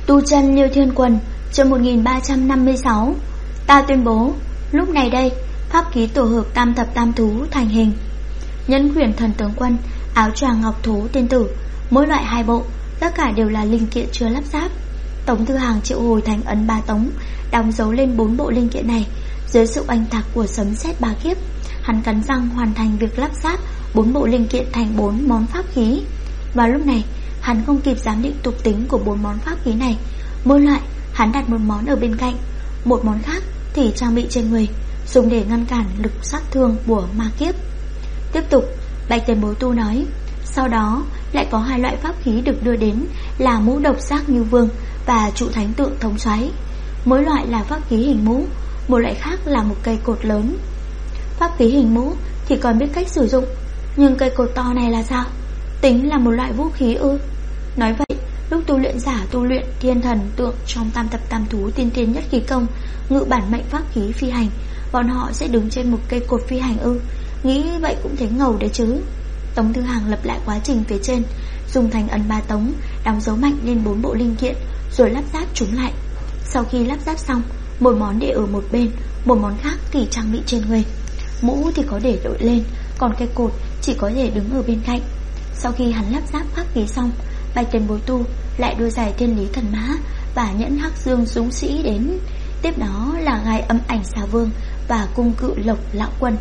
Tu chân Liêu Thiên Quân, chương 1356. Ta tuyên bố, lúc này đây, pháp khí tổ hợp tam thập tam thú thành hình. Nhẫn quyển thần tướng quân, áo choàng ngọc thú tiên tử, mỗi loại 2 bộ, tất cả đều là linh kiện chưa lắp ráp. Tống Thư Hàng triệu hồi thành ấn ba tống, đóng dấu lên 4 bộ linh kiện này. Dưới sự oanh tạc của sấm sét ba kiếp, hắn cắn răng hoàn thành việc lắp ráp 4 bộ linh kiện thành 4 món pháp khí. Và lúc này, hắn không kịp giám định tục tính của 4 món pháp khí này. Mỗi loại hắn đặt một món ở bên cạnh, một món khác thì trang bị trên người, dùng để ngăn cản lực sát thương của ma kiếp. Tiếp tục, Bạch Tiền Bối Tu nói, sau đó lại có 2 loại pháp khí được đưa đến là mũ độc giác như vương và trụ thánh tượng thống xoáy. Mỗi loại là pháp khí hình mũ, một loại khác là một cây cột lớn. Pháp khí hình mũ thì còn biết cách sử dụng, nhưng cây cột to này là sao? Tính là một loại vũ khí ư? Nói vậy, lúc tu luyện giả tu luyện thiên thần tượng trong tam thập tam thú tiên tiên nhất khí công, ngự bản mệnh pháp khí phi hành, bọn họ sẽ đứng trên một cây cột phi hành ư? Nghĩ vậy cũng thấy ngầu đấy chứ. Tống Thư Hàng lập lại quá trình phía trên, dùng thành ấn ba tống đóng dấu mạnh lên 4 bộ linh kiện, rồi lắp ráp chúng lại. Sau khi lắp ráp xong, một món để ở một bên, một món khác thì trang bị trên người. Mũ thì có để đội lên, còn cây cột chỉ có thể đứng ở bên cạnh. Sau khi hắn lắp ráp pháp khí xong, Bạch Tiền Bối Tu lại đưa giải thiên lý thần mã và nhẫn hắc dương dũng sĩ đến. Tiếp đó là gai âm ảnh xà vương và cung cự lộc lão quân.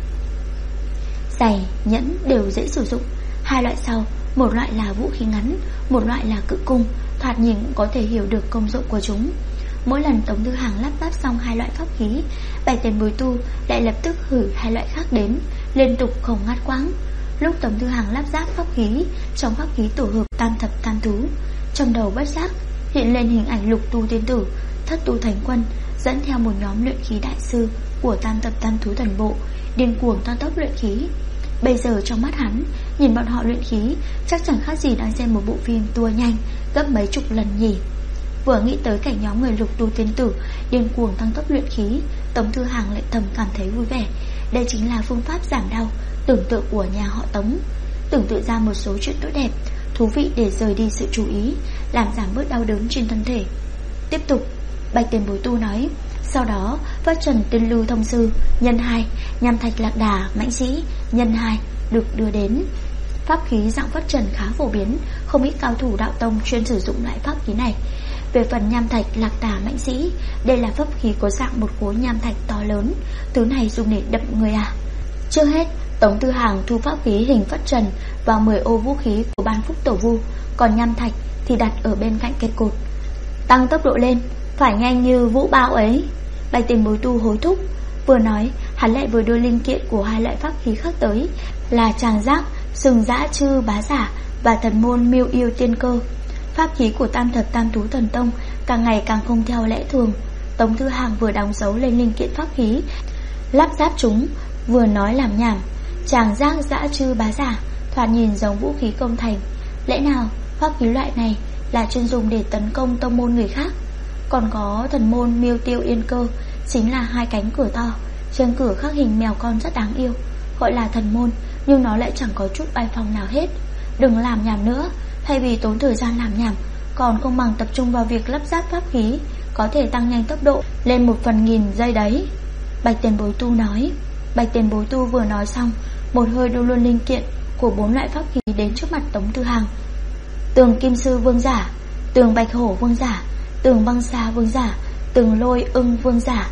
Giày, nhẫn đều dễ sử dụng. 2 loại sau, một loại là vũ khí ngắn, một loại là cự cung, thoạt nhìn cũng có thể hiểu được công dụng của chúng. Mỗi lần Tống Thư Hàng lắp ráp xong 2 loại pháp khí, Bạch Tiền Bối Tu lại lập tức gửi 2 loại khác đến, liên tục không ngắt quãng. Lúc Tống Thư Hàng lắp ráp pháp khí trong pháp khí tổ hợp tam thập tam thú, trong đầu bất giác hiện lên hình ảnh Lục Tu tiên tử, Thất Tu Thánh Quân dẫn theo một nhóm luyện khí đại sư của tam thập tam thú thần bộ, điên cuồng tăng tốc luyện khí. Bây giờ trong mắt hắn, nhìn bọn họ luyện khí chắc chẳng khác gì đang xem một bộ phim tua nhanh gấp mấy chục lần nhỉ. Vừa nghĩ tới cảnh nhóm người Lục Tu tiên tử điên cuồng tăng tốc luyện khí, Tống Thư Hàng lại thầm cảm thấy vui vẻ. Đây chính là phương pháp giảm đau tưởng tượng của nhà họ Tống, tưởng tượng ra một số chuyện tốt đẹp, thú vị để rời đi sự chú ý, làm giảm bớt đau đớn trên thân thể. Tiếp tục, Bạch Tiền Bối Tu nói, sau đó Vất Trần Tiên Lưu Thông Sư nhân 2, Nham Thạch Lạc Đà Mãnh Sĩ nhân 2 được đưa đến. Pháp khí dạng Vất Trần khá phổ biến, không ít cao thủ đạo tông chuyên sử dụng loại pháp khí này. Về phần Nham Thạch Lạc Đà Mãnh Sĩ, đây là pháp khí có dạng một khối nham thạch to lớn, thứ này dùng để đập người à. Trước hết, Tống Thư Hàng thu pháp khí hình Vất Trần vào 10 ô vũ khí của Ban Phúc Tổ Vu, còn nham thạch thì đặt ở bên cạnh cây cột. Tăng tốc độ lên, phải nhanh như vũ bão ấy, Bạch Tiền Bối Tu hối thúc. Vừa nói, hắn lại vừa đưa linh kiện của 2 loại pháp khí khác tới, là tràng giác sừng dã chư bá giả và thần môn miêu yêu tiên cơ. Pháp khí của tam thập tam thú thần tông càng ngày càng không theo lẽ thường. Tống Thư Hàng vừa đóng dấu lên linh kiện pháp khí, lắp ráp chúng, vừa nói làm nhảm. Tràng giác dã chư bá giả thoạt nhìn giống vũ khí công thành, lẽ nào pháp khí loại này là chuyên dùng để tấn công tông môn người khác? Còn có thần môn miêu tiêu yên cơ, chính là 2 cánh cửa to, trên cửa khắc hình mèo con rất đáng yêu, gọi là thần môn, nhưng nó lại chẳng có chút oai phong nào hết. Đừng làm nhảm nữa, thay vì tốn thời gian làm nhảm, còn không bằng tập trung vào việc lắp ráp pháp khí, có thể tăng nhanh tốc độ lên 1/1000 giây đấy, Bạch Tiền Bối Tu nói. Bạch Tiền Bối Tu vừa nói xong, một hơi đưa luôn linh kiện của 4 loại pháp khí đến trước mặt Tống Thư Hàng. Tường Kim Sư Vương giả, tường Bạch Hổ Vương giả, tường Băng Xa Vương giả, tường Lôi Ưng Vương giả.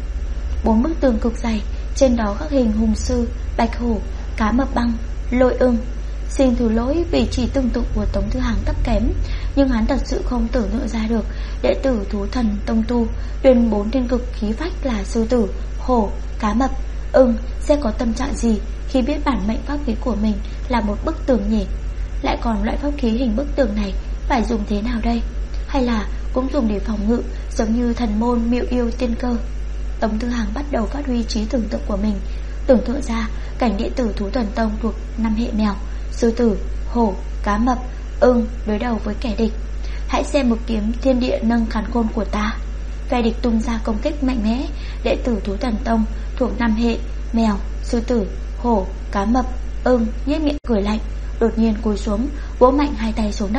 4 bức tường cực dày, trên đó khắc hình hùng sư, bạch hổ, cá mập băng, lôi ưng. Xin thứ lỗi vì chỉ tưởng tượng của Tống Thư Hàng thấp kém, nhưng hắn thật sự không tưởng tượng ra được đệ tử thú thần tông tu tuyên 4 thiên cực khí phách là sư tử, hổ, cá mập, ưng sẽ có tâm trạng gì khi biết bản mệnh pháp khí của mình là một bức tường nhỉ. Lại còn loại pháp khí hình bức tường này phải dùng thế nào đây? Hay là cũng dùng để phòng ngự giống như thần môn miêu yêu tiên cơ? Tống Thư Hàng bắt đầu phát huy trí tưởng tượng của mình, tưởng tượng ra cảnh đệ tử thú thần tông thuộc 5 hệ mèo, sư tử, hổ, cá mập, ưng đối đầu với kẻ địch. Hãy xem một kiếm thiên địa nâng càn khôn của ta. Kẻ địch tung ra công kích mạnh mẽ, đệ tử thú thần tông thuộc 5 hệ mèo, sư tử, hổ, cá mập, ưng nhếch miệng cười lạnh, đột nhiên cúi xuống, vỗ mạnh 2 tay xuống đất.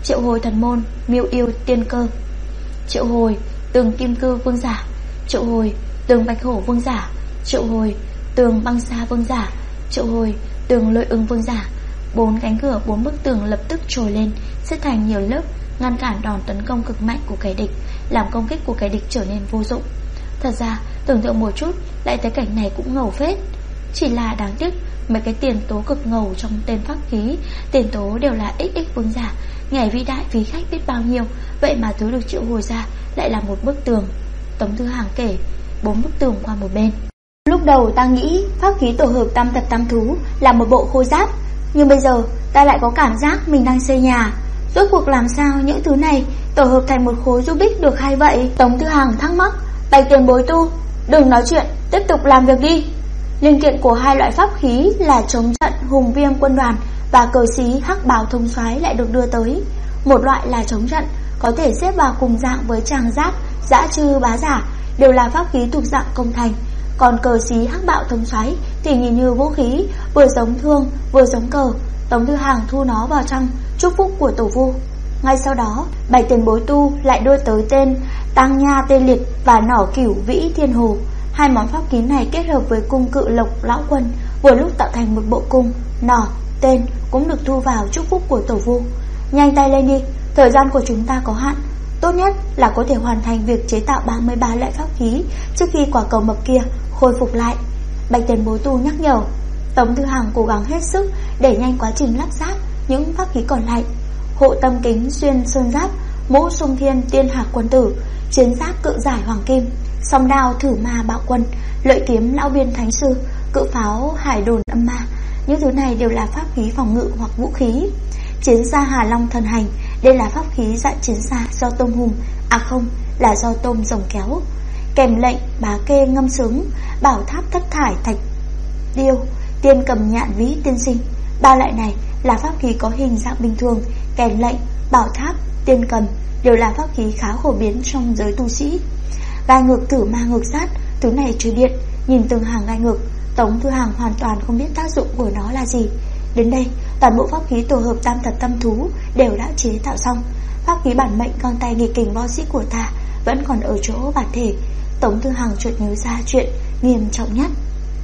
triệu hồi thần môn Miêu Yêu Tiên Cơ, triệu hồi Tường Kim Cư Vương giả, triệu hồi Tường Bạch Hổ Vương giả, triệu hồi Tường Băng Sa Vương giả, triệu hồi Tường Lôi Ưng Vương giả. 4 cánh cửa, 4 bức tường lập tức trồi lên, xếp thành nhiều lớp, ngăn cản đòn tấn công cực mạnh của kẻ địch, làm công kích của kẻ địch trở nên vô dụng. Thật ra tưởng tượng một chút, lại thấy cảnh này cũng ngầu phết. Chỉ là đáng tiếc mấy cái tiền tố cực ngầu trong tên pháp khí, tiền tố đều là XX vương giả, ngày vĩ đại vì khách biết bao nhiêu, vậy mà thứ được triệu hồi ra lại là một bức tường. Tống Thư Hàng kể 4 bức tường qua một bên. Lúc đầu ta nghĩ pháp khí tổ hợp tam tật tam thú là một bộ khôi giáp, nhưng bây giờ ta lại có cảm giác mình đang xây nhà. Rốt cuộc làm sao những thứ này tổ hợp thành một khối Rubik được hay vậy? Tống Thư Hàng thắc mắc. Bạch Tiền Bối tu, đừng nói chuyện, tiếp tục làm việc đi. Linh kiện của hai loại pháp khí là chống trận hùng viêm quân đoàn và cờ xí hắc bào thông soái lại được đưa tới. Một loại là chống trận, có thể xếp vào cùng dạng với tràng giáp, dã trư bá giả, đều là pháp khí thuộc dạng công thành. Còn cờ xí hắc bạo thông soái thì nhìn như vũ khí, vừa giống thương vừa giống cờ. Tống Thư Hàng thu nó vào trong chúc phúc của tổ vu. Ngay sau đó, Bạch Tiền Bối tu lại đưa tới tên Tăng Nha Tê Liệt và nỏ Cửu Vĩ Thiên Hồ. Hai món pháp khí này kết hợp với cung Cự Lộc Lão Quân, vừa lúc tạo thành một bộ cung. Nỏ, tên cũng được thu vào chúc phúc của tổ vu. Nhanh tay lên đi, thời gian của chúng ta có hạn. Tốt nhất là có thể hoàn thành việc chế tạo 33 loại pháp khí trước khi quả cầu mập kia khôi phục lại. Bạch Tiền Bối tu nhắc nhở. Tống Thư Hàng cố gắng hết sức để nhanh quá trình lắp ráp những pháp khí còn lại. Hộ tâm kính xuyên sơn giáp, mũ sung thiên tiên hạc quân tử, chiến giáp cự giải hoàng kim, song đao thử ma bạo quân, lợi kiếm lão biên thánh sư, cự pháo hải đồn âm ma. Những thứ này đều là pháp khí phòng ngự hoặc vũ khí. Chiến xa Hà Long thần hành, đây là pháp khí dạng chiến xa do tôm hùm, không, là do tôm rồng kéo. Kèm lệnh bá kê ngâm sướng, bảo tháp thất thải thạch điêu, tiên cầm nhạn vĩ tiên sinh. Ba loại này là pháp khí có hình dạng bình thường. Kèn lệnh, bảo tháp, tiên cầm đều là pháp khí khá phổ biến trong giới tu sĩ. Gai ngược thử ma ngược sát, thứ này trừ điện. Nhìn từng hàng gai ngược, Tống Thư Hàng hoàn toàn không biết tác dụng của nó là gì. Đến đây, toàn bộ pháp khí tổ hợp tam thật tam thú đều đã chế tạo xong. Pháp khí bản mệnh găng tay nghịch kình võ sĩ của ta vẫn còn ở chỗ bản thể. Tống Thư Hàng chợt nhớ ra chuyện nghiêm trọng nhất,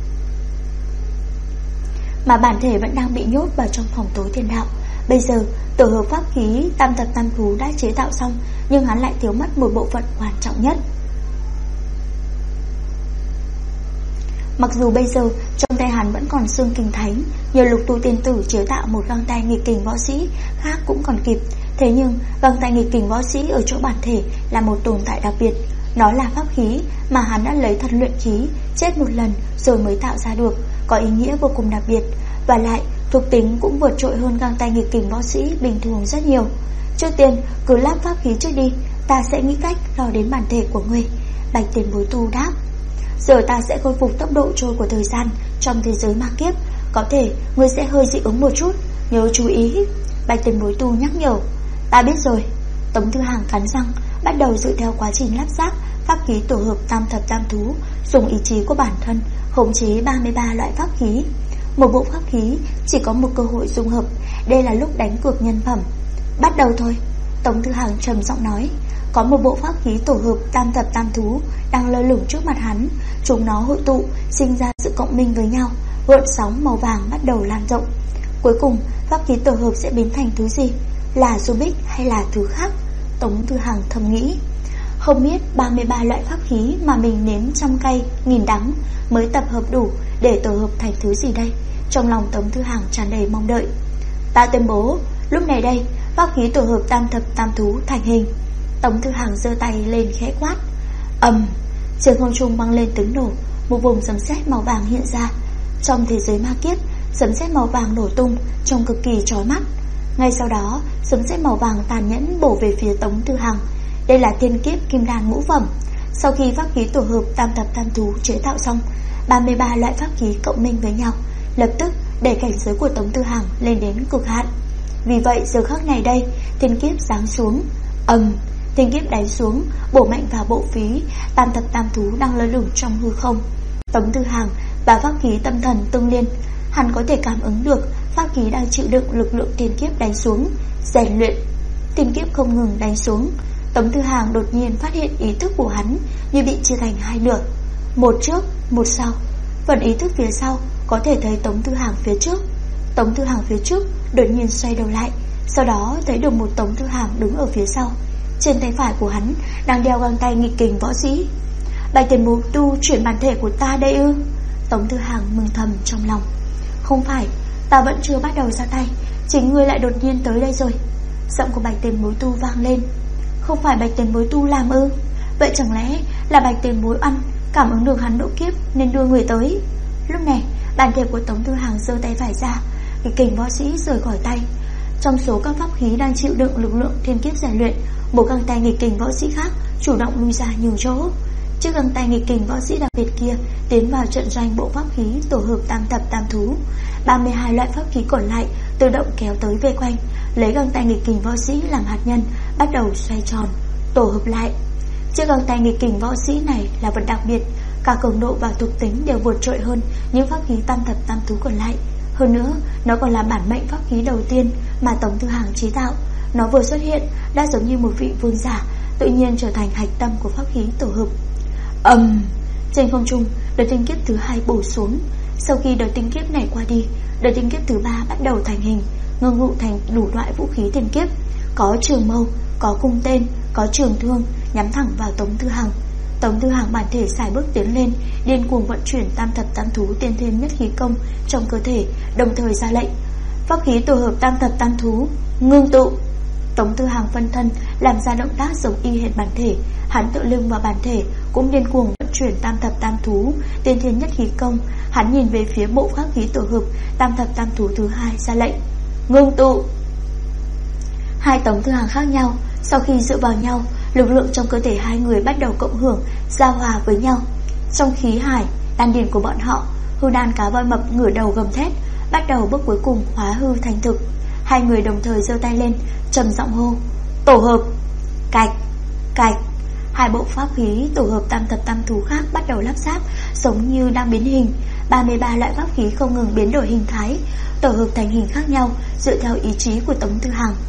mà bản thể vẫn đang bị nhốt vào trong phòng tối thiên đạo. Bây giờ tổ hợp pháp khí tam thật tam thú đã chế tạo xong, nhưng hắn lại thiếu mất một bộ phận quan trọng nhất. Mặc dù bây giờ trong tay hắn vẫn còn xương kình thánh, nhờ Lục Tu tiên tử chế tạo một găng tay nghịch kình võ sĩ khác cũng còn kịp. Thế nhưng găng tay nghịch kình võ sĩ ở chỗ bản thể là một tồn tại đặc biệt. Nó là pháp khí mà hắn đã lấy thật luyện khí, chết một lần rồi mới tạo ra được, có ý nghĩa vô cùng đặc biệt. Và lại thuộc tính cũng vượt trội hơn găng tay nghịch kình võ sĩ bình thường rất nhiều. Trước tiên cứ lắp pháp khí trước đi, ta sẽ nghĩ cách lo đến bản thể của ngươi. Bạch Tiền Bối tu đáp. Giờ ta sẽ khôi phục tốc độ trôi của thời gian trong thế giới ma kiếp. Có thể ngươi sẽ hơi dị ứng một chút, nhớ chú ý. Bạch Tiền Bối tu nhắc nhở. Ta biết rồi. Tống Thư Hàng cắn răng, bắt đầu dựa theo quá trình lắp ráp pháp khí tổ hợp tam thập tam thú, dùng ý chí của bản thân khống chế 33 loại pháp khí. Một bộ pháp khí chỉ có một cơ hội dung hợp, đây là lúc đánh cược nhân phẩm. Bắt đầu thôi. Tống Thư Hàng trầm giọng nói. Có một bộ pháp khí tổ hợp tam thập tam thú đang lơ lửng trước mặt hắn. Chúng nó hội tụ, sinh ra sự cộng minh với nhau, gợn sóng màu vàng bắt đầu lan rộng. Cuối cùng pháp khí tổ hợp sẽ biến thành thứ gì? Là Rubik hay là thứ khác? Tống Thư Hàng thầm nghĩ. Không biết 33 loại pháp khí mà mình nếm trăm cay nghìn đắng mới tập hợp đủ để tổ hợp thành thứ gì đây? Trong lòng Tống Thư Hàng tràn đầy mong đợi. Ta tuyên bố, lúc này đây, pháp khí tổ hợp tam thập tam thú thành hình. Tống Thư Hàng giơ tay lên khẽ quát. Trên không trung vang lên tiếng nổ, một vùng sấm sét màu vàng hiện ra. Trong thế giới ma kiếp, sấm sét màu vàng nổ tung trông cực kỳ chói mắt. Ngay sau đó, sấm sét màu vàng tàn nhẫn bổ về phía Tống Thư Hàng. Đây là thiên kiếp kim đan ngũ phẩm. Sau khi pháp khí tổ hợp tam thập tam thú chế tạo xong, 33 loại pháp khí cộng minh với nhau, lập tức đẩy cảnh giới của Tống Thư Hàng lên đến cực hạn. Vì vậy giờ khắc này đây, thiên kiếp giáng xuống. Thiên kiếp đánh xuống, bổ mạnh vào bộ phí tam thập tam thú đang lơ lửng trong hư không. Tống Thư Hàng và pháp khí tâm thần tương liên, hắn có thể cảm ứng được pháp khí đang chịu đựng lực lượng thiên kiếp đánh xuống. Rèn luyện. Tiền kiếp không ngừng đánh xuống. Tống Tư Hàng đột nhiên phát hiện ý thức của hắn như bị chia thành hai nửa, một trước, một sau. Phần ý thức phía sau có thể thấy Tống Tư Hàng phía trước. Tống Tư Hàng phía trước đột nhiên xoay đầu lại, sau đó thấy được một Tống Tư Hàng đứng ở phía sau. Trên tay phải của hắn đang đeo găng tay nghịch kình võ sĩ. Bạch Tiền Bối Tu chuyển bản thể của ta đây ư? Tống Tư Hàng mừng thầm trong lòng. Không phải, ta vẫn chưa bắt đầu ra tay, chính ngươi lại đột nhiên tới đây rồi. Giọng của Bạch Tiền Bối Tu vang lên. Không phải Bạch Tiền Bối Tu làm ư? Vậy chẳng lẽ là Bạch Tiền Bối ăn cảm ứng được hắn độ kiếp nên đưa người tới? Lúc này bản thể của Tống Tư Hàng giơ tay phải ra, cái kình võ sĩ rời khỏi tay. Trong số các pháp khí đang chịu đựng lực lượng thiên kiếp rèn luyện, một găng tay nghịch kình võ sĩ khác chủ động lui ra nhiều chỗ. Chiếc găng tay nghịch kình võ sĩ đặc biệt kia tiến vào trận doanh bộ pháp khí tổ hợp tam thập tam thú. 32 loại pháp khí còn lại tự động kéo tới vây quanh, lấy găng tay nghịch kình võ sĩ làm hạt nhân, bắt đầu xoay tròn, tổ hợp lại. Chiếc găng tay nghịch kình võ sĩ này là vật đặc biệt, cả cường độ và thuộc tính đều vượt trội hơn những pháp khí tam thập tam thú còn lại. Hơn nữa, nó còn là bản mệnh pháp khí đầu tiên mà Tống Tư Hàng chế tạo. Nó vừa xuất hiện đã giống như một vị vương giả, tự nhiên trở thành hạch tâm của pháp khí tổ hợp. Trên không trung, đợt tinh kiếp thứ 2 bổ xuống. Sau khi đợt tinh kiếp này qua đi, đợt tinh kiếp thứ 3 bắt đầu thành hình, ngưng ngụ thành đủ loại vũ khí thiên kiếp. Có trường mâu, có cung tên, có trường thương, nhắm thẳng vào Tống Tư Hàng. Tống Tư Hàng bản thể sải bước tiến lên, điên cuồng vận chuyển tam thập tam thú tiên thiên nhất khí công trong cơ thể, đồng thời ra lệnh: pháp khí tổ hợp tam thập tam thú ngưng tụ. Tống Tư Hàng phân thân làm ra động tác giống y hệt bản thể, hắn tự lưng vào bản thể cũng điên cuồng vận chuyển tam thập tam thú tiên thiên nhất khí công. Hắn nhìn về phía bộ pháp khí tổ hợp tam thập tam thú thứ 2 ra lệnh: ngưng tụ. Hai Tống Tư Hàng khác nhau, sau khi dựa vào nhau, lực lượng trong cơ thể hai người bắt đầu cộng hưởng, giao hòa với nhau. Trong khí hải đan điền của bọn họ, hư đan cá voi mập ngửa đầu gầm thét, bắt đầu bước cuối cùng hóa hư thành thực. Hai người đồng thời giơ tay lên, trầm giọng hô: tổ hợp. Cạch, cạch. Hai bộ pháp khí tổ hợp tam thập tam thú khác bắt đầu lắp ráp, giống như đang biến hình. 33 loại pháp khí không ngừng biến đổi hình thái, tổ hợp thành hình khác nhau dựa theo ý chí của Tống Tư Hàng.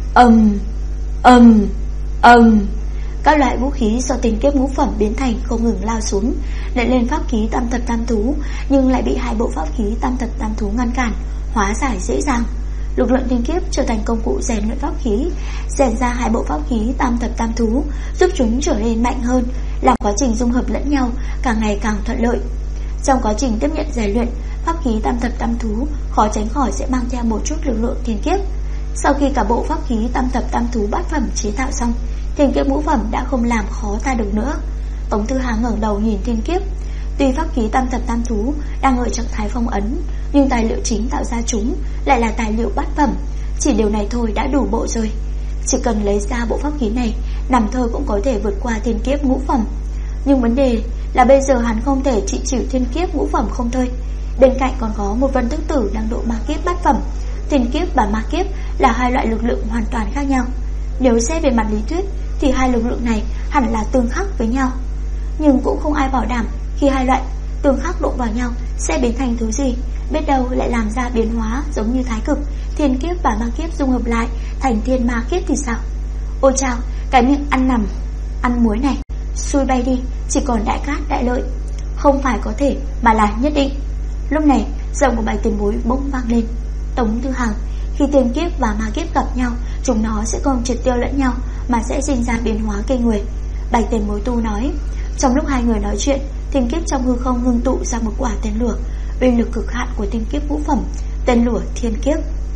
Các loại vũ khí do tiền kiếp ngũ phẩm biến thành không ngừng lao xuống, lại lên pháp khí tam thập tam thú, nhưng lại bị hai bộ pháp khí tam thập tam thú ngăn cản, hóa giải dễ dàng. Lực lượng tiền kiếp trở thành công cụ rèn luyện pháp khí, rèn ra hai bộ pháp khí tam thập tam thú, giúp chúng trở nên mạnh hơn, làm quá trình dung hợp lẫn nhau càng ngày càng thuận lợi. Trong quá trình tiếp nhận rèn luyện, pháp khí tam thập tam thú khó tránh khỏi sẽ mang theo một chút lực lượng tiền kiếp. Sau khi cả bộ pháp khí tam thập tam thú bát phẩm chế tạo xong, thiên kiếp ngũ phẩm đã không làm khó ta được nữa. Tống Tư Hàng ngẩng đầu nhìn thiên kiếp. Tuy pháp khí tam thập tam thú đang ở trạng thái phong ấn, nhưng tài liệu chính tạo ra chúng lại là tài liệu bát phẩm. Chỉ điều này thôi đã đủ bộ rồi. Chỉ cần lấy ra bộ pháp khí này, nằm thôi cũng có thể vượt qua thiên kiếp ngũ phẩm. Nhưng vấn đề là bây giờ hắn không thể trị chịu thiên kiếp ngũ phẩm không thôi. Bên cạnh còn có một Vân Tức Tử đang độ ma kiếp bát phẩm. Thiên kiếp và ma kiếp là hai loại lực lượng hoàn toàn khác nhau. Nếu xét về mặt lý thuyết thì hai lực lượng này hẳn là tương khắc với nhau, nhưng cũng không ai bảo đảm khi hai loại tương khắc đụng vào nhau sẽ biến thành thứ gì. Biết đâu lại làm ra biến hóa giống như thái cực, thiên kiếp và ma kiếp dung hợp lại thành thiên ma kiếp thì sao? Ôi chao, cái miệng ăn nằm ăn muối này, xui bay đi, chỉ còn đại cát đại lợi. Không phải có thể mà là nhất định. Lúc này giọng của Bạch Tiền Bối bỗng vang lên: Tống Tư Hàng, khi thiên kiếp và ma kiếp gặp nhau, chúng nó sẽ không triệt tiêu lẫn nhau mà sẽ sinh ra biến hóa kinh người. Bạch Tiền Bối Tu nói. Trong lúc hai người nói chuyện, thiên kiếp trong hư không ngưng tụ ra một quả tên lửa, uy lực cực hạn của thiên kiếp ngũ phẩm, tên lửa thiên kiếp.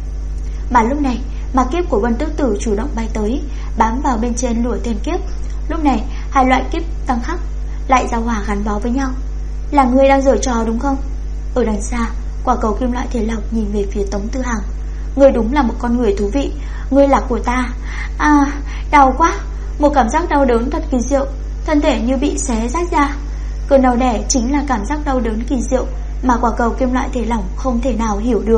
Mà lúc này ma kiếp của Vân Tức Tử chủ động bay tới, bám vào bên trên lửa thiên kiếp. Lúc này hai loại kiếp tăng khắc lại giao hòa gắn bó với nhau. Là ngươi đang giở trò đúng không? Ở đằng xa, quả cầu kim loại thể lộc nhìn về phía Tống Tư Hàng. Ngươi đúng là một con người thú vị. Ngươi là của ta. À, đau quá. Một cảm giác đau đớn thật kỳ diệu, thân thể như bị xé rách ra. Cơn đau đẻ chính là cảm giác đau đớn kỳ diệu mà quả cầu kim loại thể lỏng không thể nào hiểu được.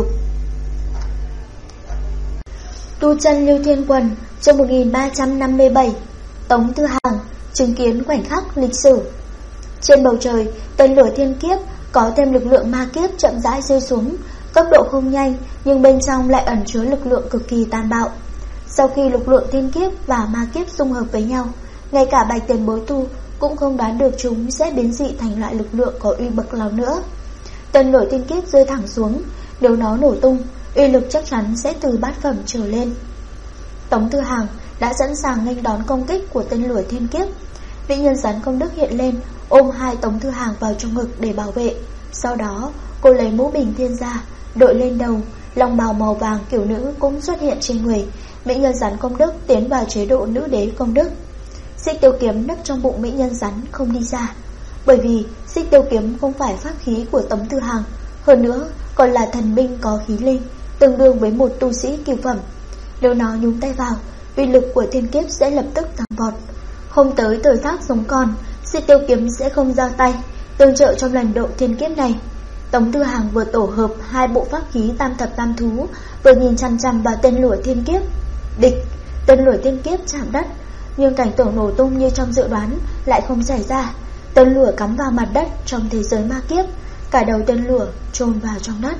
Tu chân Lưu Thiên Quần, chương 1357. Tống Tư Hàng chứng kiến khoảnh khắc lịch sử. Trên bầu trời, tên lửa thiên kiếp có thêm lực lượng ma kiếp chậm rãi rơi xuống, tốc độ không nhanh nhưng bên trong lại ẩn chứa lực lượng cực kỳ tàn bạo. Sau khi lực lượng thiên kiếp và ma kiếp dung hợp với nhau, ngay cả Bạch Tiền Bối tu cũng không đoán được chúng sẽ biến dị thành loại lực lượng có uy bậc nào nữa. Tên lửa thiên kiếp rơi thẳng xuống, nếu nó nổ tung, uy lực chắc chắn sẽ từ bát phẩm trở lên. Tống Tư Hàng đã sẵn sàng nghênh đón công kích của tên lửa thiên kiếp. Vĩ Nhân Rắn Công Đức hiện lên, ôm hai Tống Tư Hàng vào trong ngực để bảo vệ. Sau đó cô lấy mũ bình thiên ra, đội lên đầu, long bào màu vàng kiểu nữ cũng xuất hiện trên người. Mỹ Nhân Rắn Công Đức tiến vào chế độ nữ đế công đức. Xích tiêu kiếm nấp trong bụng Mỹ Nhân Rắn không đi ra, bởi vì xích tiêu kiếm không phải pháp khí của Tống Tư Hàng, hơn nữa còn là thần binh có khí linh, tương đương với một tu sĩ cửu phẩm. Nếu nó nhúng tay vào, uy lực của thiên kiếp sẽ lập tức tăng vọt. Không tới thời khắc sống còn, xích tiêu kiếm sẽ không ra tay, tương trợ trong lần độ thiên kiếp này. Tống Tư Hàng vừa tổ hợp hai bộ pháp khí tam thập tam thú, vừa nhìn chằm chằm vào tên lửa thiên kiếp. Địch, tên lửa thiên kiếp chạm đất, nhưng cảnh tượng nổ tung như trong dự đoán lại không xảy ra. Tên lửa cắm vào mặt đất trong thế giới ma kiếp, cả đầu tên lửa chôn vào trong đất.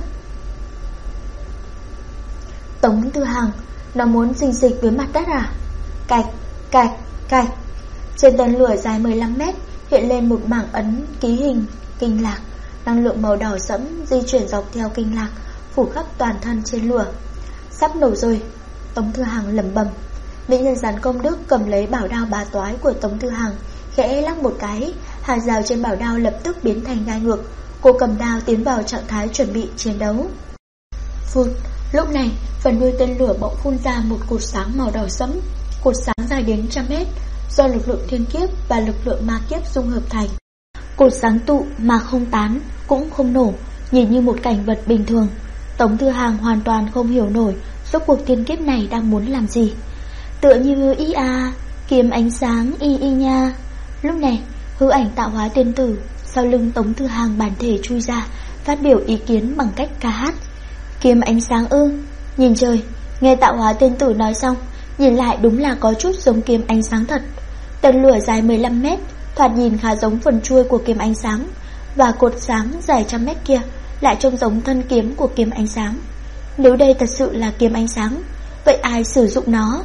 Tống Tư Hàng, nó muốn xình xịch với mặt đất à? Cạch, cạch, cạch. Trên tên lửa dài 15 mét hiện lên một mảng ấn ký hình kinh lạc, năng lượng màu đỏ sẫm di chuyển dọc theo kinh lạc, phủ khắp toàn thân trên lửa. Sắp nổ rồi, Tống Tư Hàng lẩm bẩm. Mỹ Nhân Rắn Công Đức cầm lấy bảo đao bá toái của Tống Tư Hàng, khẽ lắc một cái, hàng rào trên bảo đao lập tức biến thành gai ngược. Cô cầm đao tiến vào trạng thái chuẩn bị chiến đấu. Phun. Lúc này, phần đuôi tên lửa bỗng phun ra một cột sáng màu đỏ sẫm. Cột sáng dài đến 100 mét, do lực lượng thiên kiếp và lực lượng ma kiếp dung hợp thành. Cột sáng tụ mà không tán, cũng không nổ, nhìn như một cảnh vật bình thường. Tống Tư Hàng hoàn toàn không hiểu nổi rốt cuộc thiên kiếp này đang muốn làm gì. Tựa như y a, kiếm ánh sáng y y nha. Lúc này, hư ảnh tạo hóa tiên tử sau lưng Tống Tư Hàng bản thể chui ra, phát biểu ý kiến bằng cách ca hát. Kiếm ánh sáng ư? Nhìn trời. Nghe tạo hóa tiên tử nói xong, nhìn lại đúng là có chút giống kiếm ánh sáng thật. Tên lửa dài 15 mét, thoạt nhìn khá giống phần chuôi của kiếm ánh sáng, và cột sáng dài 100 mét kia lại trông giống thân kiếm của kiếm ánh sáng. Nếu đây thật sự là kiếm ánh sáng, vậy ai sử dụng nó?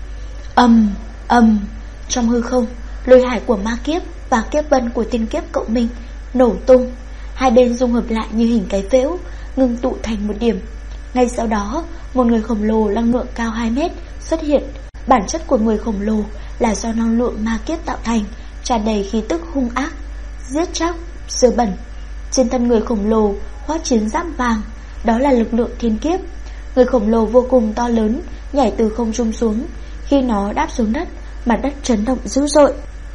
Trong hư không, lôi hải của ma kiếp và kiếp vân của tiên kiếp cộng minh nổ tung. Hai bên dung hợp lại như hình cái phễu, ngưng tụ thành một điểm. Ngay sau đó, một người khổng lồ năng lượng cao 2 mét xuất hiện. Bản chất của người khổng lồ là do năng lượng ma kiếp tạo thành, tràn đầy khí tức hung ác, giết chóc, dơ bẩn. Trên thân người khổng lồ khoác chiến giáp vàng, đó là lực lượng thiên kiếp. Người khổng lồ vô cùng to lớn, nhảy từ không trung xuống. Khi nó đáp xuống đất, mặt đất chấn động dữ dội.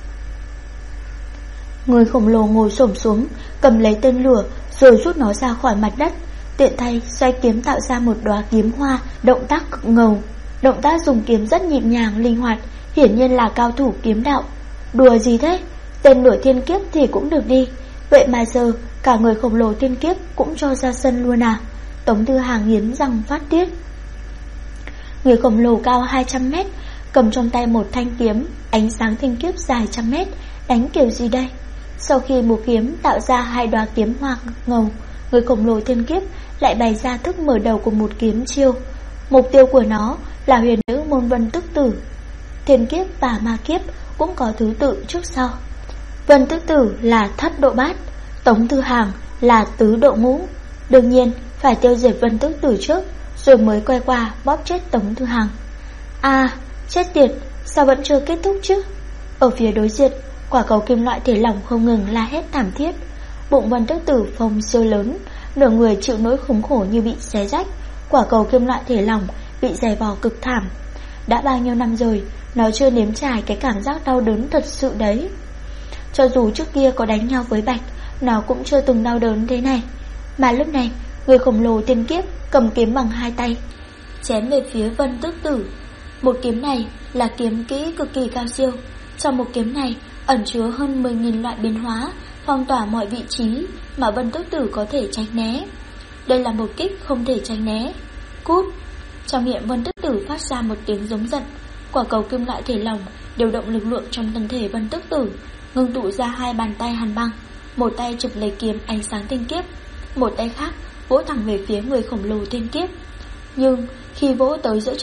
Người khổng lồ ngồi xổm xuống, cầm lấy tên lửa rồi rút nó ra khỏi mặt đất. Tiện tay xoay kiếm tạo ra một đóa kiếm hoa, động tác cực ngầu. Động tác dùng kiếm rất nhịp nhàng, linh hoạt, hiển nhiên là cao thủ kiếm đạo. Đùa gì thế? Tên lửa thiên kiếp thì cũng được đi, vậy mà giờ cả người khổng lồ thiên kiếp cũng cho ra sân luôn à? Tống Tư Hàng nghiến răng phát tiết. Người khổng lồ cao 200 mét, cầm trong tay một thanh kiếm ánh sáng thiên kiếp dài 100 mét, đánh kiểu gì đây? Sau khi một kiếm tạo ra hai đóa kiếm hoa ngầu, người khổng lồ thiên kiếp lại bày ra thức mở đầu của một kiếm chiêu. Mục tiêu của nó là huyền nữ môn Vân Tức Tử. Thiên kiếp và ma kiếp cũng có thứ tự trước sau. Vân Tức Tử là thất độ bát, Tống Tư Hàng là tứ độ ngũ. Đương nhiên phải tiêu diệt Vân Tức Tử trước, rồi mới quay qua bóp chết Tống Tư Hàng. À, chết tiệt, sao vẫn chưa kết thúc chứ? Ở phía đối diện, quả cầu kim loại thể lỏng không ngừng la hét thảm thiết. Bụng Vân Tức Tử phồng siêu lớn, nửa người chịu nỗi khốn khổ như bị xé rách. Quả cầu kim loại thể lỏng bị giày vò cực thảm. Đã bao nhiêu năm rồi, nó chưa nếm trải cái cảm giác đau đớn thật sự đấy. Cho dù trước kia có đánh nhau với Bạch, nó cũng chưa từng đau đớn thế này. Mà lúc này, người khổng lồ tiên kiếp cầm kiếm bằng hai tay, chém về phía Vân Tức Tử. Một kiếm này là kiếm kỹ cực kỳ cao siêu. Trong một kiếm này ẩn chứa hơn 10.000 loại biến hóa, phong tỏa mọi vị trí mà Vân Tức Tử có thể tránh né. Đây là một kích không thể tránh né. Cút! Trong miệng Vân Tức Tử phát ra một tiếng giống giận. Quả cầu kim loại thể lỏng điều động lực lượng trong thân thể Vân Tức Tử, ngưng tụ ra hai bàn tay hàn băng. Một tay chụp lấy kiếm ánh sáng thiên kiếp, một tay khác vỗ thẳng về phía người khổng lồ thiên kiếp. Nhưng khi vỗ tới giữa chừng,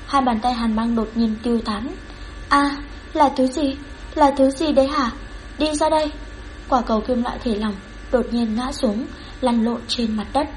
Hai bàn tay Hàn Băng đột nhiên tiêu tán. Là thứ gì? Là thứ gì đấy hả? Đi ra đây. Quả cầu kim loại thể lỏng đột nhiên ngã xuống, lăn lộn trên mặt đất.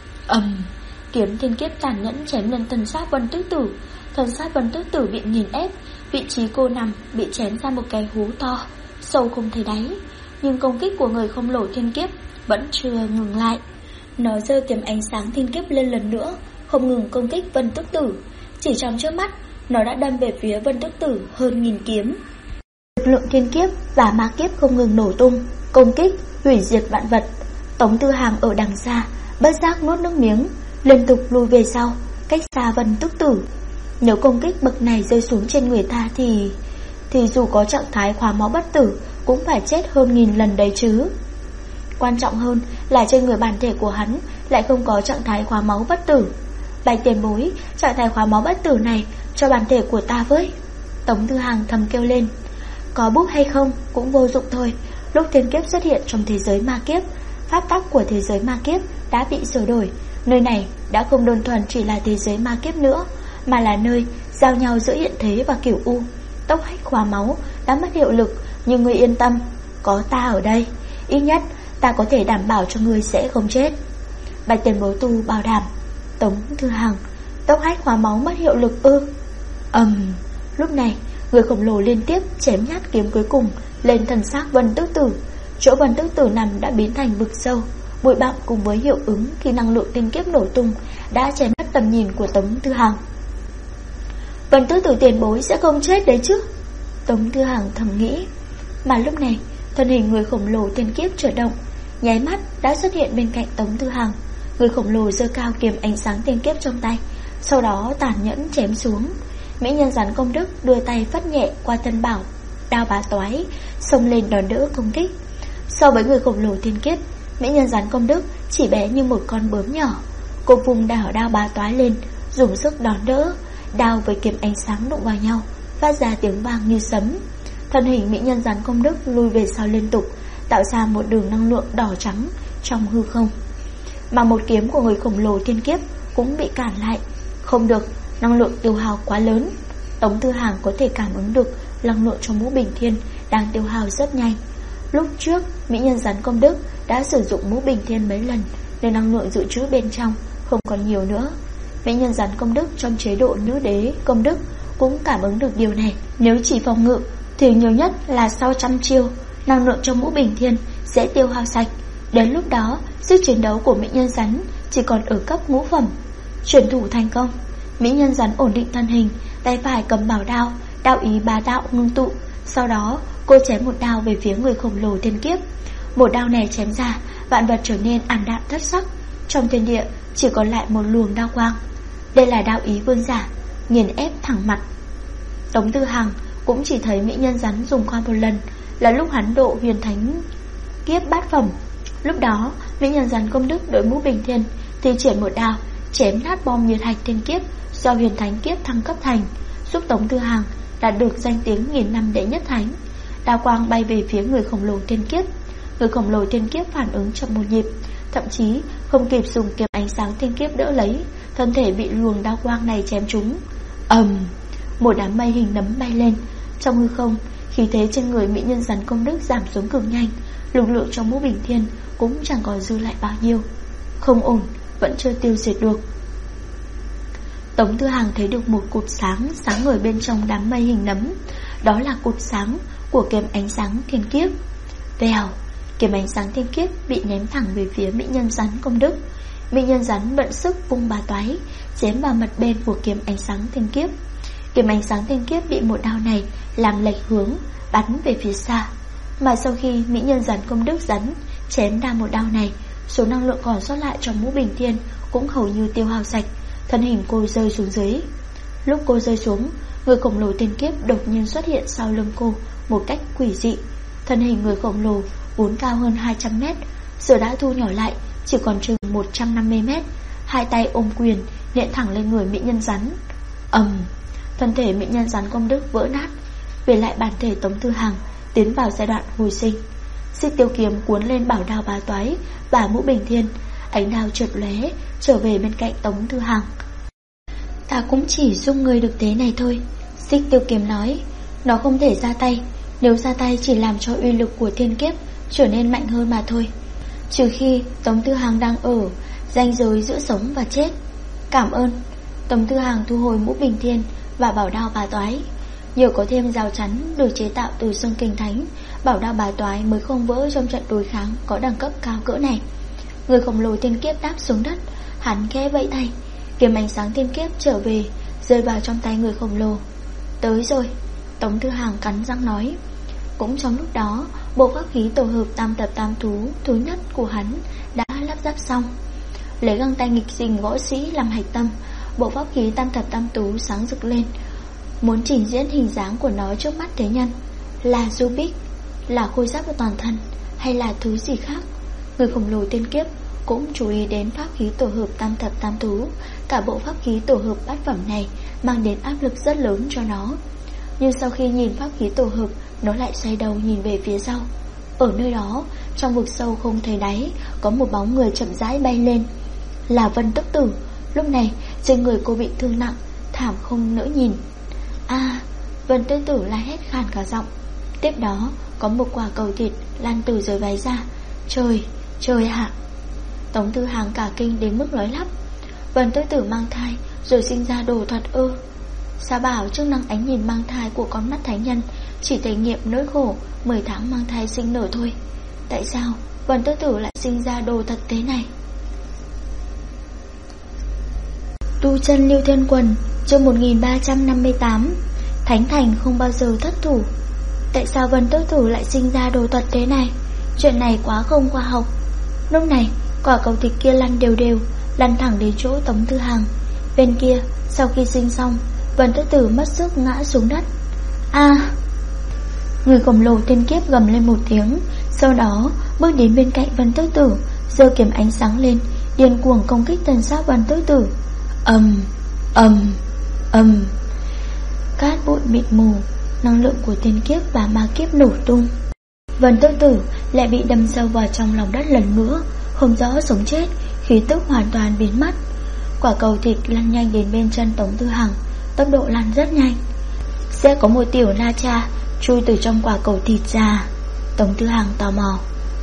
Kiếm thiên kiếp tàn nhẫn chém lên thần sát Vân Tước Tử. Thần sát Vân Tước Tử bị nghiền ép, vị trí cô nằm bị chém ra một cái hố to, sâu không thấy đáy. Nhưng công kích của người khổng lồ thiên kiếp vẫn chưa ngừng lại. Nó giơ kiếm ánh sáng thiên kiếp lên lần nữa, không ngừng công kích Vân Tước Tử. Chỉ trong chớp mắt, nó đã đâm về phía Vân Tước Tử hơn 1000 kiếm. Lực lượng thiên kiếp và ma kiếp không ngừng nổ tung, công kích, hủy diệt vạn vật. Tống Tư Hàng ở đằng xa bất giác nuốt nước miếng, liên tục lùi về sau, cách xa Vân Tước Tử. Nếu công kích bậc này rơi xuống trên người ta thì dù có trạng thái khóa máu bất tử cũng phải chết hơn 1000 lần đấy chứ. Quan trọng hơn là trên người bản thể của hắn lại không có trạng thái khóa máu bất tử. Bạch tiền bối, trạng thái khóa máu bất tử này cho bản thể của ta với. Tống Tư Hàng thầm kêu lên. Có búp hay không cũng vô dụng thôi. Lúc thiên kiếp xuất hiện trong thế giới ma kiếp, pháp tắc của thế giới ma kiếp đã bị sửa đổi. Nơi này đã không đơn thuần chỉ là thế giới ma kiếp nữa, mà là nơi giao nhau giữa hiện thế và cửu u. Tốc hách khóa máu đã mất hiệu lực, nhưng ngươi yên tâm, có ta ở đây, ít nhất ta có thể đảm bảo cho ngươi sẽ không chết. Bạch tiền bối tu bảo đảm. Tống Tư Hàng, tốc hách khóa máu mất hiệu lực ư? Lúc này người khổng lồ liên tiếp chém nhát kiếm cuối cùng lên thân xác Vân Tước Tử. Chỗ Vân Tước Tử nằm đã biến thành vực sâu. Bụi bặm cùng với hiệu ứng khi năng lượng tinh kiếp nổ tung đã chém mất tầm nhìn của Tống Tư Hàng. Vân Tước Tử tiền bối sẽ không chết đấy chứ? Tống Tư Hàng thầm nghĩ. Mà lúc này thân hình người khổng lồ tiên kiếp chuyển động, nháy mắt đã xuất hiện bên cạnh Tống Tư Hàng. Người khổng lồ giơ cao kiếm ánh sáng tiên kiếp trong tay, sau đó tàn nhẫn chém xuống. Mỹ nhân rắn công đức đưa tay phất nhẹ qua thân bảo, đao bá toái xông lên đón đỡ công kích. So với người khổng lồ tiên kiếp, Mỹ nhân rắn công đức chỉ bé như một con bướm nhỏ. Cô vùng đao bá toái lên, dùng sức đón đỡ. Đao với kiếm ánh sáng đụng vào nhau, phát ra tiếng vang như sấm. Thân hình mỹ nhân rắn công đức lùi về sau liên tục, tạo ra một đường năng lượng đỏ trắng trong hư không. Mà một kiếm của người khổng lồ thiên kiếp cũng bị cản lại. Không được, năng lượng tiêu hao quá lớn. Tống Tư Hàng có thể cảm ứng được năng lượng trong mũ bình thiên đang tiêu hao rất nhanh. Lúc trước mỹ nhân rắn công đức đã sử dụng mũ bình thiên mấy lần, nên năng lượng dự trữ bên trong không còn nhiều nữa. Mỹ nhân rắn công đức trong chế độ nữ đế công đức cũng cảm ứng được điều này. Nếu chỉ phòng ngự thì nhiều nhất là sau trăm chiêu, năng lượng trong mũ bình thiên sẽ tiêu hao sạch. Đến lúc đó sức chiến đấu của mỹ nhân rắn chỉ còn ở cấp ngũ phẩm. Chuyển thủ thành công, mỹ nhân rắn ổn định thân hình, tay phải cầm bảo đao, đao ý bá đạo ngưng tụ. Sau đó cô chém một đao về phía người khổng lồ thiên kiếp. Một đao này chém ra, vạn vật trở nên ảm đạm thất sắc. Trong thiên địa chỉ còn lại một luồng đao quang. Đây là đao ý vương giả, nghiền ép thẳng mặt. Tống Tư Hàng cũng chỉ thấy mỹ nhân rắn dùng qua một lần, là lúc hắn độ huyền thánh kiếp bát phẩm. Lúc đó mỹ nhân rắn công đức đội mũ bình thiên thì triển một đao chém nát bom nhiệt hạch thiên kiếp do huyền thánh kiếp thăng cấp thành, giúp Tống Tư Hàng đạt được danh tiếng nghìn năm đệ nhất thánh. Đao quang bay về phía người khổng lồ thiên kiếp. Người khổng lồ thiên kiếp phản ứng chậm một nhịp, thậm chí không kịp dùng kiếm ánh sáng thiên kiếp đỡ lấy, thân thể bị luồng đao quang này chém trúng. Một đám mây hình nấm bay lên. Trong hư không, khí thế trên người mỹ nhân rắn công đức giảm xuống cực nhanh. Lực lượng trong mũ bình thiên cũng chẳng còn dư lại bao nhiêu. Không ổn, vẫn chưa tiêu diệt được. Tống Tư Hàng thấy được một cột sáng sáng ngời bên trong đám mây hình nấm. Đó là cột sáng của kiếm ánh sáng thiên kiếp. Vèo, kiếm ánh sáng thiên kiếp bị ném thẳng về phía mỹ nhân rắn công đức. Mỹ nhân rắn bận sức vung bá toái chém vào mặt bên của kiếm ánh sáng thiên kiếp. Kiếm ánh sáng thiên kiếp bị một đao này làm lệch hướng, bắn về phía xa. Mà sau khi mỹ nhân rắn công đức rắn chém ra một đao này, số năng lượng còn sót lại trong mũ bình thiên cũng hầu như tiêu hao sạch. Thân hình cô rơi xuống dưới. Lúc cô rơi xuống, người khổng lồ thiên kiếp đột nhiên xuất hiện sau lưng cô một cách quỷ dị. Thân hình người khổng lồ vốn cao hơn 200 mét, giờ đã thu nhỏ lại chỉ còn chừng 150 mét. Hai tay ôm quyền nện thẳng lên người mỹ nhân rắn. Thân thể mỹ nhân rắn công đức vỡ nát, về lại bản thể Tống Tư Hàng, tiến vào giai đoạn hồi sinh. Xích tiêu kiếm cuốn lên bảo đao bá toái và mũ bình thiên. Ánh đao chợt lóe trở về bên cạnh Tống Tư Hàng. Ta cũng chỉ giúp ngươi được thế này thôi. Xích Tiêu Kiếm nói. Nó không thể ra tay, nếu ra tay chỉ làm cho uy lực của thiên kiếp trở nên mạnh hơn mà thôi. Trừ khi Tống Tư Hàng đang ở ranh giới giữa sống và chết. Cảm ơn. Tống Tư Hàng thu hồi mũ bình thiên và bảo đao bà toái. Nhờ có thêm rào chắn được chế tạo từ xương kinh thánh, bảo đao bà toái mới không vỡ trong trận đối kháng có đẳng cấp cao cỡ này. Người khổng lồ thiên kiếp đáp xuống đất, hắn khẽ vẫy tay, kiếm ánh sáng thiên kiếp trở về, rơi vào trong tay người khổng lồ. Tới rồi, Tống Tư Hàng cắn răng nói. Cũng trong lúc đó, bộ pháp khí tổ hợp tam tập tam thú thứ nhất của hắn đã lắp ráp xong. Lấy găng tay nghịch dình võ sĩ làm hạch tâm, bộ pháp khí tam tập tam thú sáng rực lên, muốn trình diễn hình dáng của nó trước mắt thế nhân. Là Rubik, là khôi giáp của toàn thân, hay là thứ gì khác? Người khổng lồ tiên kiếp cũng chú ý đến pháp khí tổ hợp tam thập tam thú. Cả bộ pháp khí tổ hợp bát phẩm này mang đến áp lực rất lớn cho nó. Nhưng sau khi nhìn pháp khí tổ hợp, nó lại xoay đầu nhìn về phía sau. Ở nơi đó, trong vực sâu không thấy đáy, có một bóng người chậm rãi bay lên. Là Vân Tức Tử. Lúc này trên người cô bị thương nặng, thảm không nỡ nhìn. A, Vân Tức Tử la hét khàn cả giọng. Tiếp đó có một quả cầu thịt lan từ dưới váy ra. Trời, trời ạ! Tống Tư Hàng cả kinh đến mức nói lắp. Vân Tức Tử mang thai rồi sinh ra đồ thật ư? Sao bảo chức năng ánh nhìn mang thai của con mắt thánh nhân chỉ thể nghiệm nỗi khổ 10 tháng mang thai sinh nở thôi. Tại sao Vân Tức Tử lại sinh ra đồ thật thế này? Tu chân Lưu Thiên Quần, chương 1358. Thánh Thành không bao giờ thất thủ. Tại sao Vân Tức Tử lại sinh ra đồ thật thế này? Chuyện này quá không khoa học. Lúc này quả cầu thịt kia lăn đều đều, lăn thẳng đến chỗ Tống Tư Hàng. Bên kia sau khi sinh xong, Vân Tức Tử mất sức ngã xuống đất. A! Người khổng lồ tiên kiếp gầm lên một tiếng, sau đó bước đến bên cạnh Vân Tức Tử, giơ kiếm ánh sáng lên, điên cuồng công kích thần xác Vân Tức Tử. Ầm, ầm, ầm. Cát bụi mịt mù, năng lượng của tiên kiếp và ma kiếp nổ tung. Vân Tức Tử lại bị đâm sâu vào trong lòng đất lần nữa, không rõ sống chết, khí tức hoàn toàn biến mất. Quả cầu thịt lăn nhanh đến bên chân Tống Tư Hàng, tốc độ lăn rất nhanh. Sẽ có một tiểu na cha chui từ trong quả cầu thịt ra. Tống Tư Hàng tò mò.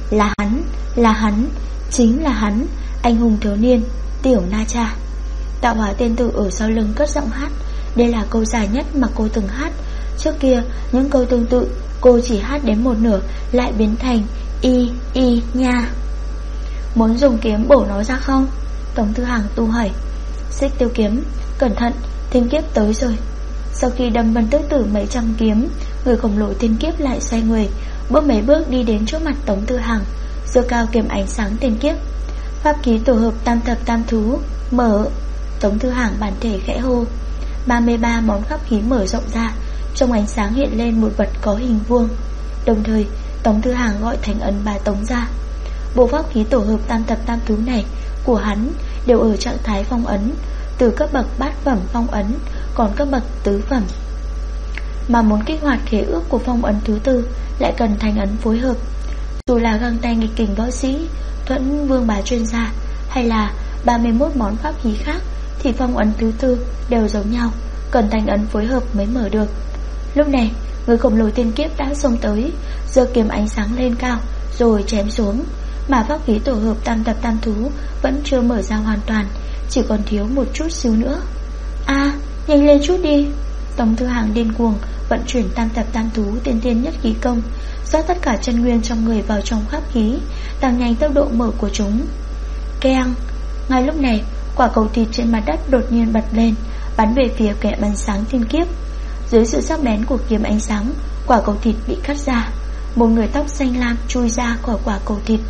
Là hắn, chính là hắn, anh hùng thiếu niên, tiểu na cha. Tạo hóa tiên tử ở sau lưng cất giọng hát. Đây là câu dài nhất mà cô từng hát. Trước kia những câu tương tự cô chỉ hát đến một nửa lại biến thành y nha. Muốn dùng kiếm bổ nó ra không? Tống Tư Hàng tu hỏi. Xích Tiêu Kiếm, cẩn thận, thiên kiếp tới rồi. Sau khi đâm Vân Tức Tử mấy trăm kiếm, người khổng lồ thiên kiếp lại xoay người, bước mấy bước đi đến trước mặt Tống Tư Hàng, giơ cao kiếm ánh sáng thiên kiếp. Pháp khí tổ hợp tam thập tam thú mở. Tống Tư Hàng bản thể khẽ hô. 33 món pháp khí mở rộng ra, trong ánh sáng hiện lên một vật có hình vuông. Đồng thời Tống Tư Hàng gọi thành ấn bà Tống ra. Bộ pháp khí tổ hợp tam thập tam thú này của hắn đều ở trạng thái phong ấn, từ cấp bậc bát phẩm phong ấn, còn cấp bậc tứ phẩm. Mà muốn kích hoạt khế ước của phong ấn thứ tư lại cần thành ấn phối hợp. Dù là găng tay nghịch kình võ sĩ, thuẫn vương bá chuyên gia, hay là 31 món pháp khí khác, thì phong ấn thứ tư đều giống nhau, cần thành ấn phối hợp mới mở được. Lúc này người khổng lồ tiên kiếp đã xông tới, giơ kiếm ánh sáng lên cao rồi chém xuống. Mà pháp khí tổ hợp tam thập tam thú vẫn chưa mở ra hoàn toàn, chỉ còn thiếu một chút xíu nữa. A, nhanh lên chút đi. Tống Tư Hàng điên cuồng vận chuyển tam thập tam thú tiên tiên nhất khí công, rót tất cả chân nguyên trong người vào trong pháp khí, tăng nhanh tốc độ mở của chúng. Keng. Ngay lúc này quả cầu thịt trên mặt đất đột nhiên bật lên, bắn về phía kẻ ánh sáng thiên kiếp. Dưới sự sắc bén của kiếm ánh sáng, quả cầu thịt bị cắt ra. Một người tóc xanh lam chui ra khỏi quả cầu thịt.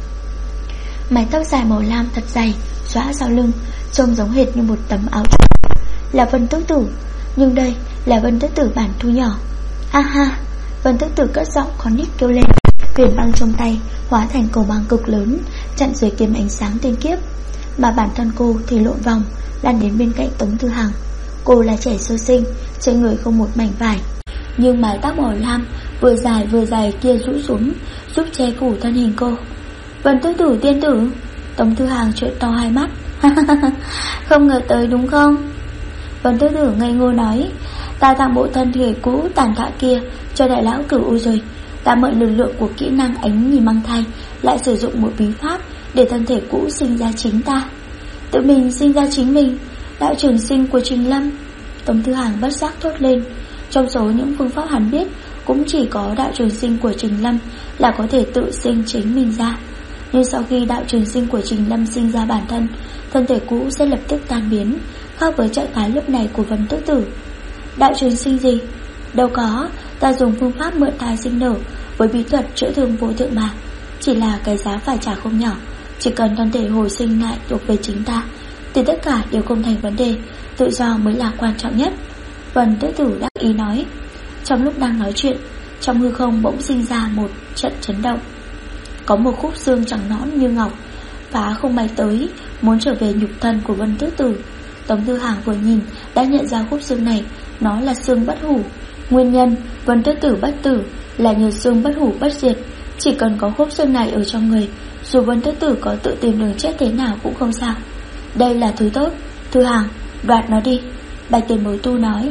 Mái tóc dài màu lam thật dày, xõa sau lưng, trông giống hệt như một tấm áo choàng. Là Vân Tức Tử, nhưng đây là Vân Tức Tử bản thu nhỏ. Ha ha. Vân Tức Tử cất giọng khó nít kêu lên. Huyền băng trong tay hóa thành cầu băng cực lớn, chặn dưới kiếm ánh sáng tiên kiếp. Mà bản thân cô thì lộn vòng, lăn đến bên cạnh Tống Tư Hàng. Cô là trẻ sơ sinh, trên người không một mảnh vải, nhưng mái tóc màu lam vừa dài kia rũ xuống, giúp che phủ thân hình cô. Vân Tức Tử tiên tử. Tống Tư Hàng trợn to hai mắt. Không ngờ tới đúng không? Vân Tứ Tử ngây ngô nói: ta tặng bộ thân thể cũ tàn tạ kia cho đại lão Cửu U rồi. Ta mượn lực lượng của kỹ năng ánh nhìn mang thai, lại sử dụng một bí pháp để thân thể cũ sinh ra chính ta. Tự mình sinh ra chính mình, đạo trường sinh của Trình Lâm. Tống Thư Hàng bất giác thốt lên. Trong số những phương pháp hắn biết, cũng chỉ có đạo trường sinh của Trình Lâm là có thể tự sinh chính mình ra. Nhưng sau khi đạo trường sinh của Trình Lâm sinh ra bản thân, thân thể cũ sẽ lập tức tan biến, khác với trạng thái lúc này của Vân Tứ Tử. Đạo trường sinh gì? Đâu có, ta dùng phương pháp mượn thai sinh nở với bí thuật chữa thương vô thượng mà. Chỉ là cái giá phải trả không nhỏ. Chỉ cần thân thể hồi sinh lại thuộc về chính ta thì tất cả đều không thành vấn đề. Tự do mới là quan trọng nhất. Vân Tứ Tử đắc ý nói. Trong lúc đang nói chuyện, trong hư không bỗng sinh ra một trận chấn động. Có một khúc xương trắng nõn như ngọc phá không bay tới, muốn trở về nhục thân của Vân Tứ Tử. Tống Thư Hàng vừa nhìn đã nhận ra khúc xương này, nó là xương bất hủ. Nguyên nhân Vân Tứ Tử bất tử là nhờ xương bất hủ bất diệt. Chỉ cần có khúc xương này ở trong người, dù Vân Tứ Tử có tự tìm đường chết thế nào cũng không sao. Đây là thứ tốt, Thư Hàng, đoạt nó đi. Bạch Tiền Bối Tu nói.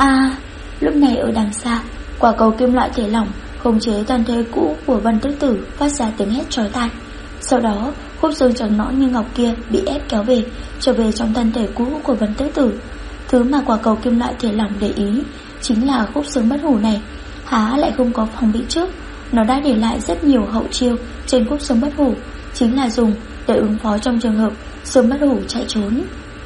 Lúc này ở đằng xa, quả cầu kim loại thể lỏng khống chế thân thể cũ của Vân Tứ Tử phát ra tiếng hét chói tai. Sau đó khúc xương trắng nõn như ngọc kia bị ép kéo về, trở về trong thân thể cũ của Vân Tứ Tử. Thứ mà quả cầu kim loại thể lỏng để ý chính là khúc xương bất hủ này. Há lại không có phòng bị trước. Nó đã để lại rất nhiều hậu chiêu trên khúc xương bất hủ, chính là dùng để ứng phó trong trường hợp xương bất hủ chạy trốn.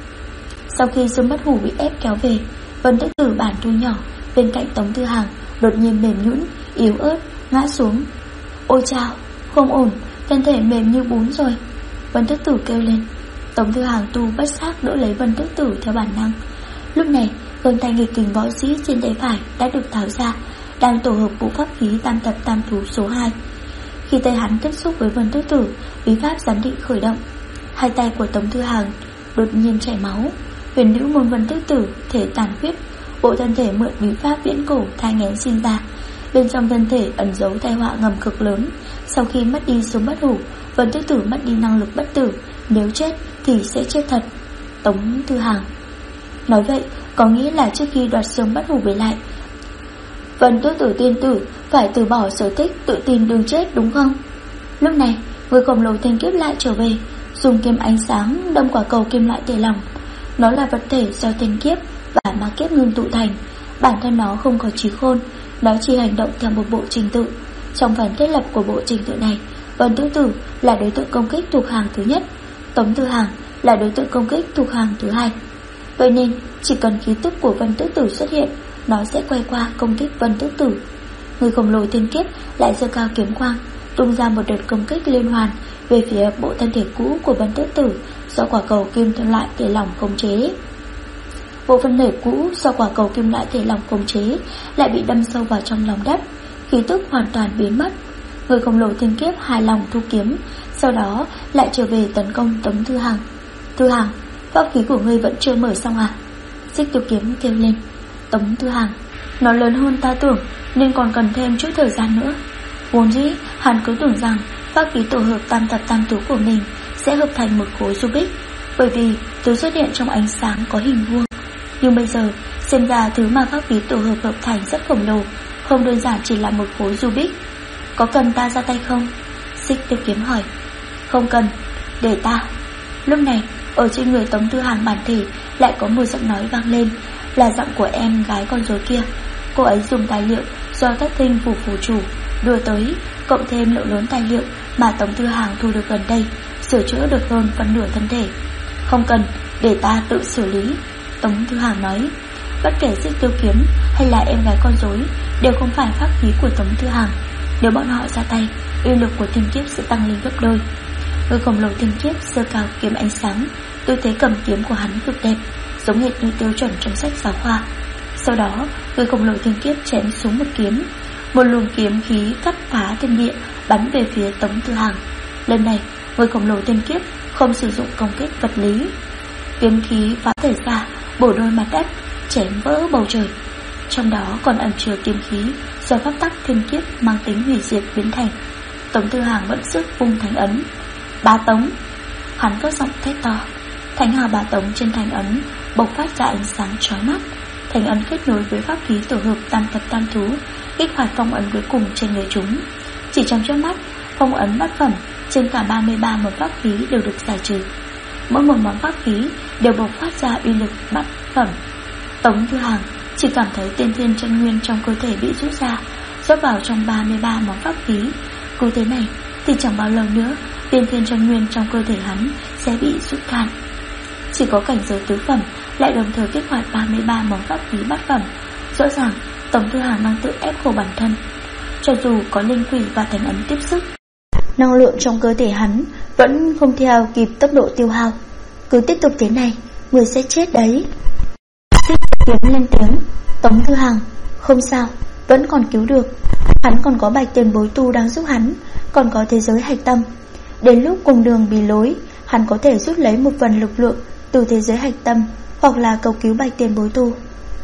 Sau khi xương bất hủ bị ép kéo về, Vân Tứ Tử bản thu nhỏ bên cạnh Tống Thư Hàng đột nhiên mềm nhũn, yếu ớt ngã xuống. Ôi chao, không ổn, thân thể mềm như bún rồi. Vân Tứ Tử kêu lên. Tống Thư Hàng tu bất giác đỡ lấy Vân Tứ Tử theo bản năng. Lúc này gân tay nghịch kình võ sĩ trên tay phải đã được tháo ra, đang tổ hợp bộ pháp khí tam thập tam thú số 2. Khi tay hắn tiếp xúc với Vân Tứ Tử, bí pháp giám định khởi động. Hai tay của Tống Thư Hàng đột nhiên chảy máu. Huyền nữ môn Vân Tứ Tử thể tàn huyết, bộ thân thể mượn bí pháp viễn cổ thai nghén sinh ra. Bên trong thân thể ẩn giấu tai họa ngầm cực lớn. Sau khi mất đi xương bất hủ, Vân Tứ Tử mất đi năng lực bất tử, nếu chết thì sẽ chết thật. Tống Thư Hàng nói vậy có nghĩa là trước khi đoạt xương bất hủ về lại, Vân Tứ Tử tiên tử phải từ bỏ sở thích tự tin đừng chết đúng không? Lúc này người khổng lồ thanh kiếp lại trở về, dùng kiếm ánh sáng đâm quả cầu kim loại thể lỏng. Nó là vật thể do thanh kiếp và ma kiếp ngưng tụ thành. Bản thân nó không có trí khôn, nó chỉ hành động theo một bộ trình tự. Trong phần thiết lập của bộ trình tự này, Vân Tứ Tử là đối tượng công kích thuộc hàng thứ nhất, Tống Thư Hàng là đối tượng công kích thuộc hàng thứ hai. Vậy nên chỉ cần khí tức của Vân Tứ Tử xuất hiện, nó sẽ quay qua công kích Vân Tứ Tử. Người khổng lồ thiên kiếp lại giơ cao kiếm quang, tung ra một đợt công kích liên hoàn về phía bộ thân thể cũ của Vân Tứ Tử do quả cầu kim loại thể lỏng khống chế. Bộ thân thể cũ do quả cầu kim loại thể lỏng khống chế lại bị đâm sâu vào trong lòng đất, khí tức hoàn toàn biến mất. Người khổng lồ thiên kiếp hài lòng thu kiếm, sau đó lại trở về tấn công Tống Thư Hàng. Thư Hàng, pháp khí của ngươi vẫn chưa mở xong à? Xích tiêu kiếm kêu lên. Tống Thư Hàng, nó lớn hơn ta tưởng nên còn cần thêm chút thời gian nữa. Vốn dĩ hắn cứ tưởng rằng pháp khí tổ hợp tam thập tam tú của mình sẽ hợp thành một khối Rubik, bởi vì thứ xuất hiện trong ánh sáng có hình vuông. Nhưng bây giờ xem ra thứ mà pháp khí tổ hợp thành rất khổng lồ, không đơn giản chỉ là một khối Rubik. Có cần ta ra tay không? Xích tiêu kiếm hỏi. Không cần, để ta. Lúc này ở trên người Tống Thư Hàng bản thể lại có một giọng nói vang lên, là giọng của em gái con rối kia. Cô ấy dùng tài liệu do Thất Tinh phủ phủ chủ đưa tới, cộng thêm lượng lớn tài liệu mà Tống Thư Hàng thu được gần đây, sửa chữa được hơn phần nửa thân thể. Không cần, để ta tự xử lý. Tống Thư Hàng nói. Bất kể Xích Tiêu kiếm hay là em gái con rối đều không phải pháp khí của Tống Thư Hàng. Nếu bọn họ ra tay, uy lực của thiên kiếp sẽ tăng lên gấp đôi. Người khổng lồ thiên kiếp giơ cao kiếm ánh sáng, tư thế cầm kiếm của hắn cực đẹp, giống hệt như tiêu chuẩn trong sách giáo khoa. Sau đó người khổng lồ thiên kiếp chém xuống một kiếm, một luồng kiếm khí cắt phá thiên địa bắn về phía Tống Thư Hàng. Lần này người khổng lồ thiên kiếp không sử dụng công kích vật lý, kiếm khí phá thể ra, bổ đôi mặt đất, chém vỡ bầu trời. Trong đó còn ẩn chứa kiếm khí do pháp tắc thiên kiếp mang tính hủy diệt biến thành. Tống Thư Hàng vẫn sức vung thánh ấn. Bá Tống! Hắn cất giọng thét to. Thánh hào Bá Tống trên thánh ấn bộc phát ra ánh sáng chói mắt. Thành ấn kết nối với pháp khí tổ hợp tam thập tam thú, kích hoạt phong ấn cuối cùng trên người chúng. Chỉ trong chớp mắt, phong ấn bát phẩm trên cả 33 món pháp khí đều được giải trừ. Mỗi một món pháp khí đều bộc phát ra uy lực bát phẩm. Tống Thư Hàng chỉ cảm thấy tiên thiên chân nguyên trong cơ thể bị rút ra, rót vào trong 33 món pháp khí. Cứ thế này thì chẳng bao lâu nữa tiên thiên chân nguyên trong cơ thể hắn sẽ bị rút cạn. Chỉ có cảnh giới tứ phẩm lại đồng thời kích hoạt 33 món pháp khí bát phẩm. Rõ ràng Tống Thư Hàng đang tự ép khổ bản thân. Cho dù có linh quỷ và thành ấn tiếp sức, năng lượng trong cơ thể hắn vẫn không theo kịp tốc độ tiêu hao. Cứ tiếp tục thế này, người sẽ chết đấy. Xích kiếm lên tiếng. Tống Thư Hàng, không sao, vẫn còn cứu được. Hắn còn có Bạch Tiền Bối Tu đang giúp hắn, còn có thế giới hạch tâm. Đến lúc cùng đường bị lối, hắn có thể rút lấy một phần lực lượng từ thế giới hạch tâm, hoặc là cầu cứu Bạch Tiền Bối Tu.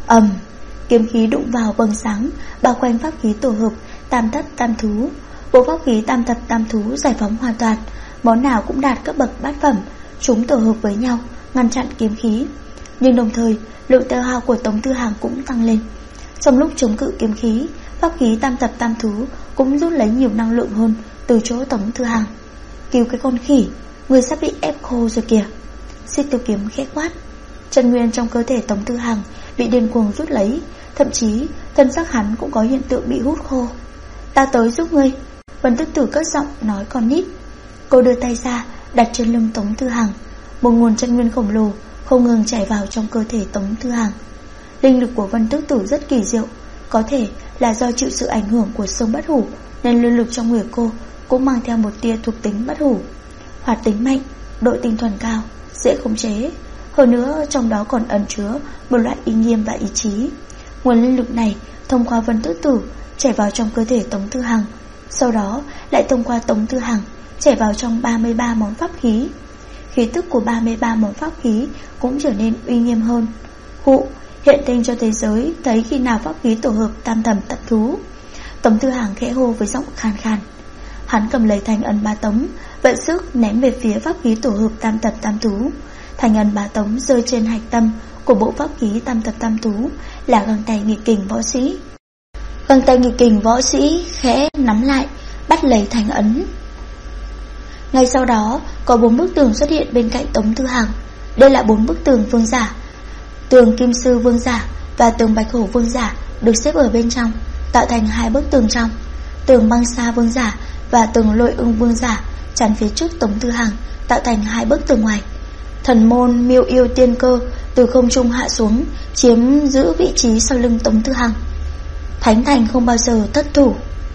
Kiếm khí đụng vào vầng sáng bao quanh pháp khí tổ hợp tam thất tam thú. Bộ pháp khí tam thập tam thú giải phóng hoàn toàn, món nào cũng đạt cấp bậc bát phẩm. Chúng tổ hợp với nhau ngăn chặn kiếm khí, nhưng đồng thời lượng tiêu hao của Tống Thư Hàng cũng tăng lên. Trong lúc chống cự kiếm khí, pháp khí tam thập tam thú cũng rút lấy nhiều năng lượng hơn từ chỗ Tống Thư Hàng. Cứu cái con khỉ, người sắp bị ép khô rồi kìa. Xích Tiêu Kiếm khẽ quát. Chân nguyên trong cơ thể Tống Thư Hàng bị điên cuồng rút lấy, thậm chí thân xác hắn cũng có hiện tượng bị hút khô. Ta tới giúp ngươi. Vân Tức Tử cất giọng nói con nít. Cô đưa tay ra đặt trên lưng Tống Thư Hàng. Một nguồn chân nguyên khổng lồ không ngừng chảy vào trong cơ thể Tống Thư Hàng. Linh lực của Vân Tức Tử rất kỳ diệu, có thể là do chịu sự ảnh hưởng của sông Bất Hủ, nên linh lực trong người cô cũng mang theo một tia thuộc tính Bất Hủ. Hoạt tính mạnh, độ tinh thuần cao, dễ khống chế. Hơn nữa trong đó còn ẩn chứa một loại ý nghiêm và ý chí. Nguồn linh lực này thông qua Vân Tức Tử chảy vào trong cơ thể Tống Thư Hàng, sau đó lại thông qua Tống Thư Hàng chảy vào trong 33 món pháp khí. Khí tức của 33 món pháp khí cũng trở nên uy nghiêm hơn. Hụ, hiện tên cho thế giới thấy khi nào pháp khí tổ hợp tam thẩm tam thú. Tống Thư Hàng khẽ hô với giọng khan khan. Hắn cầm lấy thành ấn bá tống, vận sức ném về phía pháp khí tổ hợp tam thập tam thú. Thành ấn bá tống rơi trên hạch tâm của bộ pháp khí tam thập tam thú là găng tay nghịch kình võ sĩ. Găng tay nghịch kình võ sĩ khẽ nắm lại, bắt lấy thành ấn. Ngay sau đó có 4 bức tường xuất hiện bên cạnh Tống Thư Hàng. Đây là 4 bức tường vương giả. Tường Kim Sư vương giả và tường Bạch Hổ vương giả được xếp ở bên trong, tạo thành 2 bức tường trong. Tường Băng Sa vương giả và tường Lôi Ưng vương giả chắn phía trước Tống Thư Hàng, tạo thành 2 bức tường ngoài. Thần môn Miêu Yêu Tiên Cơ từ không trung hạ xuống, chiếm giữ vị trí sau lưng Tống Thư Hàng. Thánh thành không bao giờ thất thủ.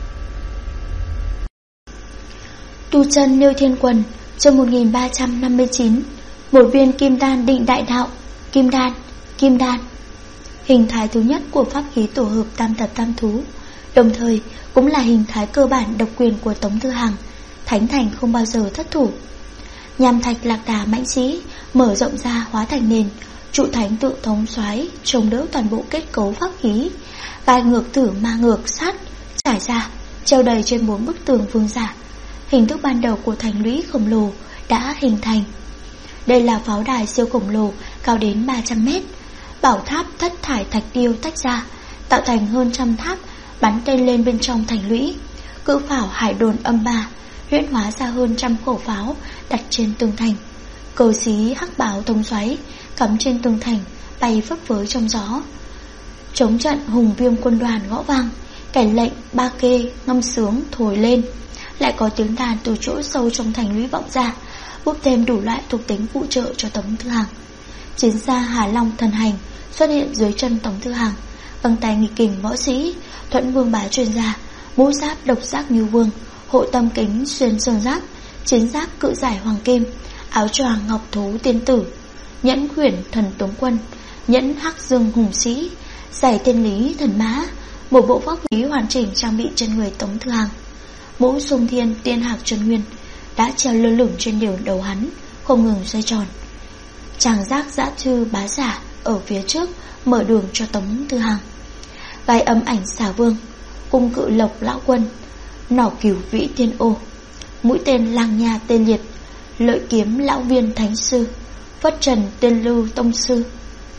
Tu chân Liêu Thiên Quần, chương 1359. Một viên kim đan định đại đạo. Kim đan. Hình thái thứ nhất của pháp khí tổ hợp tam thập tam thú, đồng thời cũng là hình thái cơ bản độc quyền của Tống Thư Hàng. Thánh thành không bao giờ thất thủ. Nham thạch lạc đà mãnh sĩ mở rộng ra hóa thành nền, trụ thánh tự thống soái chống đỡ toàn bộ kết cấu pháp khí. Gai ngược thử ma ngược sát trải ra, treo đầy trên 4 bức tường vương giả. Hình thức ban đầu của thành lũy khổng lồ đã hình thành. Đây là pháo đài siêu khổng lồ cao đến 300 mét. Bảo tháp thất thải thạch điêu tách ra, tạo thành hơn 100 tháp bắn tên lên bên trong thành lũy. Cự phảo hải đồn âm ba huyễn hóa ra hơn 100 khẩu pháo đặt trên tường thành. Cờ xí hắc báo thống xoáy cắm trên tường thành bay phấp phới trong gió. Chống trận hùng viêm quân đoàn gõ vang, cảnh lệnh ba kê ngâm sướng thổi lên. Lại có tiếng đàn từ chỗ sâu trong thành lũy vọng ra, bốc thêm đủ loại thuộc tính phụ trợ cho Tống Thư Hàng. Chiến xa Hà Long thần hành xuất hiện dưới chân Tống Thư Hàng. Găng tay nghịch kình võ sĩ Thuẫn Vương Bá truyền ra, mũ giáp độc giác như vương, hộ tâm kính xuyên sơn giáp, chiến giáp cự giải hoàng kim, áo choàng ngọc thú tiên tử, nhẫn khuyển thần tướng quân, nhẫn hắc dương hùng sĩ, giải tiên lý thần mã. Một bộ pháp khí hoàn chỉnh trang bị trên người Tống Thư Hàng. Mũ Sung Thiên Tiên Hạc Chân Nguyên đã treo lơ lửng trên điều đầu hắn, không ngừng xoay tròn. Tràng giác dã thư bá giả ở phía trước mở đường cho Tống Thư Hàng. Gai âm ảnh xà vương, cung cự lộc lão quân, nỏ cửu vĩ tiên ô, mũi tên lang nha tên liệt, lợi kiếm lão viên thánh sư, phất trần tiên lưu tông sư,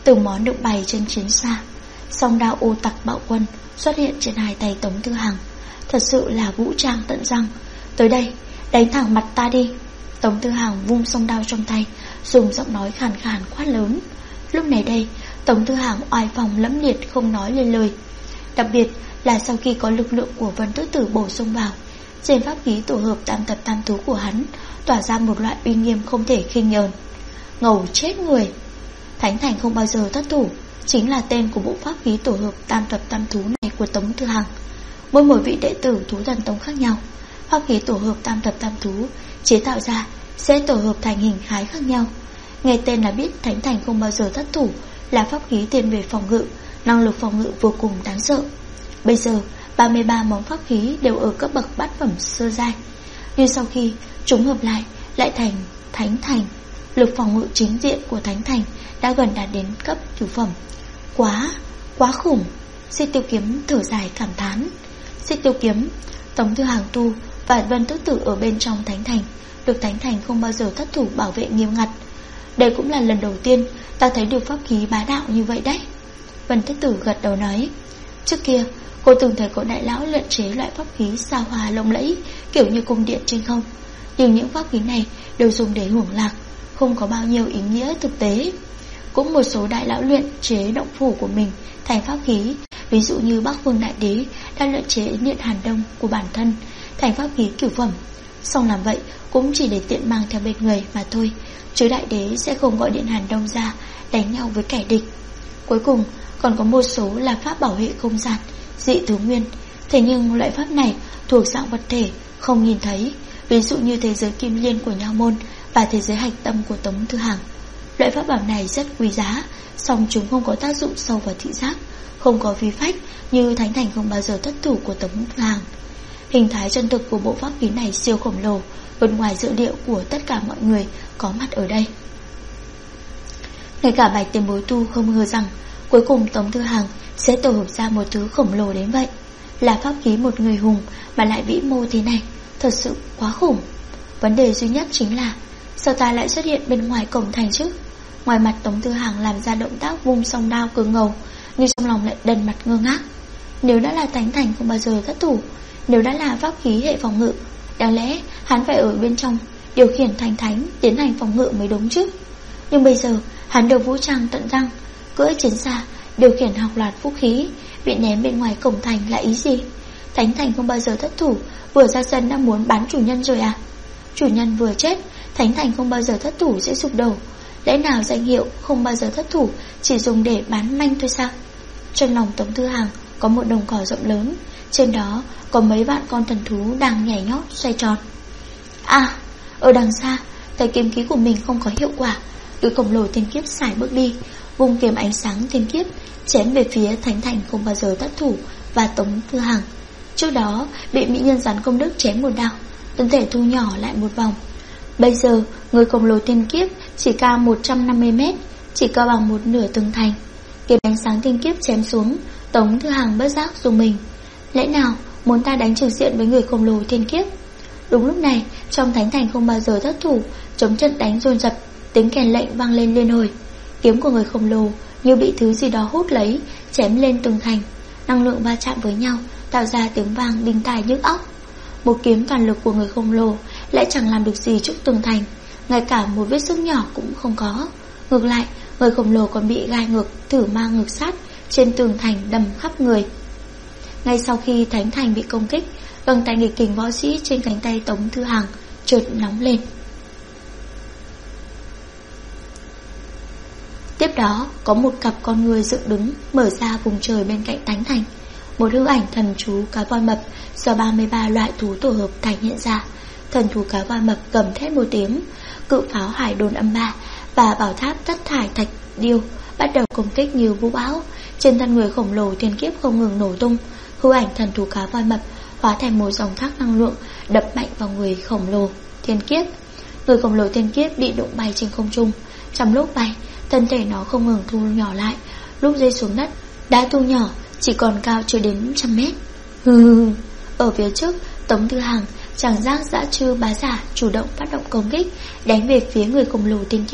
Từng món được bày trên chiến xa. Song đao ô tặc bạo quân xuất hiện trên hai tay Tống Tư Hằng, thật sự là vũ trang tận răng. Tới đây, đánh thẳng mặt ta đi. Tống Tư Hằng vung song đao trong tay, dùng giọng nói khàn khàn quát lớn. Lúc này đây, Tống Tư Hằng oai phong lẫm liệt không nói lên lời. Đặc biệt là sau khi có lực lượng của Vân Tước Tử bổ sung vào, trên pháp khí tổ hợp tam tập tam thú của hắn tỏa ra một loại uy nghiêm không thể khinh nhờn. Ngầu chết người! Thánh Thành không bao giờ thất thủ chính là tên của bộ pháp khí tổ hợp tam tập tam thú này của Tống Tư Hằng. Mỗi vị đệ tử thú thần tông khác nhau, pháp khí tổ hợp tam tập tam thú chế tạo ra sẽ tổ hợp thành hình khái khác nhau. Nghe tên là biết Thánh Thành không bao giờ thất thủ là pháp khí thiên về phòng ngự, năng lực phòng ngự vô cùng đáng sợ. Bây giờ 33 món pháp khí đều ở cấp bậc bát phẩm sơ giai, nhưng sau khi chúng hợp lại thành Thánh Thành. Lực phòng ngự chính diện của Thánh Thành đã gần đạt đến cấp cửu phẩm. Quá khủng! Xích Tiêu Kiếm thở dài cảm thán. Xích Tiêu Kiếm, Tống Tư Hằng tu và Vân Tước Tử ở bên trong Thánh Thành được Thánh Thành không bao giờ thất thủ bảo vệ nghiêm ngặt. Đây cũng là lần đầu tiên ta thấy được pháp khí bá đạo như vậy đấy. Vân Tước Tử gật đầu nói. Trước kia cô từng thấy có đại lão luyện chế loại pháp khí sao hoa lộng lẫy kiểu như cung điện trên không, nhưng những pháp khí này đều dùng để hưởng lạc, không có bao nhiêu ý nghĩa thực tế. Cũng một số đại lão luyện chế động phủ của mình thành pháp khí, ví dụ như Bắc Vương Đại Đế đã luyện chế Điện Hàn Đông của bản thân thành pháp khí cửu phẩm. Xong làm vậy cũng chỉ để tiện mang theo bên người mà thôi, chứ Đại Đế sẽ không gọi Điện Hàn Đông ra đánh nhau với kẻ địch. Cuối cùng còn có một số là pháp bảo hệ không gian, dị thứ nguyên. Thế nhưng loại pháp này thuộc dạng vật thể, không nhìn thấy, ví dụ như thế giới kim liên của Nha Môn và thế giới hạch tâm của Tống Tư Hằng. Loại pháp bảo này rất quý giá, song chúng không có tác dụng sâu vào thị giác, không có vi phách như Thánh Thành không bao giờ thất thủ của Tống Tư Hằng. Hình thái chân thực của bộ pháp khí này siêu khổng lồ, vượt ngoài dự liệu của tất cả mọi người có mặt ở đây. Ngay cả Bạch Tiền Bối Tu không ngờ rằng cuối cùng Tống Tư Hằng sẽ tổ hợp ra một thứ khổng lồ đến vậy. Là pháp khí một người hùng mà lại vĩ mô thế này, thật sự quá khủng. Vấn đề duy nhất chính là sao ta lại xuất hiện bên ngoài cổng thành chứ? Ngoài mặt Tống Tư Hằng làm ra động tác vung song đao cường ngầu, nhưng trong lòng lại đần mặt ngơ ngác. Nếu đã là Thánh Thành không bao giờ thất thủ, nếu đã là pháp khí hệ phòng ngự, đáng lẽ hắn phải ở bên trong điều khiển thành thánh tiến hành phòng ngự mới đúng chứ. Nhưng bây giờ hắn được vũ trang tận răng, cưỡi chiến xa, điều khiển học loạt vũ khí, bị ném bên ngoài cổng thành là ý gì? Thánh Thành không bao giờ thất thủ vừa ra sân đã muốn bán chủ nhân rồi à? Chủ nhân vừa chết, Thánh Thành không bao giờ thất thủ sẽ sụp đổ. Lẽ nào danh hiệu không bao giờ thất thủ chỉ dùng để bán manh thôi sao? Trong lòng Tống Tư Hằng có một đồng cỏ rộng lớn, trên đó có mấy vạn con thần thú đang nhảy nhót xoay tròn. À, ở đằng xa, thấy kiếm khí của mình không có hiệu quả, người khổng lồ thiên kiếp xài bước đi, vung kiếm ánh sáng thiên kiếp chém về phía Thánh Thành không bao giờ thất thủ và Tống Tư Hằng. Trước đó bị mỹ nhân rắn công đức chém một đao, thân thể thu nhỏ lại một vòng. Bây giờ người khổng lồ thiên kiếp chỉ cao 150 mét, chỉ cao bằng một nửa tường thành. Kiếm ánh sáng thiên kiếp chém xuống, Tống Tư Hằng bất giác dùng mình. Lẽ nào muốn ta đánh trực diện với người khổng lồ thiên kiếp? Đúng lúc này, trong Thánh Thành không bao giờ thất thủ, chống trận đánh dồn dập, tiếng kèn lệnh vang lên liên hồi. Kiếm của người khổng lồ như bị thứ gì đó hút lấy, chém lên tường thành. Năng lượng va chạm với nhau, tạo ra tiếng vang đinh tai nhức óc. Một kiếm toàn lực của người khổng lồ lại chẳng làm được gì trước tường thành, ngay cả một vết xước nhỏ cũng không có. Ngược lại, người khổng lồ còn bị gai ngược thử mang ngược sát trên tường thành đâm khắp người. Ngay sau khi Thánh Thành bị công kích, găng tay nghịch kình võ sĩ trên cánh tay Tống Tư Hằng chợt nóng lên. Tiếp đó có một cặp con người dựng đứng mở ra vùng trời bên cạnh Thánh Thành. Một hư ảnh thần chú cá voi mập do 33 loại thú tổ hợp thành hiện ra. Thần thú cá voi mập gầm thét một tiếng, cự pháo hải đồn âm ba và bảo tháp tất thải thạch điêu bắt đầu công kích như vũ bão. Trên thân người khổng lồ thiên kiếp không ngừng nổ tung. Hư ảnh thần thú cá voi mập hóa thành một dòng thác năng lượng đập mạnh vào người khổng lồ thiên kiếp. Người khổng lồ thiên kiếp bị đụng bay trên không trung. Trong lúc bay, thân thể nó không ngừng thu nhỏ lại, lúc rơi xuống đất đã thu nhỏ chỉ còn cao chưa đến 100 mét. Ở phía trước, Tống Tư Hằng chẳng giác dã trư bá giả chủ động phát động công kích, đánh về phía người khổng lồ thiên kiếp.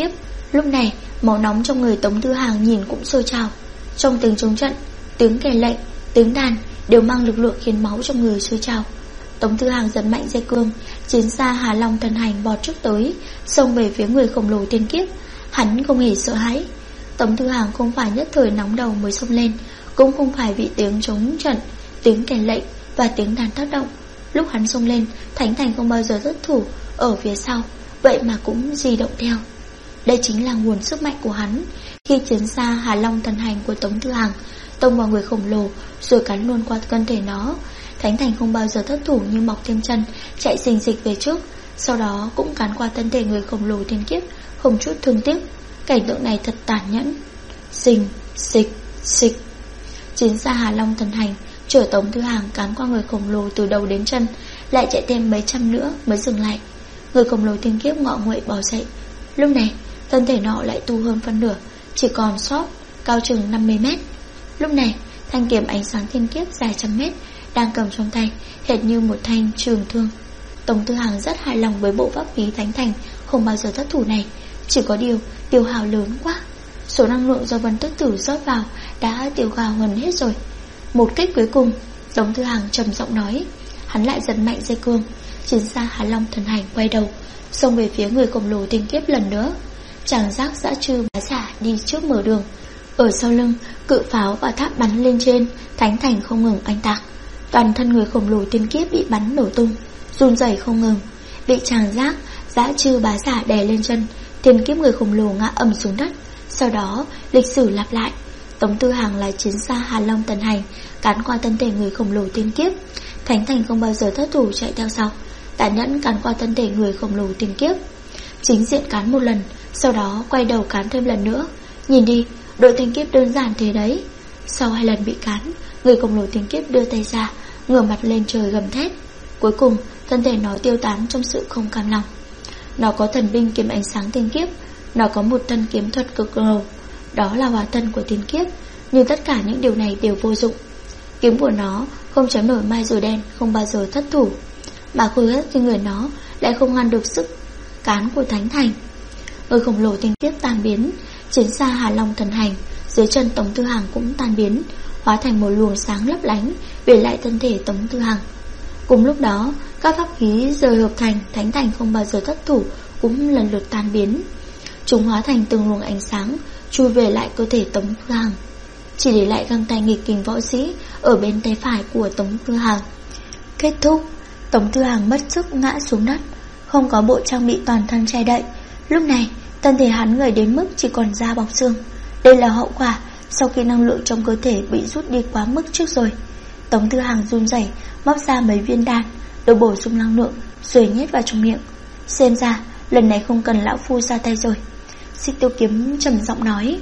Lúc này máu nóng trong người Tống Tư Hàng nhìn cũng sôi trào. Trong tiếng chống trận, tiếng kèn lệnh, tiếng đàn đều mang lực lượng khiến máu trong người sôi trào. Tống Tư Hàng giật mạnh dây cương, chiến xa Hà Long thần hành bọt trước tới, xông về phía người khổng lồ tiên kiếp. Hắn không hề sợ hãi. Tống Tư Hàng không phải nhất thời nóng đầu mới xông lên, cũng không phải vì tiếng chống trận, tiếng kèn lệnh và tiếng đàn tác động. Lúc hắn xông lên, Thánh Thành không bao giờ thất thủ ở phía sau, vậy mà cũng di động theo. Đây chính là nguồn sức mạnh của hắn. Khi chiến xa Hà Long thần hành của Tống Tư Hàng tông vào người khổng lồ rồi cắn luôn qua cơ thể nó, Thánh Thành không bao giờ thất thủ, như mọc thêm chân chạy xình xịch về trước, sau đó cũng cắn qua thân thể người khổng lồ tiên kiếp, không chút thương tiếc. Cảnh tượng này thật tàn nhẫn. Xình xịch xịch, chiến xa Hà Long thần hành chở Tống Tư Hàng cắn qua người khổng lồ từ đầu đến chân, lại chạy thêm mấy trăm nữa mới dừng lại. Người khổng lồ tiên kiếp ngọ nguậy bò dậy. Lúc này thân thể nọ lại tu hơn phân nửa, chỉ còn sót cao chừng 50 mét. Lúc này thanh kiếm ánh sáng thiên kiếp dài trăm mét đang cầm trong tay, hệt như một thanh trường thương. Tống Tư Hàng rất hài lòng với bộ pháp khí Thánh Thành không bao giờ thất thủ này. Chỉ có điều tiêu hao lớn quá. Số năng lượng do Vân Tức Tử rót vào đã tiêu hao gần hết rồi. Một kích cuối cùng, Tống Tư Hàng trầm giọng nói. Hắn lại giật mạnh dây cương, chiến xa Hà Long thần hành quay đầu, xông về phía người khổng lồ tiên kiếp lần nữa. Chàng giác dã trư bá giả đi trước mở đường. Ở sau lưng, cự pháo và tháp bắn lên trên, Thánh Thành không ngừng oanh tạc. Toàn thân người khổng lồ tiên kiếp bị bắn nổ tung, run rẩy không ngừng, bị chàng giác dã trư bá giả đè lên chân. Tiên kiếp người khổng lồ ngã ầm xuống đất. Sau đó lịch sử lặp lại. Tống Tư Hàng là chiến xa Hà Long thần hành cắn qua thân thể người khổng lồ tiên kiếp. Thánh Thành không bao giờ thất thủ chạy theo sau, tàn nhẫn cắn qua thân thể người khổng lồ tiên kiếp. Chính diện cắn một lần, sau đó quay đầu cắn thêm lần nữa. Nhìn đi, đội tiên kiếp đơn giản thế đấy. Sau 2 lần bị cắn, người khổng lồ tiên kiếp đưa tay ra, ngửa mặt lên trời gầm thét. Cuối cùng thân thể nó tiêu tán trong sự không cam lòng. Nó có thần binh kiếm ánh sáng tiên kiếp, nó có một thân kiếm thuật cực ngầu, đó là hóa thân của tiên kiếp. Nhưng tất cả những điều này đều vô dụng. Kiếm của nó không chém nổi mai rùa đen, không bao giờ thất thủ, mà khôi ớt trên người nó lại không ngăn được sức cán của Thánh Thành. Người khổng lồ tiên kiếp tan biến, chiến xa Hà Long thần hành dưới chân Tống Tư Hàng cũng tan biến, hóa thành một luồng sáng lấp lánh về lại thân thể Tống Tư Hàng. Cùng lúc đó, các pháp khí rời hợp thành Thánh Thành không bao giờ thất thủ cũng lần lượt tan biến. Chúng hóa thành từng luồng ánh sáng chui về lại cơ thể Tống Tư Hàng, chỉ để lại găng tay nghịch kình võ sĩ ở bên tay phải của Tống Tư Hàng. Kết thúc. Tống Tư Hàng mất sức ngã xuống đất, không có bộ trang bị toàn thân che đậy. Lúc này thân thể hắn gầy đến mức chỉ còn da bọc xương. Đây là hậu quả sau khi năng lượng trong cơ thể bị rút đi quá mức trước rồi. Tống Tư Hàng run rẩy móc ra mấy viên đan, đồ bổ sung năng lượng rồi nhét vào trong miệng. Xem ra lần này không cần lão phu ra tay rồi. Xích Tiêu Kiếm trầm giọng nói,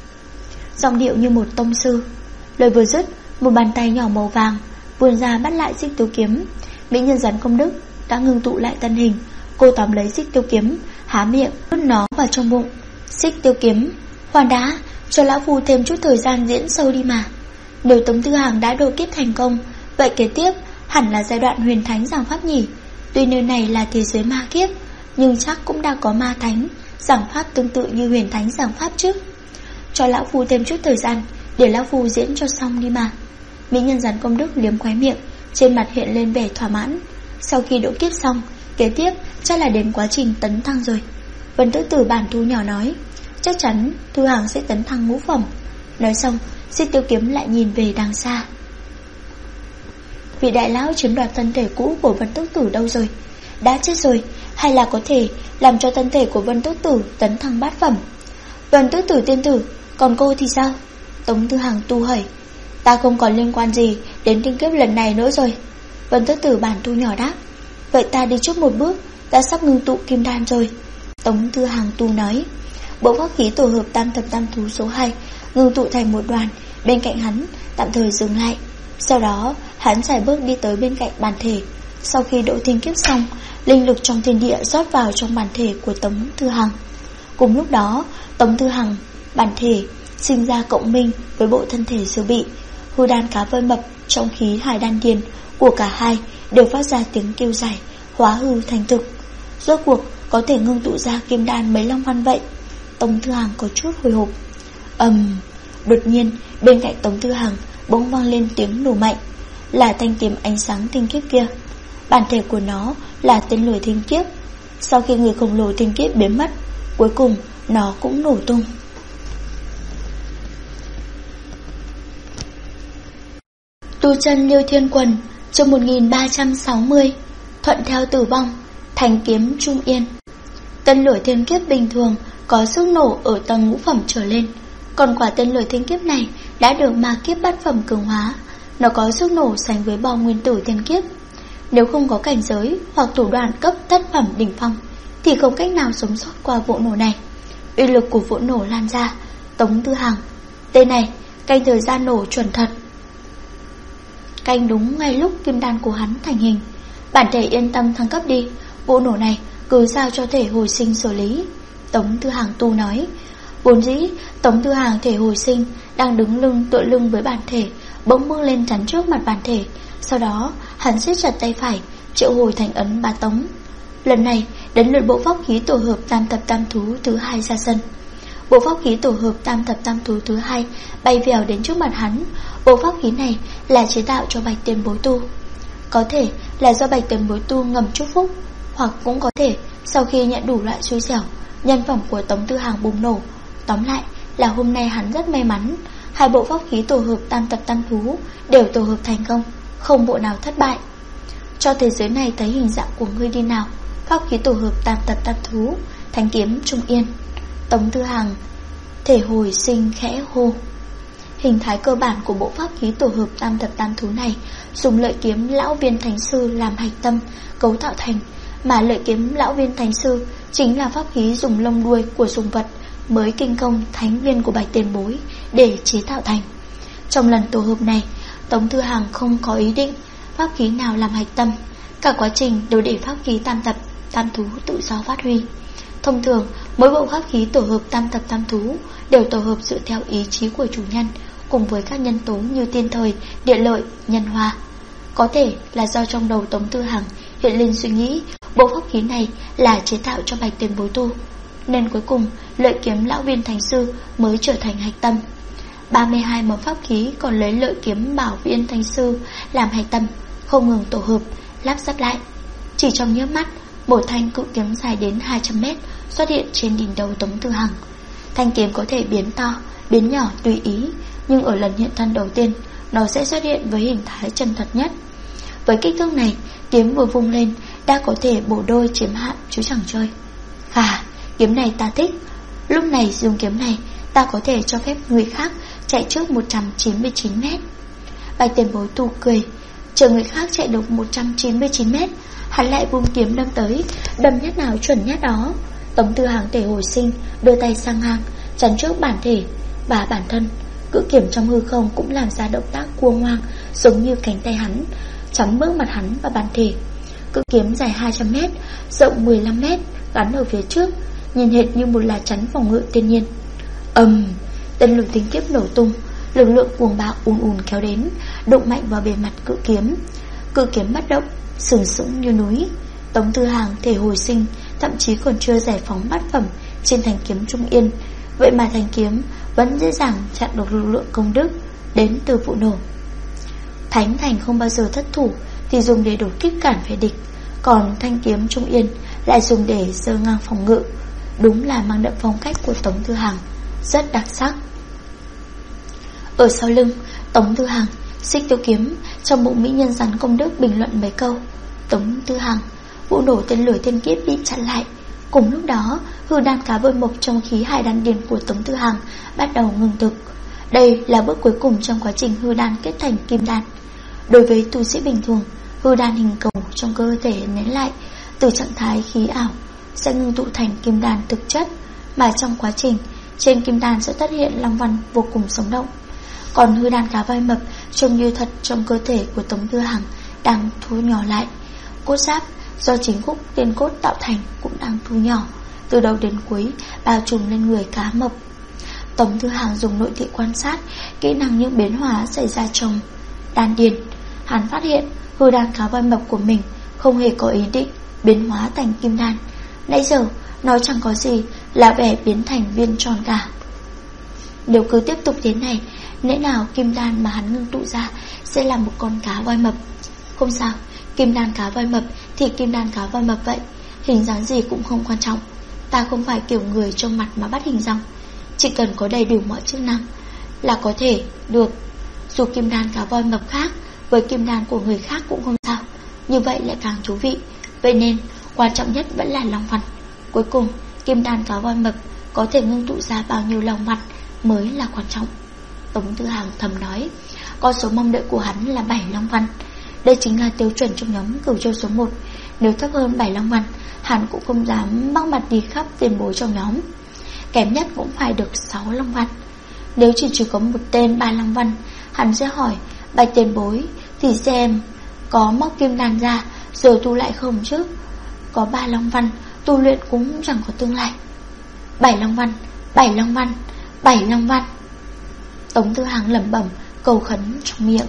giọng điệu như một tông sư. Lời vừa dứt, một bàn tay nhỏ màu vàng vươn ra bắt lại Xích Tiêu Kiếm. Mỹ nhân rắn công đức đã ngưng tụ lại thân hình, cô tóm lấy Xích Tiêu Kiếm, há miệng nuốt nó vào trong bụng. Xích Tiêu Kiếm, khoan đã, cho lão phu thêm chút thời gian diễn sâu đi mà. Nếu Tống Tư Hàng đã độ kiếp thành công, vậy kế tiếp hẳn là giai đoạn huyền thánh giảng pháp nhỉ. Tuy nơi này là thế giới ma kiếp, nhưng chắc cũng đã có ma thánh giảng pháp tương tự như huyền thánh giảng pháp chứ. Cho lão phu thêm chút thời gian để lão phu diễn cho xong đi mà. Mỹ nhân rắn công đức liếm khóe miệng, trên mặt hiện lên vẻ thỏa mãn. Sau khi độ kiếp xong, kế tiếp chắc là đến quá trình tấn thăng rồi. Vân Tứ Tử bản thu nhỏ nói, chắc chắn Tư Hàng sẽ tấn thăng ngũ phẩm. Nói xong, Xích Tiêu Kiếm lại nhìn về đằng xa. Vị đại lão chiếm đoạt thân thể cũ của Vân Tứ Tử đâu rồi? Đã chết rồi, hay là có thể làm cho thân thể của Vân Tứ Tử tấn thăng bát phẩm? Vân Tứ Tử tiên tử, còn cô thì sao? Tống Tư Hàng tu hỏi. Ta không còn liên quan gì đến tiên kiếp lần này nữa rồi. Vân Tứ Tử bản thu nhỏ đáp. Vậy ta đi trước một bước, ta sắp ngưng tụ kim đan rồi. Tống Tư Hàng tu nói. Bộ pháp khí tổ hợp tam thập tam thú số 2 ngưng tụ thành một đoàn, bên cạnh hắn tạm thời dừng lại. Sau đó hắn sải bước đi tới bên cạnh bản thể. Sau khi độ thiên kiếp xong, linh lực trong thiên địa rót vào trong bản thể của Tống Tư Hàng. Cùng lúc đó, Tống Tư Hàng bản thể sinh ra cộng minh với bộ thân thể dự bị. Hư đan cá vơi mập trong khí hải đan điền của cả hai đều phát ra tiếng kêu dài, hóa hư thành thực. Rốt cuộc có thể ngưng tụ ra kim đan mấy long văn vậy. Tống Thư Hàng có chút hồi hộp. Đột nhiên bên cạnh Tống Thư Hàng bỗng vang lên tiếng nổ mạnh. Là thanh kiếm ánh sáng thiên kiếp kia. Bản thể của nó là tên lửa thiên kiếp. Sau khi người khổng lồ thiên kiếp biến mất, cuối cùng nó cũng nổ tung. Tu chân Liêu Thiên Quần, chương 1360. Thuận theo tử vong, thành kiếm trung yên. Tên lửa thiên kiếp bình thường có sức nổ ở tầng ngũ phẩm trở lên, còn quả tên lửa thiên kiếp này đã được ma kiếp bát phẩm cường hóa. Nó có sức nổ sánh với bom nguyên tử thiên kiếp. Nếu không có cảnh giới hoặc thủ đoạn cấp thất phẩm đỉnh phong thì không cách nào sống sót qua vụ nổ này. Uy lực của vụ nổ lan ra. Tống Thư Hàng, tên này canh thời gian nổ chuẩn thật, canh đúng ngay lúc kim đan của hắn thành hình. Bản thể yên tâm thăng cấp đi, vụ nổ này cứ giao cho thể hồi sinh xử lý. Tống Thư Hàng tu nói. Vốn dĩ Tống Thư Hàng thể hồi sinh đang đứng lưng tựa lưng với bản thể, bỗng bước lên chắn trước mặt bản thể. Sau đó hắn siết chặt tay phải, triệu hồi thành ấn Bá Tống. Lần này đến lượt bộ pháp khí tổ hợp tam thập tam thú thứ hai ra sân. Bộ pháp khí tổ hợp tam thập tam thú thứ hai bay vèo đến trước mặt hắn. Bộ pháp khí này là chế tạo cho Bạch Tiền Bối tu. Có thể là do Bạch Tiền Bối tu ngầm chúc phúc, hoặc cũng có thể sau khi nhận đủ loại xui xẻo, nhân phẩm của Tống Thư Hàng bùng nổ. Tóm lại là hôm nay hắn rất may mắn. Hai bộ pháp khí tổ hợp tam thập tam thú đều tổ hợp thành công, không bộ nào thất bại. Cho thế giới này thấy hình dạng của ngươi đi nào. Pháp khí tổ hợp tam thập tam thú, thanh kiếm trung yên. Tống Thư Hàng thể hồi sinh khẽ hô. Hình thái cơ bản của bộ pháp khí tổ hợp tam thập tam thú này dùng lợi kiếm lão viên thánh sư làm hạch tâm cấu tạo thành, mà lợi kiếm lão viên thánh sư chính là pháp khí dùng lông đuôi của sùng vật mới kinh công thánh viên của Bạch Tiền Bối để chế tạo thành. Trong lần tổ hợp này, Tống Thư Hàng không có ý định pháp khí nào làm hạch tâm, cả quá trình đều để pháp khí tam thập tam thú tự do phát huy. Thông thường, mỗi bộ pháp khí tổ hợp tam thập tam thú đều tổ hợp dựa theo ý chí của chủ nhân, cùng với các nhân tố như tiên thời, địa lợi, nhân hòa. Có thể là do trong đầu Tống Thư Hàng hiện lên suy nghĩ bộ pháp khí này là chế tạo cho Bạch Tiền Bối tu, nên cuối cùng lợi kiếm lão viên thánh sư mới trở thành hạch tâm. 32 món pháp khí còn lấy lợi kiếm bảo viên thánh sư làm hạch tâm, không ngừng tổ hợp, lắp ráp lại. Chỉ trong nhớp mắt, một thanh cự kiếm dài đến 200 mét xuất hiện trên đỉnh đầu Tống Thư Hàng. Thanh kiếm có thể biến to, biến nhỏ tùy ý, nhưng ở lần hiện thân đầu tiên, nó sẽ xuất hiện với hình thái chân thật nhất. Với kích thước này, kiếm vừa vung lên đã có thể bổ đôi chiếm hạm chứ chẳng chơi. Kiếm này ta thích. Lúc này dùng kiếm này, ta có thể cho phép người khác chạy trước 199 mét. Bạch Tiền Bối tu cười. Chờ người khác chạy được 199 mét, hắn lại vung kiếm đâm tới, đâm nhát nào chuẩn nhát đó. Tống Thư Hàng thể hồi sinh đưa tay sang ngang chắn trước bản thể và bản thân. Cự kiếm trong hư không cũng làm ra động tác cua ngoang, giống như cánh tay hắn, chắn bước mặt hắn và bản thể. Cự kiếm dài 200 mét, rộng 15 mét, gắn ở phía trước, nhìn hệt như một lá chắn phòng ngự thiên nhiên. Tên lửa tinh kiếp nổ tung, lực lượng cuồng bạo ùn ùn kéo đến, đụng mạnh vào bề mặt cự kiếm. Cự kiếm bất động, sừng sững như núi. Tống Thư Hàng thể hồi sinh thậm chí còn chưa giải phóng bát phẩm trên thanh kiếm trung yên, vậy mà thanh kiếm vẫn dễ dàng chặn được lực lượng công đức đến từ vụ nổ. Thánh thành không bao giờ thất thủ thì dùng để đột kích cản về địch, còn thanh kiếm trung yên lại dùng để giơ ngang phòng ngự. Đúng là mang đậm phong cách của Tống Thư Hàng, rất đặc sắc. Ở sau lưng Tống Thư Hàng, Xích Tiêu Kiếm trong bụng mỹ nhân rắn công đức bình luận mấy câu. Tống Thư Hàng, vụ nổ tên lửa thiên kiếp bị chặn lại. Cùng lúc đó, hư đan cá bơi mộc trong khí hải đan điền của Tống Thư Hàng bắt đầu ngừng thực. Đây là bước cuối cùng trong quá trình hư đan kết thành kim đan. Đối với tu sĩ bình thường, hư đan hình cầu trong cơ thể nén lại từ trạng thái khí ảo sẽ ngưng tụ thành kim đan thực chất, mà trong quá trình trên kim đan sẽ xuất hiện long văn vô cùng sống động. Còn hư đan cá vai mập trông như thật trong cơ thể của Tống Thư Hàng đang thu nhỏ lại. Cốt giáp do chính khúc tiên cốt tạo thành cũng đang thu nhỏ, từ đầu đến cuối bao trùm lên người cá mập. Tống Thư Hàng dùng nội thị quan sát kỹ năng những biến hóa xảy ra trong đan điền. Hắn phát hiện hư đan cá voi mập của mình không hề có ý định biến hóa thành kim đan. Nãy giờ nó chẳng có gì là vẻ biến thành viên tròn cả. Nếu cứ tiếp tục thế này, lẽ nào kim đan mà hắn ngưng tụ ra sẽ là một con cá voi mập? Không sao, kim đan cá voi mập thì kim đan cá voi mập vậy, hình dáng gì cũng không quan trọng. Ta không phải kiểu người trông mặt mà bắt hình dong, chỉ cần có đầy đủ mọi chức năng là có thể được. Dù kim đan cá voi mập khác với kim đan của người khác cũng không sao, như vậy lại càng thú vị. Vậy nên quan trọng nhất vẫn là long văn. Cuối cùng kim đan cá voi mập có thể ngưng tụ ra bao nhiêu long văn mới là quan trọng. Tống Tư Hằng thầm nói. Con số mong đợi của hắn là 7 long văn. Đây chính là tiêu chuẩn trong nhóm Cửu Châu số 1. Nếu thấp hơn 7 long văn, hắn cũng không dám mắc mặt đi khắp tiền bối trong nhóm. Kém nhất cũng phải được 6 long văn. Nếu chỉ có một tên 3 long văn, hắn sẽ hỏi bạch tiền bối thì xem có móc kim đan ra rồi tu lại không chứ. Có 3 long văn, tu luyện cũng chẳng có tương lai. 7 long văn, 7 long văn, 7 long văn. Tống Tư Hằng lẩm bẩm cầu khấn trong miệng.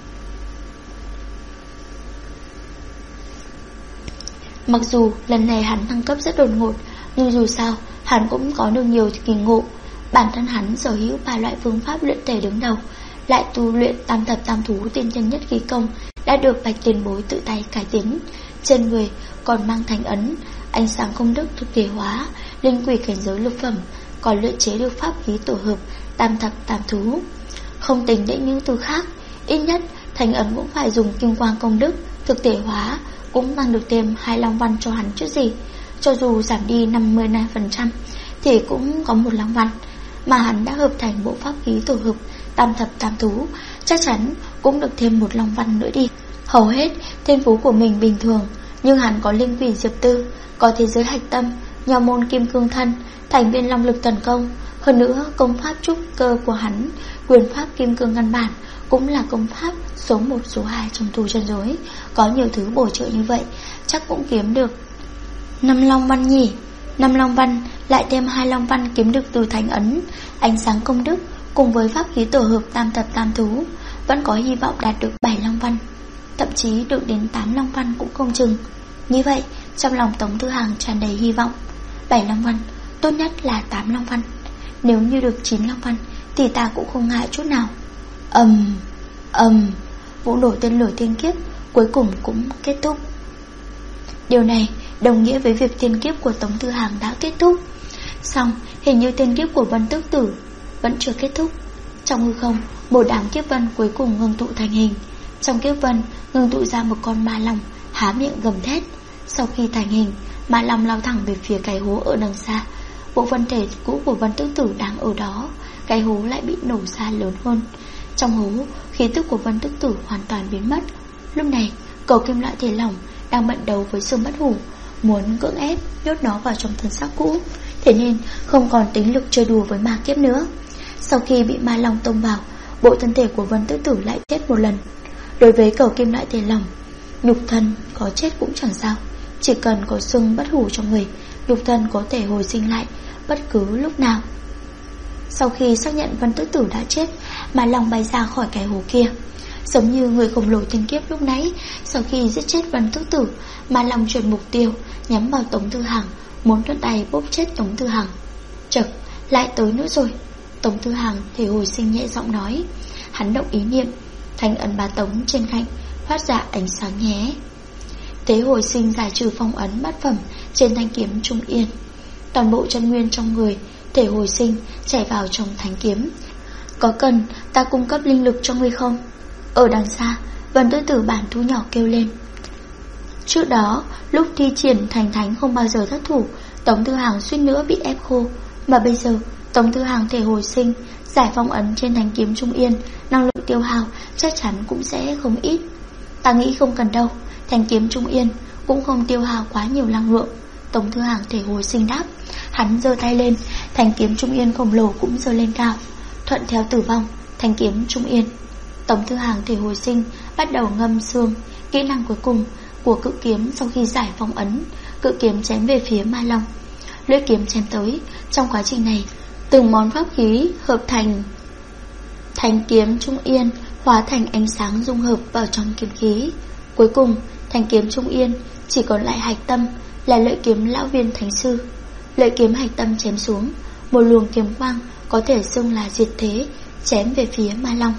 Mặc dù lần này hắn thăng cấp rất đột ngột, nhưng dù sao hắn cũng có được nhiều kỳ ngộ. Bản thân hắn sở hữu 3 loại phương pháp luyện thể đứng đầu, lại tu luyện tam thập tam thú tiên chân nhất khí công đã được bạch tiền bối tự tay cải tiến. Trên người còn mang thánh ấn, ánh sáng công đức thực thể hóa, linh quỷ cảnh giới lục phẩm, còn luyện chế được pháp khí tổ hợp tam thập tam thú. Không tính đến những thứ khác, ít nhất thánh ấn cũng phải dùng kim quang công đức thực thể hóa, cũng mang được thêm 2 long văn cho hắn chứ gì. Cho dù giảm đi 50% thì cũng có 1 long văn. Mà hắn đã hợp thành bộ pháp khí tổ hợp tam thập tam thú, chắc chắn cũng được thêm 1 long văn nữa đi. Hầu hết thiên phú của mình bình thường, nhưng hắn có linh quỷ diệp tư, có thế giới hạch tâm, nhỏ môn kim cương thân, thành viên long lực tấn công. Hơn nữa công pháp trúc cơ của hắn, quyền pháp kim cương căn bản, cũng là công pháp số 1 số 2 trong tu chân giới. Có nhiều thứ bổ trợ như vậy, chắc cũng kiếm được 5 long văn nhỉ. 5 long văn lại thêm 2 long văn kiếm được từ thánh ấn, ánh sáng công đức cùng với pháp khí tổ hợp tam thập tam thú, vẫn có hy vọng đạt được 7 long văn, thậm chí được đến 8 long văn cũng không chừng. Như vậy trong lòng Tống Tư Hằng tràn đầy hy vọng. 7 long văn, tốt nhất là 8 long văn. Nếu như được 9 long văn thì ta cũng không ngại chút nào. Vụ nổ tên lửa thiên kiếp cuối cùng cũng kết thúc. Điều này đồng nghĩa với việc thiên kiếp của Tống Tư Hằng đã kết thúc. Xong hình như thiên kiếp của Vân Tước Tử vẫn chưa kết thúc. Trong hư không, một đám kiếp vân cuối cùng ngưng tụ thành hình. Trong kiếp vân ngưng tụ ra một con ma long há miệng gầm thét. Sau khi thành hình, ma long lao thẳng về phía cái hố ở đằng xa. Bộ phân thể cũ của Vân Tước Tử đang ở đó, cái hố lại bị nổ ra lớn hơn. Trong hố, khí tức của Vân Tước Tử hoàn toàn biến mất. Lúc này, cầu kim loại thể lỏng đang bận đấu với xương bất hủ, muốn cưỡng ép nhốt nó vào trong thân xác cũ, thế nên không còn tính lực chơi đùa với ma kiếp nữa. Sau khi bị ma long tông vào, bộ thân thể của Vân Tước Tử lại chết một lần. Đối với cầu kim loại thể lỏng, nhục thân có chết cũng chẳng sao, chỉ cần có xương bất hủ trong người, nhục thân có thể hồi sinh lại bất cứ lúc nào. Sau khi xác nhận Vân Tước Tử đã chết, ma long bay ra khỏi cái hố kia. Giống như người khổng lồ thiên kiếp lúc nãy, sau khi giết chết Vân Tước Tử, ma long chuyển mục tiêu nhắm vào Tống Tư Hằng, muốn thuận tay bóp chết Tống Tư Hằng. Chật, lại tới nữa rồi. Tống Tư Hằng thể hồi sinh nhẹ giọng nói. Hắn động ý niệm, thành ấn bá tống trên cạnh phát ra ánh sáng nhé. Thế hồi sinh giải trừ phong ấn bát phẩm trên thanh kiếm Trung Yên. Toàn bộ chân nguyên trong người thể hồi sinh chảy vào trong thanh kiếm. Có cần ta cung cấp linh lực cho ngươi không? Ở đằng xa, Vân Tước Tử bản thu nhỏ kêu lên. Trước đó, lúc thi triển thành thánh không bao giờ thất thủ, Tống Tư Hằng suýt nữa bị ép khô. Mà bây giờ, Tống Tư Hằng thể hồi sinh, giải phong ấn trên thanh kiếm Trung Yên, năng lượng tiêu hao chắc chắn cũng sẽ không ít. Ta nghĩ không cần đâu, thanh kiếm Trung Yên cũng không tiêu hao quá nhiều năng lượng. Tống Tư Hằng thể hồi sinh đáp. Hắn giơ tay lên, thanh kiếm Trung Yên khổng lồ cũng giơ lên cao, thuận theo tử vong, thanh kiếm Trung Yên. Tống Tư Hằng thể hồi sinh bắt đầu ngâm xương, kỹ năng cuối cùng của cự kiếm. Sau khi giải phong ấn, cự kiếm chém về phía ma long. Lưỡi kiếm chém tới. Trong quá trình này, từng món pháp khí hợp thành thanh kiếm Trung Yên hóa thành ánh sáng dung hợp vào trong kiếm khí. Cuối cùng, thanh kiếm Trung Yên chỉ còn lại hạch tâm là lưỡi kiếm lão viên thánh sư. Lưỡi kiếm hạch tâm chém xuống, một luồng kiếm quang có thể xưng là diệt thế chém về phía ma long.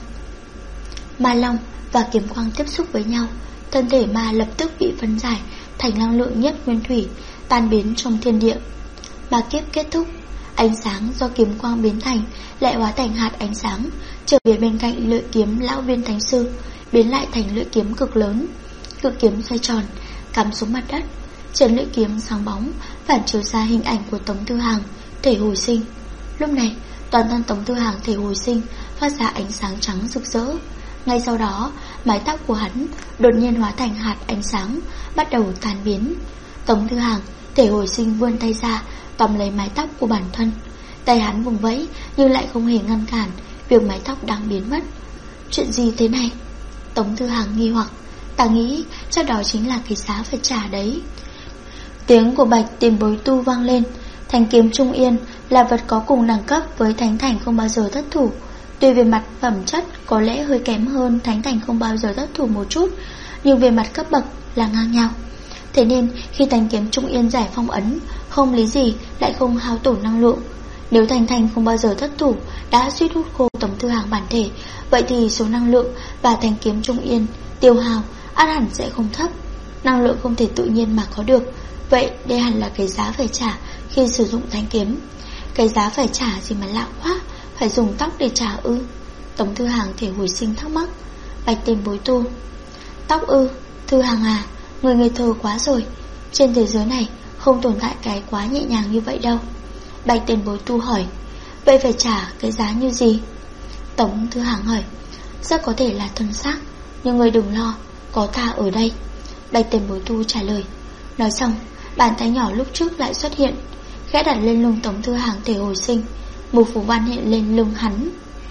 Ma long và kiếm quang tiếp xúc với nhau, thân thể ma lập tức bị phân giải thành năng lượng nhất nguyên thủy, tan biến trong thiên địa. Ma kiếp kết thúc, ánh sáng do kiếm quang biến thành lại hóa thành hạt ánh sáng, trở về bên cạnh lưỡi kiếm lão Viên Thánh Sư, biến lại thành lưỡi kiếm cực lớn. Cự kiếm xoay tròn, cắm xuống mặt đất. Trên lưỡi kiếm sáng bóng phản chiếu ra hình ảnh của Tống Tư Hàng, thể hồi sinh. Lúc này toàn thân Tống Tư Hàng thể hồi sinh phát ra ánh sáng trắng rực rỡ. Ngay sau đó, mái tóc của hắn đột nhiên hóa thành hạt ánh sáng, bắt đầu tan biến. Tống Tư Hàng thể hồi sinh vươn tay ra, tóm lấy mái tóc của bản thân. Tay hắn vùng vẫy nhưng lại không hề ngăn cản việc mái tóc đang biến mất. Chuyện gì thế này? Tống Tư Hàng nghi hoặc. Ta nghĩ chắc đó chính là cái giá phải trả đấy. Tiếng của Bạch Tiền Bối Tu vang lên. Thanh kiếm Trung Yên là vật có cùng đẳng cấp với Thánh Thành không bao giờ thất thủ. Tuy về mặt phẩm chất có lẽ hơi kém hơn Thánh Thành không bao giờ thất thủ một chút, nhưng về mặt cấp bậc là ngang nhau. Thế nên khi thanh kiếm Trung Yên giải phong ấn, không lý gì lại không hao tổn năng lượng. Nếu Thánh Thành không bao giờ thất thủ đã suýt hút khô Tống Tư Hàng bản thể, vậy thì số năng lượng và thanh kiếm Trung Yên tiêu hao ắt hẳn sẽ không thấp. Năng lượng không thể tự nhiên mà có được, vậy đây hẳn là cái giá phải trả khi sử dụng thanh kiếm. Cái giá phải trả gì mà lạ quá, phải dùng tóc để trả ư? Tống Tư Hàng thể hồi sinh thắc mắc. Bạch Tiền Bối Tu: Tóc ư? Tư Hàng à, người ngây thơ quá rồi. Trên thế giới này không tồn tại cái quá nhẹ nhàng như vậy đâu. Bạch Tiền Bối Tu hỏi: Vậy phải trả cái giá như gì? Tống Tư Hàng hỏi: Rất có thể là thân xác, nhưng người đừng lo, có ta ở đây. Bạch Tiền Bối Tu trả lời. Nói xong, bàn tay nhỏ lúc trước lại xuất hiện, khẽ đặt lên lưng Tống Tư Hàng thể hồi sinh. Một phù văn hiện lên lưng hắn.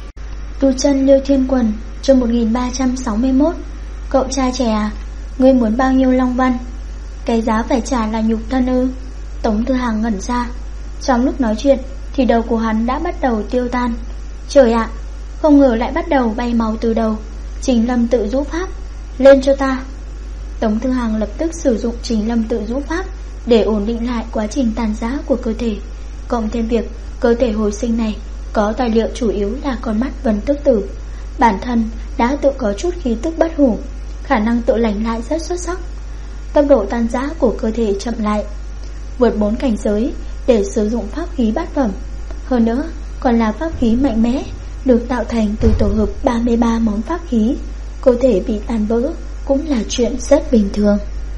Tu chân Liêu Thiên Quần, chương 1361. Cậu trai trẻ à, ngươi muốn bao nhiêu long văn? Cái giá phải trả là nhục thân ư? Tống Tư Hàng ngẩn ra. Trong lúc nói chuyện thì đầu của hắn đã bắt đầu tiêu tan. Trời ạ, không ngờ lại bắt đầu bay máu từ đầu. Trình Lâm tự rũ pháp, lên cho ta. Tống Tư Hàng lập tức sử dụng Trình Lâm tự rũ pháp để ổn định lại quá trình tàn rã của cơ thể. Cộng thêm việc cơ thể hồi sinh này có tài liệu chủ yếu là con mắt Vân Tước Tử, bản thân đã tự có chút khí tức bất hủ, khả năng tự lành lại rất xuất sắc. Tốc độ tan rã của cơ thể chậm lại, vượt 4 cảnh giới để sử dụng pháp khí bát phẩm. Hơn nữa còn là pháp khí mạnh mẽ, được tạo thành từ tổ hợp 33 món pháp khí. Cơ thể bị tan vỡ cũng là chuyện rất bình thường.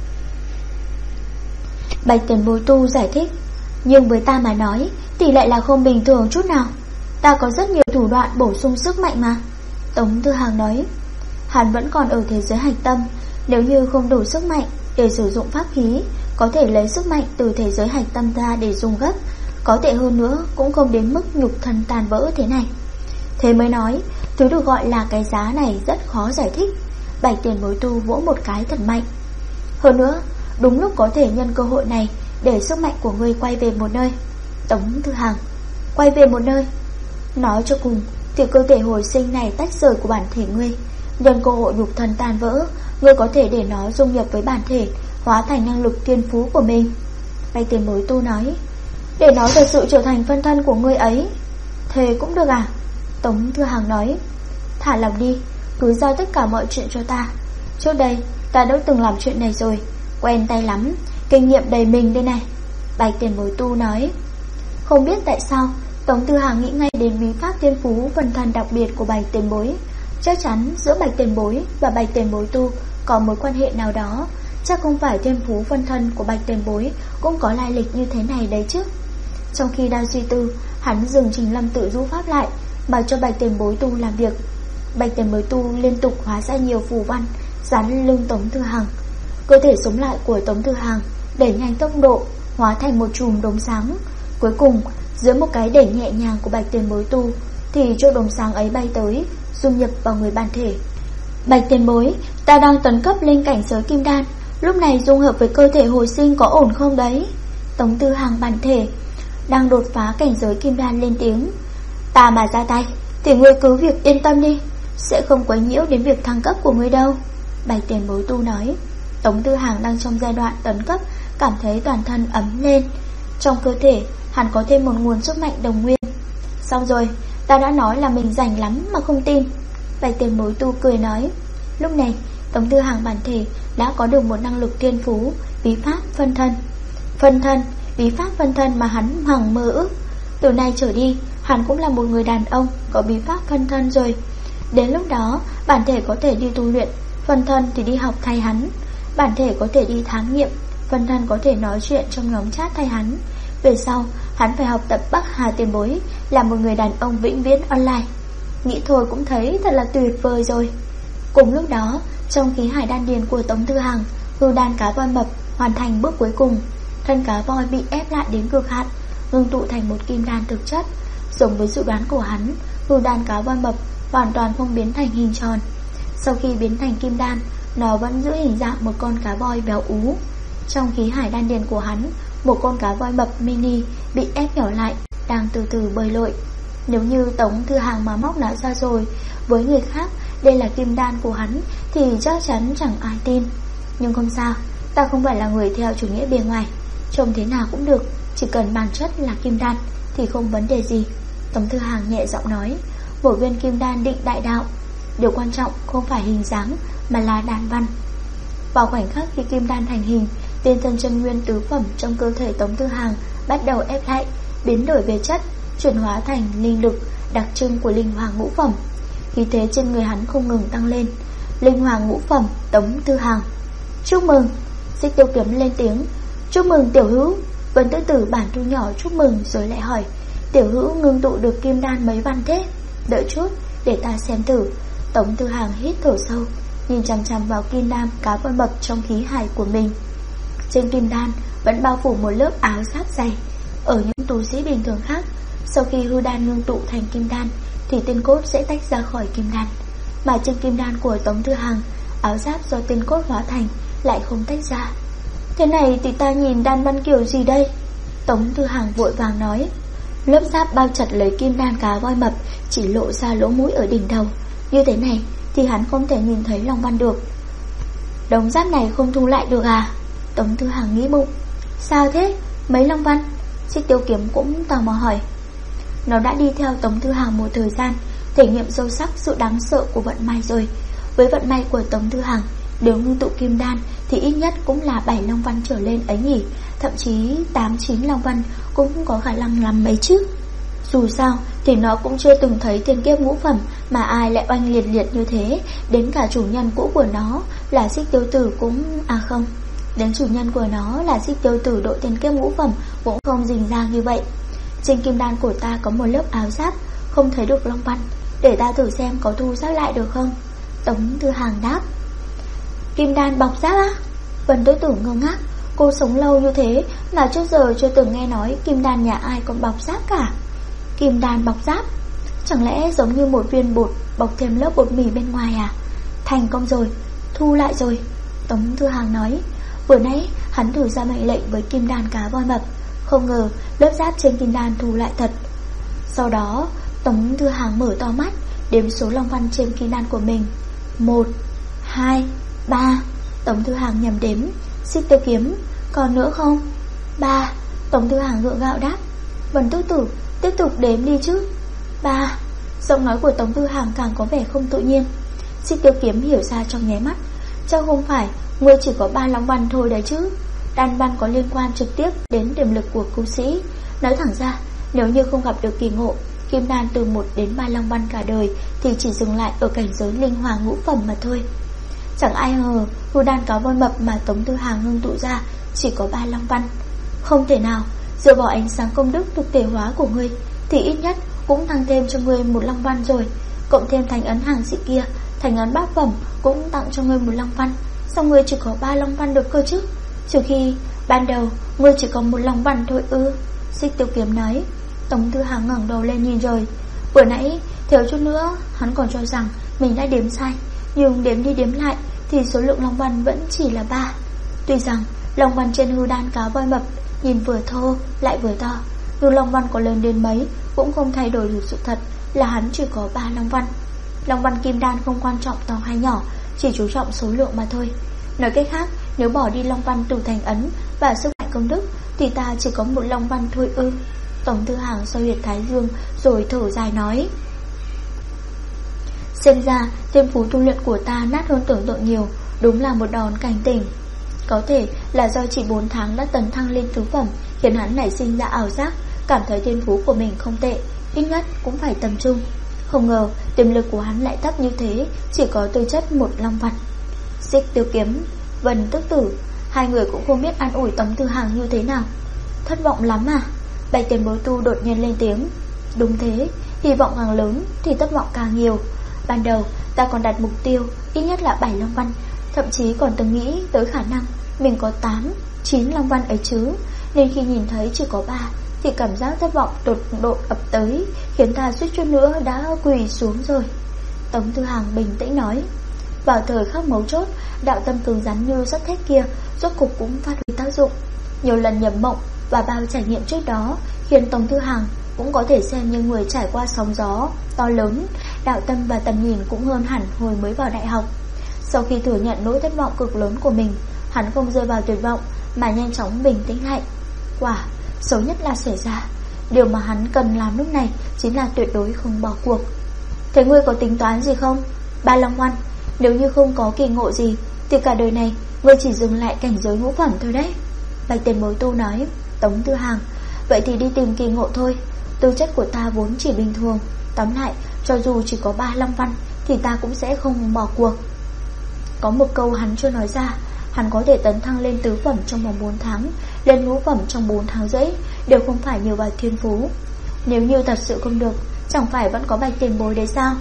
Bạch Tiền Bối Tu giải thích: Nhưng với ta mà nói tỷ lệ là không bình thường chút nào. Ta có rất nhiều thủ đoạn bổ sung sức mạnh mà. Tống Tư Hàng nói. Hắn vẫn còn ở thế giới hạch tâm, nếu như không đủ sức mạnh để sử dụng pháp khí, có thể lấy sức mạnh từ thế giới hạch tâm ra để dùng gấp. Có tệ hơn nữa cũng không đến mức nhục thân tàn vỡ thế này. Thế mới nói thứ được gọi là cái giá này rất khó giải thích. Bạch Tiền Bối Tu vỗ một cái thật mạnh. Hơn nữa đúng lúc có thể nhân cơ hội này để sức mạnh của ngươi quay về một nơi. Tống Tư Hàng: Quay về một nơi? Nói cho cùng thì cơ thể hồi sinh này tách rời của bản thể ngươi. Nhân cơ hội nhục thân tan vỡ, ngươi có thể để nó dung nhập với bản thể, hóa thành năng lực thiên phú của mình. Bạch Tiền Bối Tu nói. Để nó thật sự trở thành phân thân của ngươi ấy. Thế cũng được à? Tống Tư Hàng nói. Thả lòng đi, cứ giao tất cả mọi chuyện cho ta. Trước đây ta đã từng làm chuyện này rồi, quen tay lắm, kinh nghiệm đầy mình đây này. Bạch Tiền Bối Tu nói. Không biết tại sao Tống Tư Hàng nghĩ ngay đến bí pháp thiên phú phân thân đặc biệt của Bạch Tiền Bối. Chắc chắn giữa Bạch Tiền Bối và Bạch Tiền Bối Tu có mối quan hệ nào đó. Chắc không phải thiên phú phân thân của Bạch Tiền Bối cũng có lai lịch như thế này đấy chứ. Trong khi đang suy tư, hắn dừng Trình Lâm tự rũ pháp lại, mà cho Bạch Tiền Bối Tu làm việc. Bạch Tiền Bối Tu liên tục hóa ra nhiều phù văn dán lên lưng Tống Tư Hàng. Cơ thể sống lại của Tống Tư Hàng đẩy nhanh tốc độ, hóa thành một chùm đốm sáng. Cuối cùng dưới một cái đẩy nhẹ nhàng của Bạch Tiền Bối Tu thì chỗ đốm sáng ấy bay tới, dung nhập vào người bản thể. Bạch Tiền Bối, ta đang tấn cấp lên cảnh giới kim đan, lúc này dung hợp với cơ thể hồi sinh có ổn không đấy? Tống Tư Hàng bản thể đang đột phá cảnh giới kim đan lên tiếng. Ta mà ra tay thì ngươi cứ việc yên tâm đi, sẽ không quấy nhiễu đến việc thăng cấp của ngươi đâu. Bạch Tiền Bối Tu nói. Tống Tư Hàng đang trong giai đoạn tấn cấp, cảm thấy toàn thân ấm lên. Trong cơ thể hắn có thêm một nguồn sức mạnh đồng nguyên. Xong rồi, ta đã nói là mình rảnh lắm mà không tin. Bạch tiền bối tu cười nói. Lúc này Tống Tư Hằng bản thể đã có được một năng lực thiên phú, bí pháp phân thân. Bí pháp phân thân mà hắn hằng mơ ước. Từ nay trở đi, hắn cũng là một người đàn ông có bí pháp phân thân rồi. Đến lúc đó, bản thể có thể đi tu luyện, phân thân thì đi học thay hắn. Bản thể có thể đi thám nghiệm, phân thân có thể nói chuyện trong nhóm chat thay hắn. Về sau, hắn phải học tập Bắc Hà tiền bối, là một người đàn ông vĩnh viễn online. Nghĩ thôi cũng thấy thật là tuyệt vời rồi. Cùng lúc đó, trong khí hải đan điền của Tống Tư Hằng, hư đan cá voi mập hoàn thành bước cuối cùng. Thân cá voi bị ép lại đến cực hạn, ngưng tụ thành một kim đan thực chất. Giống với dự đoán của hắn, hư đan cá voi mập hoàn toàn không biến thành hình tròn. Sau khi biến thành kim đan, nó vẫn giữ hình dạng một con cá voi béo ú. Trong khí hải đan điền của hắn, một con cá voi mập mini bị ép nhỏ lại, đang từ từ bơi lội. Nếu như Tống Tư Hằng mà móc nó ra rồi, với người khác đây là kim đan của hắn thì chắc chắn chẳng ai tin. Nhưng không sao, ta không phải là người theo chủ nghĩa bề ngoài, trông thế nào cũng được, chỉ cần bản chất là kim đan thì không vấn đề gì. Tống Tư Hằng nhẹ giọng nói. Một viên kim đan định đại đạo, điều quan trọng không phải hình dáng mà là đan văn. Vào khoảnh khắc khi kim đan thành hình, tiên thân chân nguyên tứ phẩm trong cơ thể Tống Tư Hằng bắt đầu ép lại, biến đổi về chất, chuyển hóa thành linh lực đặc trưng của linh hoàng ngũ phẩm. Khí thế trên người hắn không ngừng tăng lên. Linh hoàng ngũ phẩm Tống Tư Hằng. Chúc mừng. Xích Tiêu Kiếm lên tiếng. Chúc mừng tiểu hữu. Vân Tử Tử bản thu nhỏ chúc mừng rồi lại hỏi, tiểu hữu ngưng tụ được kim đan mấy văn thế? Đợi chút để ta xem thử. Tống Tư Hằng hít thở sâu, nhìn chằm chằm vào kim đan cá voi mập trong khí hải của mình. Trên kim đan vẫn bao phủ một lớp áo giáp dày. Ở những tu sĩ bình thường khác, sau khi hư đan ngưng tụ thành kim đan thì tiên cốt sẽ tách ra khỏi kim đan. Mà trên kim đan của Tống Tư Hằng, áo giáp do tiên cốt hóa thành lại không tách ra. Thế này thì ta nhìn đan văn kiểu gì đây? Tống Tư Hằng vội vàng nói. Lớp giáp bao chặt lấy kim đan cá voi mập chỉ lộ ra lỗ mũi ở đỉnh đầu. Như thế này thì hắn không thể nhìn thấy long văn được. Đống giáp này không thu lại được à? Tống Tư Hằng nghĩ bụng. Sao thế? Mấy long văn? Xích Tiêu Kiếm cũng tò mò hỏi. Nó đã đi theo Tống Tư Hằng một thời gian, thể nghiệm sâu sắc sự đáng sợ của vận may rồi. Với vận may của Tống Tư Hằng, nếu ngưng tụ kim đan thì ít nhất cũng là 7 long văn trở lên ấy nhỉ. Thậm chí 8-9 long văn cũng có khả năng làm mấy chứ. Dù sao thì nó cũng chưa từng thấy thiên kiếp ngũ phẩm mà ai lại oanh liệt liệt như thế. Đến cả chủ nhân cũ của nó là Xích Tiêu Tử cũng... không, đến chủ nhân của nó là Xích Tiêu Tử độ thiên kiếp ngũ phẩm cũng không rình rang như vậy. Trên kim đan của ta có một lớp áo giáp, không thấy được long văn. Để ta thử xem có thu giáp lại được không? Tống Tư Hằng đáp. Kim đan bọc giáp á? Vân Tử Tử ngơ ngác. Cô sống lâu như thế mà trước giờ chưa từng nghe nói kim đan nhà ai còn bọc giáp cả. Kim đan bọc giáp? Chẳng lẽ giống như một viên bột bọc thêm lớp bột mì bên ngoài à? Thành công rồi, thu lại rồi. Tống Tư Hằng nói. Vừa nãy hắn thử ra mệnh lệnh với kim đan cá voi mập, không ngờ lớp giáp trên kim đan thu lại thật. Sau đó Tống Tư Hằng mở to mắt, đếm số long văn trên kim đan của mình. 1, 2, 3. Tống Tư Hằng nhầm đếm. Xích Tiêu Kiếm, còn nữa không? 3. Tống Tư Hằng gượng gạo đáp. Vân Tử Tử, tiếp tục đếm đi chứ. 3. Giọng nói của Tống Tư Hằng càng có vẻ không tự nhiên. Xích Tiêu Kiếm hiểu ra trong nháy mắt. Chắc không phải ngươi chỉ có 3 long văn thôi đấy chứ. Đan văn có liên quan trực tiếp đến tiềm lực của cư sĩ. Nói thẳng ra, nếu như không gặp được kỳ ngộ kim đan từ 1 đến 3 long văn cả đời thì chỉ dừng lại ở cảnh giới linh hoàng ngũ phẩm mà thôi. Chẳng ai ngờ hư đan cá voi mập mà Tống Tư Hằng ngưng tụ ra chỉ có 3 long văn. Không thể nào, dựa vào ánh sáng công đức thực thể hóa của ngươi thì ít nhất cũng tăng thêm cho ngươi 1 long văn rồi. Cộng thêm thành ấn hàng sĩ kia, thành ấn bát phẩm cũng tặng cho ngươi 1 long văn. Sao ngươi chỉ có 3 long văn được cơ chứ? Trừ khi ban đầu ngươi chỉ có 1 long văn thôi ư? Xích Tiêu Kiếm nói. Tống Tư Hằng ngẩng đầu lên nhìn trời. Vừa nãy thiếu chút nữa hắn còn cho rằng mình đã đếm sai, nhưng đếm đi đếm lại thì số lượng long văn vẫn chỉ là 3. Tuy rằng long văn trên hư đan cá voi mập nhìn vừa thô lại vừa to, nhưng long văn có lớn đến mấy cũng không thay đổi được sự thật là hắn chỉ có 3 long văn. Long văn kim đan không quan trọng to hay nhỏ, chỉ chú trọng số lượng mà thôi. Nói cách khác, nếu bỏ đi long văn từ thành ấn và sức mạnh công đức thì ta chỉ có một long văn thôi ư? Tống Tư Hàng xoay huyệt thái dương rồi thở dài nói: xem ra thiên phú tu luyện của ta nát hơn tưởng tượng nhiều, đúng là một đòn cảnh tỉnh. Có thể là do chỉ 4 tháng đã tấn thăng lên tứ phẩm, khiến hắn nảy sinh ra ảo giác, cảm thấy thiên phú của mình không tệ, ít nhất cũng phải tầm trung. Không ngờ tiềm lực của hắn lại thấp như thế, chỉ có tư chất một long văn. Xích Tiêu Kiếm, Vân Tức Tử, hai người cũng không biết an ủi Tống Tư Hàng như thế nào. Thất vọng lắm à? Bạch tiền bối tu đột nhiên lên tiếng. Đúng thế, hy vọng càng lớn thì thất vọng càng nhiều. Ban đầu ta còn đặt mục tiêu ít nhất là 7 long văn, thậm chí còn từng nghĩ tới khả năng mình có 8, 9 long văn ấy chứ. Nên khi nhìn thấy chỉ có 3 thì cảm giác thất vọng tột độ ập tới, khiến ta suýt chút nữa đã quỳ xuống rồi. Tống Tư Hàng bình tĩnh nói. Vào thời khắc mấu chốt, đạo tâm cứng rắn như sắt thép kia rốt cục cũng phát huy tác dụng. Nhiều lần nhập mộng và bao trải nghiệm trước đó khiến Tống Tư Hàng cũng có thể xem như người trải qua sóng gió to lớn. Đạo tâm và tầm nhìn cũng hơn hẳn hồi mới vào đại học. Sau khi thừa nhận nỗi thất vọng cực lớn của mình, hắn không rơi vào tuyệt vọng mà nhanh chóng bình tĩnh lại. Quả xấu nhất là xảy ra, điều mà hắn cần làm lúc này chính là tuyệt đối không bỏ cuộc. Thế ngươi có tính toán gì không? 3 long văn, nếu như không có kỳ ngộ gì thì cả đời này ngươi chỉ dừng lại cảnh giới ngũ phẩm thôi đấy. Bạch tiền bối tu nói. Tống Tư Hàng: vậy thì đi tìm kỳ ngộ thôi. Tư chất của ta vốn chỉ bình thường. Tóm lại, cho dù chỉ có 3 long văn thì ta cũng sẽ không bỏ cuộc. Có một câu hắn chưa nói ra. Hắn có thể tấn thăng lên tứ phẩm trong vòng 4 tháng, lên ngũ phẩm trong 4 tháng rưỡi, đều không phải nhờ vào thiên phú. Nếu như thật sự không được, chẳng phải vẫn có Bạch tiền bối đấy sao?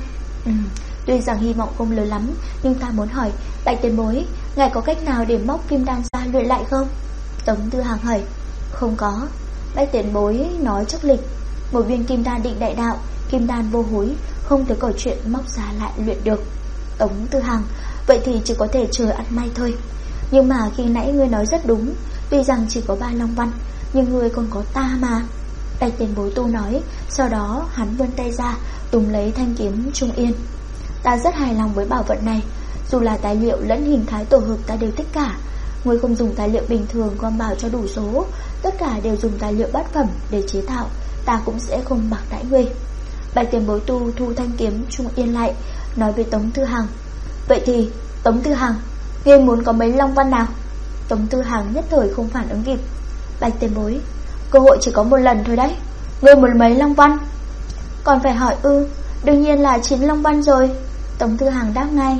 Tuy rằng hy vọng không lớn lắm, nhưng ta muốn hỏi, Bạch tiền bối, ngài có cách nào để móc kim đan ra luyện lại không? Tống Tư Hàng hỏi. Không có. Bạch tiền bối nói chắc lịch, một viên kim đan định đại đạo, kim đan vô hối, không thể có chuyện móc ra lại luyện được. Tống Tư Hàng: vậy thì chỉ có thể chờ ăn may thôi. Nhưng mà khi nãy ngươi nói rất đúng, tuy rằng chỉ có 3 long văn, nhưng ngươi còn có ta mà. Bạch tiền bối tu nói. Sau đó hắn vươn tay ra, túm lấy thanh kiếm Trung Yên. Ta rất hài lòng với bảo vật này, dù là tài liệu lẫn hình thái tổ hợp ta đều thích cả. Ngươi không dùng tài liệu bình thường gom vào cho đủ số, tất cả đều dùng tài liệu bát phẩm để chế tạo, ta cũng sẽ không bạc đãi ngươi. Bạch tiền bối tu thu thanh kiếm Trung Yên lại, nói với Tống Tư Hàng. Vậy thì Tống Tư Hàng, ngươi muốn có mấy long văn nào? Tống Tư Hàng nhất thời không phản ứng kịp. Bạch tiền bối, cơ hội chỉ có một lần thôi đấy, ngươi muốn mấy long văn? Còn phải hỏi ư? Đương nhiên là 9 long văn rồi. Tống Tư Hàng đáp ngay.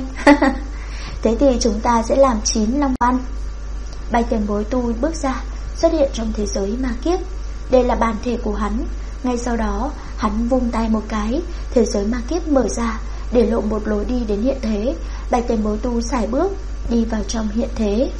Thế thì chúng ta sẽ làm 9 long văn. Bạch tiền bối tu bước ra, xuất hiện trong thế giới ma kiếp. Đây là bản thể của hắn. Ngay sau đó hắn vung tay một cái, thế giới ma kiếp mở ra, để lộ một lối đi đến hiện thế. Bạch tiền bối tu sải bước đi vào trong hiện thế.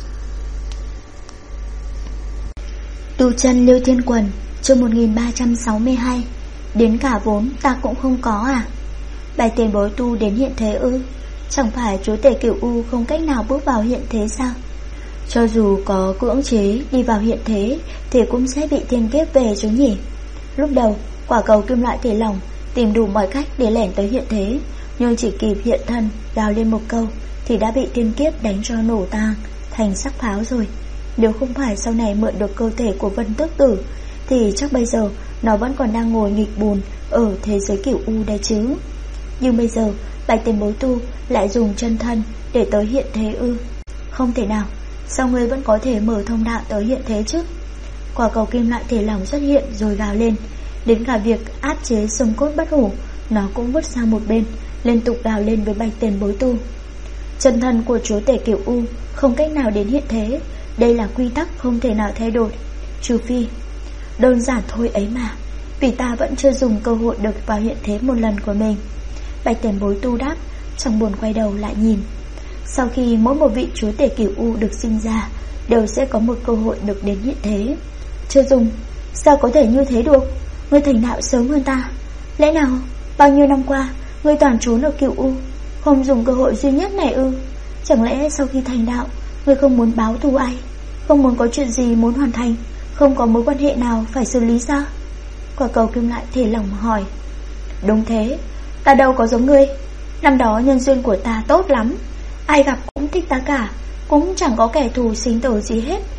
Tu chân Lưu Thiên Quần, chương 1362. Đến cả vốn ta cũng không có à? Bạch tiền bối tu đến hiện thế ư? Chẳng phải chúa tể Cửu U không cách nào bước vào hiện thế sao? Cho dù có cưỡng chế đi vào hiện thế thì cũng sẽ bị thiên kiếp về chứ nhỉ? Lúc đầu quả cầu kim loại thể lỏng tìm đủ mọi cách để lẻn tới hiện thế, nhưng chỉ kịp hiện thân gào lên một câu thì đã bị thiên kiếp đánh cho nổ tang thành xác pháo rồi. Nếu không phải sau này mượn được cơ thể của Vân Tước Tử thì chắc bây giờ nó vẫn còn đang ngồi nghịch bùn ở thế giới Cửu U đây chứ. Nhưng bây giờ Bạch tiền bối tu lại dùng chân thân để tới hiện thế ư? Không thể nào. Sao ngươi vẫn có thể mở thông đạo tới hiện thế chứ? Quả cầu kim loại thể lỏng xuất hiện rồi gào lên. Đến cả việc áp chế xương cốt bất hủ nó cũng vứt sang một bên, liên tục gào lên với Bạch tiền bối tu. Chân thân của chúa tể Cửu U không cách nào đến hiện thế, đây là quy tắc không thể nào thay đổi, trừ phi. Đơn giản thôi ấy mà, vì ta vẫn chưa dùng cơ hội được vào hiện thế một lần của mình. Bạch tiền bối tu đáp, chẳng buồn quay đầu lại nhìn. Sau khi mỗi một vị chúa tể Cửu U được sinh ra đều sẽ có một cơ hội được đến hiện thế. Chưa dùng, sao có thể như thế được? Ngươi thành đạo sớm hơn ta. Lẽ nào bao nhiêu năm qua ngươi toàn trốn ở Cửu U, không dùng cơ hội duy nhất này ư? Chẳng lẽ sau khi thành đạo ngươi không muốn báo thù ai, không muốn có chuyện gì muốn hoàn thành, không có mối quan hệ nào phải xử lý sao? Quả cầu kim loại thể lỏng hỏi. Đúng thế, ta đâu có giống ngươi. Năm đó nhân duyên của ta tốt lắm, ai gặp cũng thích ta cả, cũng chẳng có kẻ thù sinh tử gì hết.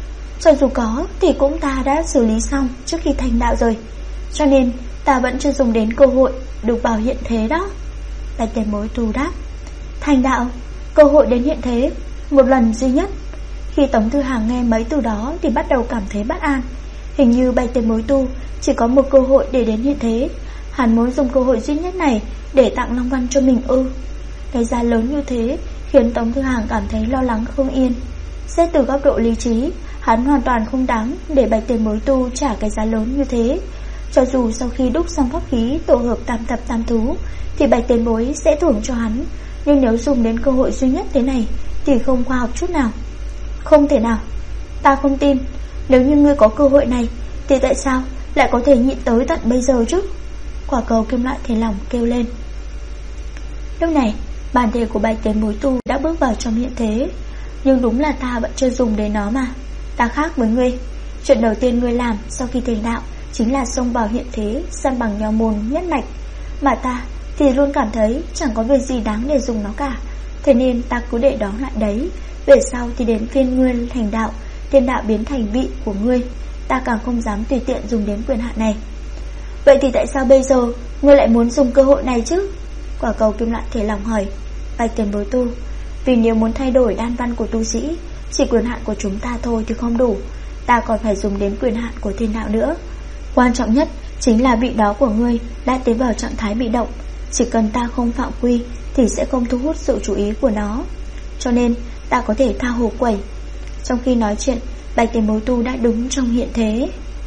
Cho dù có thì cũng ta đã xử lý xong trước khi thành đạo rồi, cho nên ta vẫn chưa dùng đến cơ hội được vào hiện thế đó. Bạch Tiền Bối Tu đáp. Thành đạo, cơ hội đến hiện thế, một lần duy nhất. Khi Tống Thư Hàng nghe mấy từ đó thì bắt đầu cảm thấy bất an. Hình như Bạch Tiền Bối Tu chỉ có một cơ hội để đến hiện thế. Hắn muốn dùng cơ hội duy nhất này để tặng Long Văn cho mình ư? Cái giá lớn như thế khiến Tống Thư Hàng cảm thấy lo lắng không yên. Xét từ góc độ lý trí, hắn hoàn toàn không đáng để Bạch Tiền Bối Tu trả cái giá lớn như thế. Cho dù sau khi đúc xong pháp khí tổ hợp tam thập tam thú thì Bạch Tiền Bối sẽ thưởng cho hắn, nhưng nếu dùng đến cơ hội duy nhất thế này thì không khoa học chút nào. Không thể nào, ta không tin. Nếu như ngươi có cơ hội này thì tại sao lại có thể nhịn tới tận bây giờ chứ? Quả cầu kim loại thể lòng kêu lên. Lúc này bản thể của Bạch Tiền Bối Tu đã bước vào trong hiện thế. Nhưng đúng là ta vẫn chưa dùng đến nó mà. Ta khác với ngươi. Chuyện đầu tiên ngươi làm sau khi thành đạo chính là xông vào hiện thế, săn bằng nho môn nhất mạch. Mà ta thì luôn cảm thấy chẳng có việc gì đáng để dùng nó cả. Thế nên ta cứ để đó lại đấy. Về sau thì đến phiên ngươi thành đạo, thiên đạo biến thành vị của ngươi, ta càng không dám tùy tiện dùng đến quyền hạn này. Vậy thì tại sao bây giờ ngươi lại muốn dùng cơ hội này chứ? Quả cầu kim loại thể lòng hỏi. Bạch Tiền Bối Tu, vì nếu muốn thay đổi đan văn của tu sĩ, chỉ quyền hạn của chúng ta thôi thì không đủ, ta còn phải dùng đến quyền hạn của thiên đạo nữa. Quan trọng nhất chính là vị đó của ngươi đã tiến vào trạng thái bị động. Chỉ cần ta không phạm quy thì sẽ không thu hút sự chú ý của nó. Cho nên ta có thể tha hồ quẩy. Trong khi nói chuyện, Bạch Tiền Bối Tu đã đứng trong hiện thế.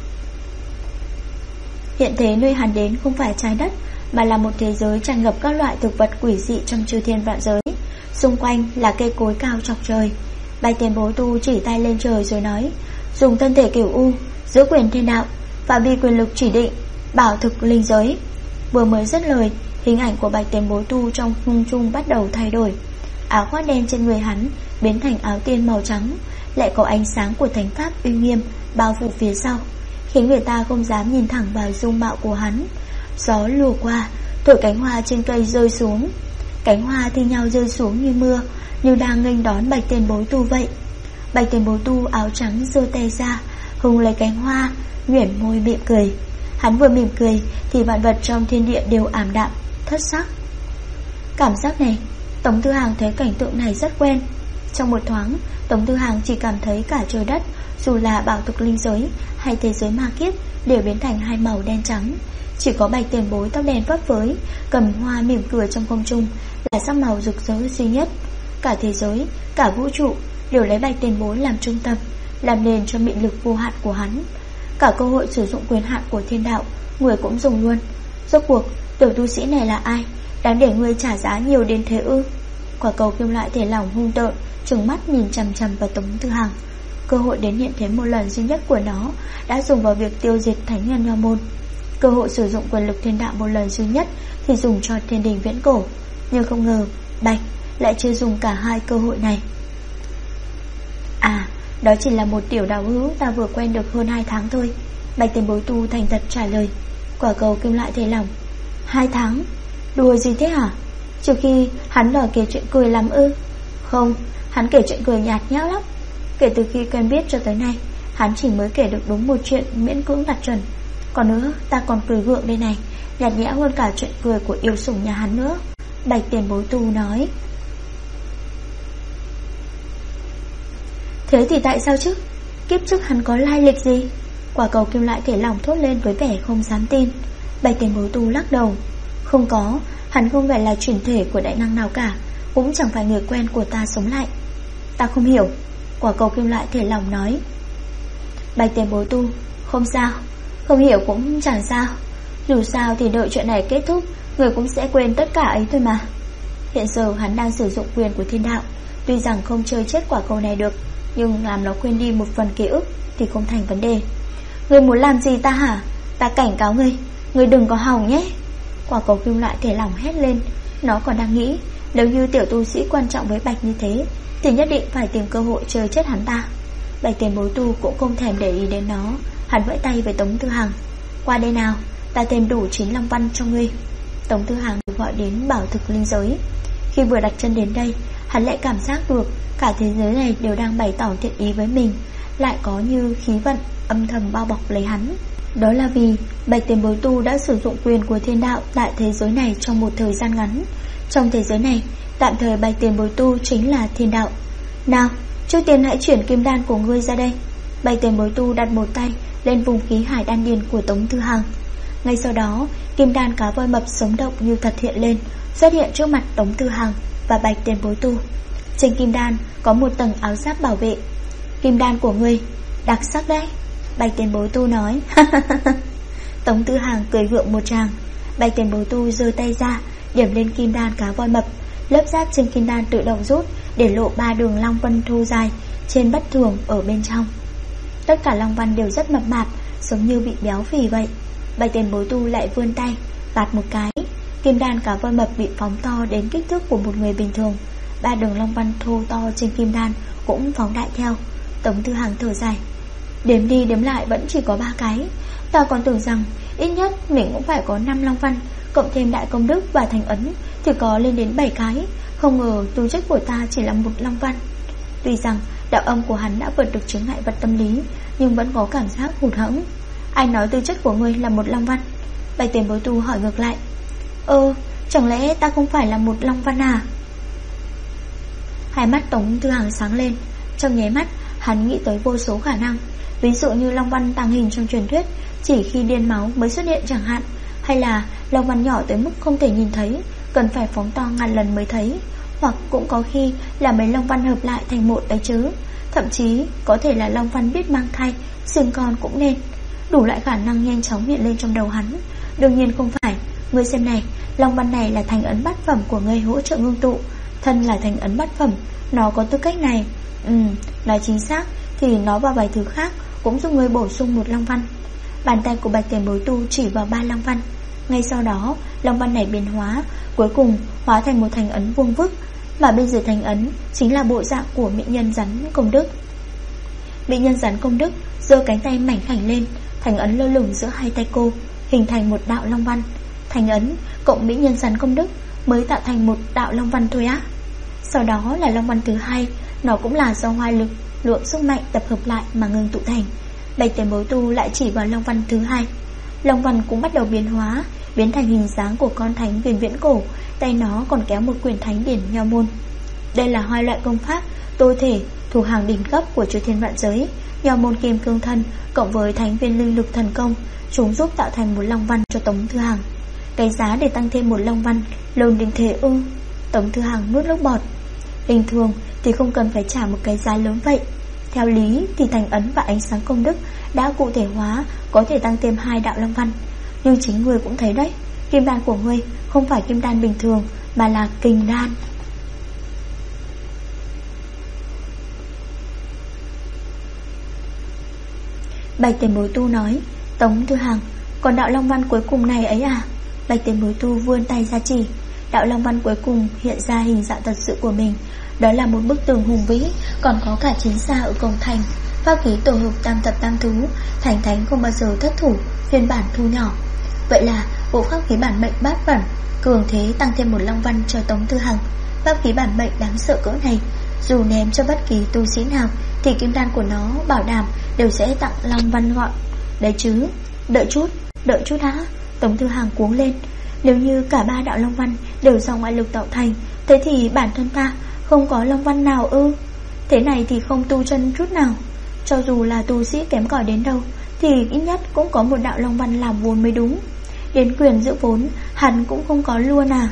Hiện thế nơi hắn đến không phải trái đất, mà là một thế giới tràn ngập các loại thực vật quỷ dị trong chư thiên vạn giới. Xung quanh là cây cối cao chọc trời. Bạch Tiền Bối Tu chỉ tay lên trời rồi nói, dùng thân thể cửu u, giữ quyền thiên đạo, phạm vi quyền lực chỉ định, bảo thực linh giới. Vừa mới dứt lời, hình ảnh của Bạch Tiền Bối Tu trong không trung bắt đầu thay đổi. Áo khoác đen trên người hắn biến thành áo tiên màu trắng, lại có ánh sáng của thánh pháp uy nghiêm bao phủ phía sau, khiến người ta không dám nhìn thẳng vào dung mạo của hắn. Gió lùa qua, thổi cánh hoa trên cây rơi xuống. Cánh hoa thi nhau rơi xuống như mưa, như đang nghênh đón Bạch Tiền Bối Tu vậy. Bạch Tiền Bối Tu áo trắng giơ tay ra, hùng lấy cánh hoa, nhuyễn môi mỉm cười. Hắn vừa mỉm cười thì vạn vật trong thiên địa đều ảm đạm, thất sắc. Cảm giác này, Tống Thư Hàng thấy cảnh tượng này rất quen. Trong một thoáng, Tống Thư Hàng chỉ cảm thấy cả trời đất, dù là bảo thực linh giới hay thế giới ma kiếp, đều biến thành hai màu đen trắng. Chỉ có Bạch Tiền Bối tóc đen phấp phới, cầm hoa mỉm cười trong không trung là sắc màu rực rỡ duy nhất. Cả thế giới, cả vũ trụ đều lấy Bạch Tiền Bối làm trung tâm, làm nền cho mị lực vô hạn của hắn. Cả cơ hội sử dụng quyền hạn của thiên đạo người cũng dùng luôn. Rốt cuộc tiểu tu sĩ này là ai, đáng để ngươi trả giá nhiều đến thế ư? Quả cầu kim loại thể lỏng hung tợn trừng mắt nhìn chằm chằm vào Tống Thư Hàng. Cơ hội đến hiện thế một lần duy nhất của nó đã dùng vào việc tiêu diệt thánh nhân nho môn. Cơ hội sử dụng quyền lực thiên đạo một lần duy nhất thì dùng cho thiên đình viễn cổ. Nhưng không ngờ Bạch lại chưa dùng cả hai cơ hội này. À, đó chỉ là một tiểu đạo hữu ta vừa quen được hơn 2 tháng thôi. Bạch Tiền Bối Tu thành thật trả lời. Quả cầu kim loại thể lỏng. 2 tháng? Đùa gì thế hả? Trừ khi hắn đòi kể chuyện cười lắm ư? Không, hắn kể chuyện cười nhạt nhẽo lắm. Kể từ khi quen biết cho tới nay, hắn chỉ mới kể được đúng một chuyện miễn cưỡng đạt chuẩn. Còn nữa, ta còn cười gượng đây này, nhạt nhẽo hơn cả chuyện cười của yêu sủng nhà hắn nữa. Bạch Tiền Bối Tu nói. Thế thì tại sao chứ? Kiếp trước hắn có lai lịch gì? Quả cầu kim loại thể lỏng thốt lên với vẻ không dám tin. Bạch Tiền Bối Tu lắc đầu. Không có, hắn không phải là chuyển thể của đại năng nào cả, cũng chẳng phải người quen của ta sống lại. Ta không hiểu. Quả cầu kim loại thể lỏng nói. Bạch Tiền Bối Tu, không sao, không hiểu cũng chẳng sao. Dù sao thì đợi chuyện này kết thúc, người cũng sẽ quên tất cả ấy thôi mà. Hiện giờ hắn đang sử dụng quyền của thiên đạo. Tuy rằng không chơi chết quả cầu này được, nhưng làm nó quên đi một phần ký ức thì không thành vấn đề. Ngươi muốn làm gì ta hả? Ta cảnh cáo ngươi, ngươi đừng có hòng nhé. Quả cầu kim loại thể lỏng hét lên. Nó còn đang nghĩ, nếu như tiểu tu sĩ quan trọng với Bạch như thế thì nhất định phải tìm cơ hội chơi chết hắn ta. Bạch Tiền Bối Tu cũng không thèm để ý đến nó. Hắn vẫy tay với Tống Thư Hàng. Qua đây nào, ta thêm đủ 9 long văn cho ngươi. Tống Thư Hàng được gọi đến bảo thực linh giới. Khi vừa đặt chân đến đây, Hắn lại cảm giác được cả thế giới này đều đang bày tỏ thiện ý với mình, lại có như khí vận âm thầm bao bọc lấy hắn. Đó là vì Bạch Tiền Bối Tu đã sử dụng quyền của thiên đạo tại thế giới này trong một thời gian ngắn. Trong thế giới này, tạm thời Bạch Tiền Bối Tu chính là thiên đạo. Nào, trước tiên hãy chuyển kim đan của ngươi ra đây. Bạch Tiền Bối Tu đặt một tay lên vùng khí hải đan điền của Tống Tư Hằng. Ngay sau đó, kim đan cá voi mập sống động như thật hiện lên, xuất hiện trước mặt Tống Tư Hằng và Bạch Tiền Bối Tu. Trên kim đan có một tầng áo giáp bảo vệ. Kim đan của ngươi đặc sắc đấy, Bạch Tiền Bối Tu nói. Tống Tư Hằng cười gượng một tràng. Bạch Tiền Bối Tu giơ tay ra, điểm lên kim đan cá voi mập. Lớp giáp trên kim đan tự động rút, để lộ 3 đường long văn thô dài trên bất thường ở bên trong. Tất cả long văn đều rất mập mạp, giống như bị béo phì vậy. Bạch Tiền Bối Tu lại vươn tay gạt một cái, kim đan cá voi mập bị phóng to đến kích thước của một người bình thường. 3 đường long văn thô to trên kim đan cũng phóng đại theo. Tống Tư Hằng thở dài. Đếm đi đếm lại vẫn chỉ có 3 cái. Ta còn tưởng rằng ít nhất mình cũng phải có 5 long văn, cộng thêm đại công đức và thành ấn thì có lên đến 7 cái. Không ngờ tư chất của ta chỉ là 1 long văn. Tuy rằng đạo âm của hắn đã vượt được chướng ngại vật tâm lý, nhưng vẫn có cảm giác hụt hẫng. Anh nói tư chất của ngươi là 1 long văn. Bạch Tiền Bối Tu hỏi ngược lại. Chẳng lẽ ta không phải là 1 long văn à? Hai mắt Tống Tư Hằng sáng lên. Trong nháy mắt hắn nghĩ tới vô số khả năng. Ví dụ như long văn tàng hình trong truyền thuyết chỉ khi điên máu mới xuất hiện chẳng hạn, hay là long văn nhỏ tới mức không thể nhìn thấy, cần phải phóng to ngàn lần mới thấy. Hoặc cũng có khi là mấy long văn hợp lại thành một đấy chứ. Thậm chí có thể là long văn biết mang thai, sinh con cũng nên. Đủ loại khả năng nhanh chóng hiện lên trong đầu hắn. Đương nhiên không phải. Ngươi xem này, long văn này là thành ấn bát phẩm của ngươi hỗ trợ ngưng tụ. Thân là thành ấn bát phẩm, nó có tư cách này. Nói chính xác thì nó và vài thứ khác cũng giúp ngươi bổ sung 1 long văn. Bàn tay của Bạch Tiền Bối Tu chỉ vào 3 long văn. Ngay sau đó long văn này biến hóa, cuối cùng hóa thành một thành ấn vuông vức. Mà bên dưới thành ấn chính là bộ dạng của mỹ nhân rắn công đức. Mỹ nhân rắn công đức giơ cánh tay mảnh khảnh lên, thành ấn lơ lửng giữa hai tay cô, hình thành một đạo long văn. Thành ấn cộng mỹ nhân rắn công đức mới tạo thành một đạo long văn thôi á. Sau đó là long văn thứ hai, nó cũng là do hoa lực lượng sức mạnh tập hợp lại mà ngưng tụ thành. Bạch Tiền Bối Tu lại chỉ vào long văn thứ hai. Long văn cũng bắt đầu biến hóa, biến thành hình dáng của con thánh viễn viễn cổ. Tay nó còn kéo một quyển thánh điển nho môn. Đây là 2 loại công pháp tối thể thuộc hàng đỉnh cấp của chư thiên vạn giới. Nho môn kim cương thân cộng với thánh viên linh lực thần công, chúng giúp tạo thành một long văn cho Tống Tư Hằng. Cái giá để tăng thêm 1 long văn lớn đến thế ư? Tống Tư Hằng nuốt nước bọt. Bình thường thì không cần phải trả một cái giá lớn vậy. Theo lý thì thành ấn và ánh sáng công đức đã cụ thể hóa, có thể tăng thêm 2 đạo long văn. Nhưng chính ngươi cũng thấy đấy, kim đan của ngươi không phải kim đan bình thường, mà là kình đan. Bạch Tiền Bối Tu nói. Tống Tư Hằng, còn đạo long văn cuối cùng này ấy à? Bạch Tiền Bối Tu vươn tay ra chỉ. Đạo long văn cuối cùng hiện ra hình dạng thật sự của mình. Đó là một bức tường hùng vĩ, còn có cả chiến xa ở cổng thành. Pháp khí tổ hợp tam tập tam thú, thành thánh không bao giờ thất thủ, phiên bản thu nhỏ. Vậy là bộ pháp khí bản mệnh bát phẩm cường thế tăng thêm 1 long văn cho Tống Tư Hằng. Pháp khí bản mệnh đáng sợ cỡ này, dù ném cho bất kỳ tu sĩ nào thì kim đan của nó bảo đảm đều sẽ tặng long văn gọn. Đấy chứ. Đợi chút hả? Tống Tư Hằng cuống lên. Nếu như cả 3 đạo long văn đều do ngoại lực tạo thành, thế thì bản thân ta không có long văn nào ư? Thế này thì không tu chân chút nào. Cho dù là tu sĩ kém cỏi đến đâu thì ít nhất cũng có 1 đạo long văn làm vốn mới đúng. Đến quyền giữ vốn hắn cũng không có luôn à?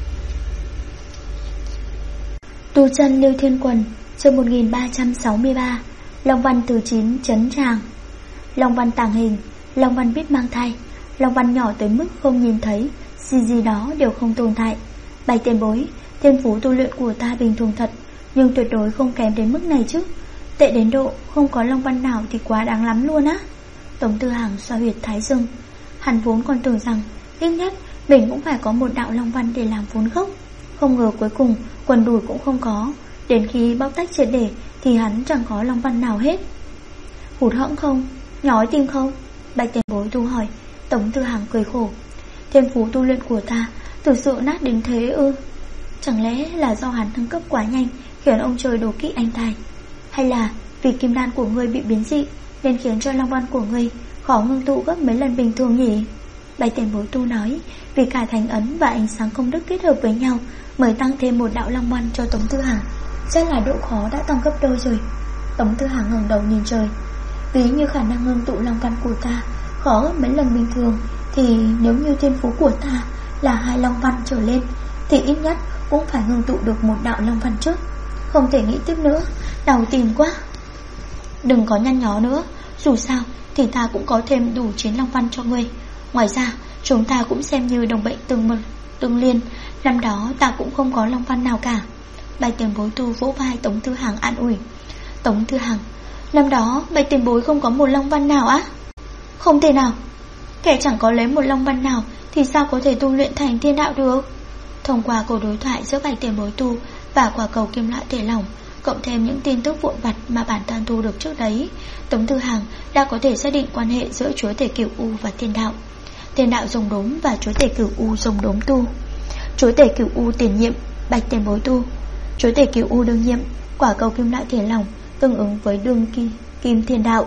Tu chân Lưu Thiên Quần, chương 1363. Long văn từ 9 chấn tràng. Long văn tàng hình, long văn biết mang thai, long văn nhỏ tới mức không nhìn thấy, gì đó đều không tồn tại. Bạch Tiền Bối, thiên phú tu luyện của ta bình thường thật, nhưng tuyệt đối không kém đến mức này chứ. Tệ đến độ không có long văn nào thì quá đáng lắm luôn á. Tống Tư Hằng xoa huyệt thái dương. Hắn vốn còn tưởng rằng ít nhất mình cũng phải có 1 đạo long văn để làm vốn gốc. Không ngờ cuối cùng quần đùi cũng không có. Đến khi bóc tách triệt để thì hắn chẳng có long văn nào hết. Hụt hẫng không? Nhói tim không? Bạch Tiền Bối Tu hỏi. Tống Tư Hằng cười khổ. Thiên phú tu luyện của ta thực sự nát đến thế ư? Chẳng lẽ là do hắn thăng cấp quá nhanh khiến ông trời đố kỵ anh tài, hay là vì kim đan của ngươi bị biến dị nên khiến cho long văn của ngươi khó ngưng tụ gấp mấy lần bình thường nhỉ? Bạch Tiền Bối Tu nói, vì cả thành ấn và ánh sáng công đức kết hợp với nhau mới tăng thêm một đạo long văn cho Tống Tư Hằng. Chắc là độ khó đã tăng gấp đôi rồi. Tống Tư Hằng ngẩng đầu nhìn trời. Ví như khả năng ngưng tụ long văn của ta khó gấp mấy lần bình thường, thì nếu như thiên phú của ta là 2 long văn trở lên thì ít nhất cũng phải ngưng tụ được 1 đạo long văn trước. Không thể nghĩ tiếp nữa, đau tim quá. Đừng có nhăn nhó nữa, dù sao thì ta cũng có thêm đủ 9 long văn cho ngươi. Ngoài ra chúng ta cũng xem như đồng bệnh tương liên. Năm đó ta cũng không có long văn nào cả. Bạch Tiền Bối Tu vỗ vai Tống Tư Hằng an ủi. Tống Tư Hằng, năm đó Bạch Tiền Bối không có một long văn nào á? Không thể nào. Kẻ chẳng có lấy một long văn nào thì sao có thể tu luyện thành thiên đạo được? Thông qua cuộc đối thoại giữa Bạch Tiền Bối Tu và quả cầu kim loại thể lỏng, cộng thêm những tin tức vụn vặt mà bản thân thu được trước đấy, Tống Tư Hằng đã có thể xác định quan hệ giữa chúa tể Cửu U và thiên đạo. Thiên đạo rồng đốm và chúa tể Cửu U rồng đốm tu. Chúa tể Cửu U tiền nhiệm Bạch Tiền Bối Tu, chúa tể Cửu U đương nhiệm quả cầu kim loại thể lỏng tương ứng với đương kim thiên đạo.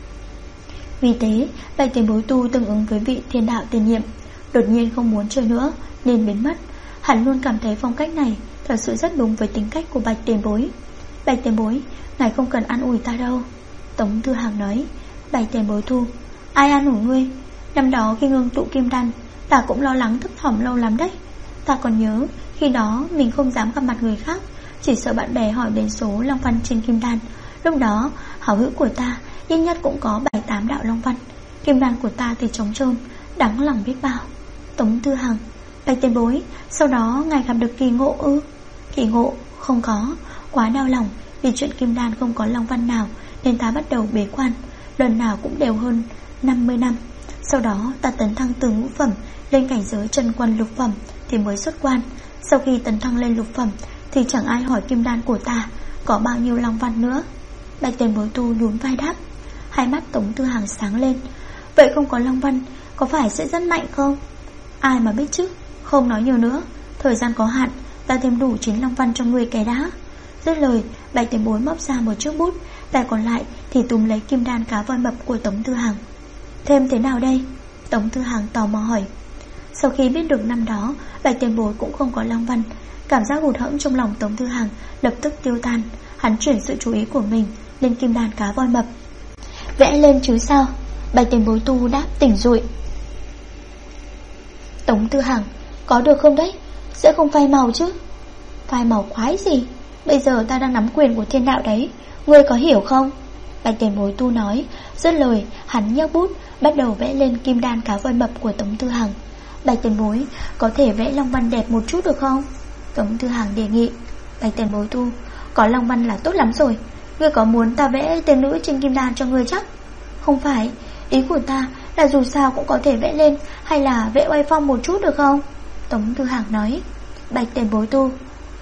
Vì thế Bạch Tiền Bối Tu tương ứng với vị thiên đạo tiền nhiệm đột nhiên không muốn chơi nữa nên biến mất. Hắn luôn cảm thấy phong cách này thật sự rất đúng với tính cách của Bạch Tiền Bối. Bạch Tiền Bối, ngài không cần an ủi ta đâu. Tống Tư Hằng nói. Bạch Tiền Bối Tu, ai an ủi ngươi? Năm đó khi ngưng tụ kim đan, ta cũng lo lắng thấp thỏm lâu lắm đấy. Ta còn nhớ khi đó mình không dám gặp mặt người khác, chỉ sợ bạn bè hỏi đến số long văn trên kim đan. Lúc đó hảo hữu của ta ít nhất cũng có 7-8 đạo long văn. Kim đan của ta thì trống trơn, đáng lòng biết bao. Tống Tư Hằng, Bạch Tiền Bối, sau đó ngài gặp được kỳ ngộ ư? Kỳ ngộ không có, quá đau lòng. Vì chuyện kim đan không có long văn nào nên ta bắt đầu bế quan, lần nào cũng đều hơn 50 năm. Sau đó ta tấn thăng từ ngũ phẩm lên cảnh giới chân quân lục phẩm thì mới xuất quan. Sau khi tấn thăng lên lục phẩm thì chẳng ai hỏi kim đan của ta có bao nhiêu long văn nữa. Bạch Tiền Bối Tu nhún vai đáp. Hai mắt Tống Tư Hằng sáng lên. Vậy không có long văn có phải sẽ rất mạnh không? Ai mà biết chứ. Không nói nhiều nữa, thời gian có hạn, ta thêm đủ 9 long văn cho người cái đã. Dứt lời, Bạch Tiền Bối móc ra một chiếc bút, tay còn lại thì túm lấy kim đan cá voi mập của Tống Tư Hằng. Thêm thế nào đây? Tống Tư Hằng tò mò hỏi. Sau khi biết được năm đó Bạch Tiền Bối cũng không có long văn, cảm giác hụt hẫng trong lòng Tống Tư Hằng lập tức tiêu tan. Hắn chuyển sự chú ý của mình lên kim đan cá voi mập. Vẽ lên chứ sao? Bạch Tiền Bối Tu đáp tỉnh rụi. Tống Tư Hằng, có được không đấy? Sẽ không phai màu chứ? Phai màu khoái gì? Bây giờ ta đang nắm quyền của thiên đạo đấy, ngươi có hiểu không? Bạch Tiền Bối Tu nói. Dứt lời, hắn nhấc bút bắt đầu vẽ lên kim đan cá voi mập của Tống Tư Hằng. Bạch Tiền Bối, có thể vẽ long văn đẹp một chút được không? Tống Tư Hằng đề nghị. Bạch Tiền Bối Tu, có long văn là tốt lắm rồi. Ngươi có muốn ta vẽ tên nữ trên kim đan cho ngươi chắc? Không phải, ý của ta là dù sao cũng có thể vẽ lên, hay là vẽ oai phong một chút được không? Tống Tư Hằng nói. Bạch Tiền Bối Tu,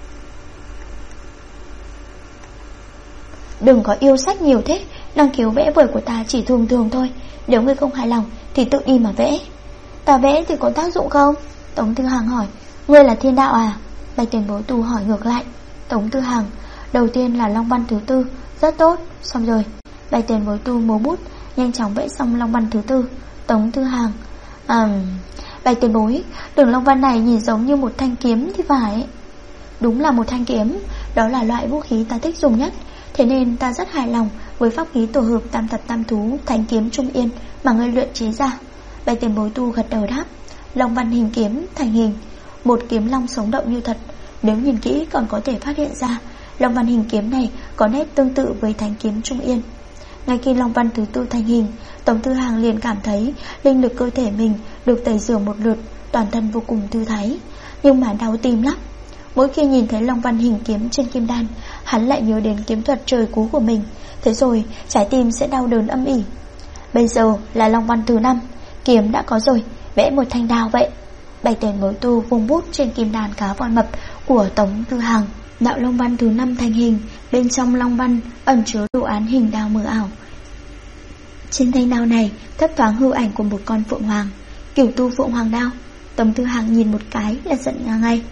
đừng có yêu sách nhiều thế. Năng khiếu vẽ vời của ta chỉ thường thường thôi. Nếu ngươi không hài lòng thì tự đi mà vẽ. Ta vẽ thì có tác dụng không? Tống Tư Hằng hỏi. Ngươi là thiên đạo à? Bạch Tiền Bối Tu hỏi ngược lại. Tống Tư Hằng, đầu tiên là long văn thứ tư. Rất tốt, xong rồi. Bạch Tiền Bối Tu múa bút nhanh chóng vẽ xong long văn thứ tư. Tống Tư Hằng, Bạch Tiền Bối, đường long văn này nhìn giống như một thanh kiếm thì phải. Đúng là một thanh kiếm. Đó là loại vũ khí ta thích dùng nhất, thế nên ta rất hài lòng với pháp khí tổ hợp tam thập tam thú thanh kiếm Trung Yên mà ngươi luyện chế ra. Bạch Tiền Bối Tu gật đầu đáp. Long văn hình kiếm thành hình, một kiếm long sống động như thật. Nếu nhìn kỹ còn có thể phát hiện ra long văn hình kiếm này có nét tương tự với thanh kiếm Trung Yên. Ngay khi long văn thứ tư thành hình, Tống Tư Hằng liền cảm thấy linh lực cơ thể mình được tẩy rửa một lượt, toàn thân vô cùng thư thái. Nhưng mà đau tim lắm. Mỗi khi nhìn thấy long văn hình kiếm trên kim đan, hắn lại nhớ đến kiếm thuật trời cú của mình. Thế rồi trái tim sẽ đau đớn âm ỉ. Bây giờ là long văn thứ 5, kiếm đã có rồi, vẽ một thanh đao vậy. Bạch Tiền Bối Tu vung bút trên kim đan cá voi mập của Tống Tư Hằng. Đạo long văn thứ 5 thành hình, bên trong long văn ẩn chứa đồ án hình đao mờ ảo. Trên thanh đao này thấp thoáng hư ảnh của một con phượng hoàng, Cửu Tu Phượng Hoàng đao. Tống Tư Hằng nhìn một cái là giận ngay.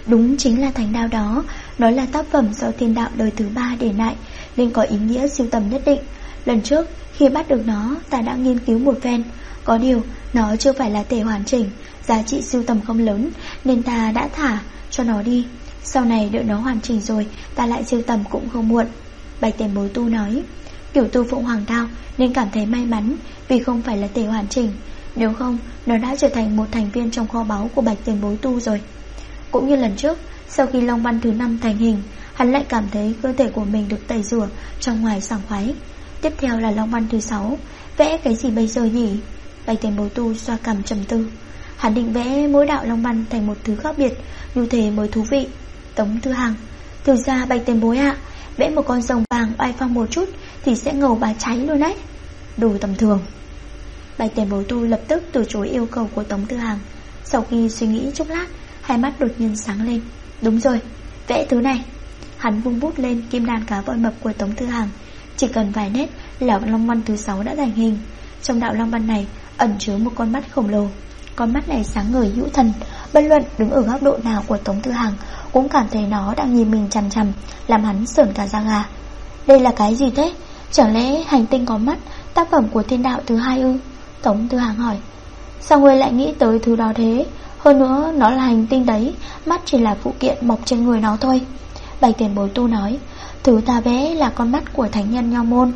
Đúng chính là thành đao đó. Nó là tác phẩm do thiên đạo đời thứ 3 để lại, nên có ý nghĩa sưu tầm nhất định. Lần trước khi bắt được nó, ta đã nghiên cứu một phen. Có điều nó chưa phải là thể hoàn chỉnh, giá trị sưu tầm không lớn, nên ta đã thả cho nó đi. Sau này đợi nó hoàn chỉnh rồi, ta lại sưu tầm cũng không muộn. Bạch Tiền Bối Tu nói. Kiểu tu Phượng Hoàng Đao nên cảm thấy may mắn vì không phải là thể hoàn chỉnh. Nếu không, nó đã trở thành một thành viên trong kho báu của Bạch Tiền Bối Tu rồi. Cũng như lần trước, sau khi Long Văn thứ 5 thành hình, hắn lại cảm thấy cơ thể của mình được tẩy rửa trong ngoài sảng khoái. Tiếp theo là Long Văn thứ 6. Vẽ cái gì bây giờ nhỉ? Bạch Tiền Bối Tu xoa cằm trầm tư. Hắn định vẽ mỗi đạo Long Văn thành một thứ khác biệt, như thế mới thú vị. Tống Thư Hằng. Thực ra Bạch Tiền Bối ạ, vẽ một con rồng vàng oai phong một chút thì sẽ ngầu bà cháy luôn đấy. Đồ tầm thường. Bạch Tiền Bối Tu lập tức từ chối yêu cầu của Tống Thư Hằng. Sau khi suy nghĩ chốc lát, hai mắt đột nhiên sáng lên. Đúng rồi, vẽ thứ này. Hắn vung bút lên kim đan cá voi mập của Tống Thư Hằng. Chỉ cần vài nét là Long Văn thứ 6 đã thành hình. Trong đạo Long Văn này ẩn chứa một con mắt khổng lồ. Con mắt này sáng ngời hữu thần. Bất luận đứng ở góc độ nào của Tống Thư Hằng cũng cảm thấy nó đang nhìn mình chằm chằm, làm hắn sởn cả da gà. Đây là cái gì thế? Chẳng lẽ hành tinh có mắt, tác phẩm của thiên đạo thứ 2 ư? Tống Thư Hằng hỏi. Sao ngươi lại nghĩ tới thứ đó thế? Hơn nữa nó là hành tinh đấy, mắt chỉ là phụ kiện mọc trên người nó thôi. Bạch Tiền Bối Tu nói. Thứ ta vẽ là con mắt của thánh nhân Nho Môn.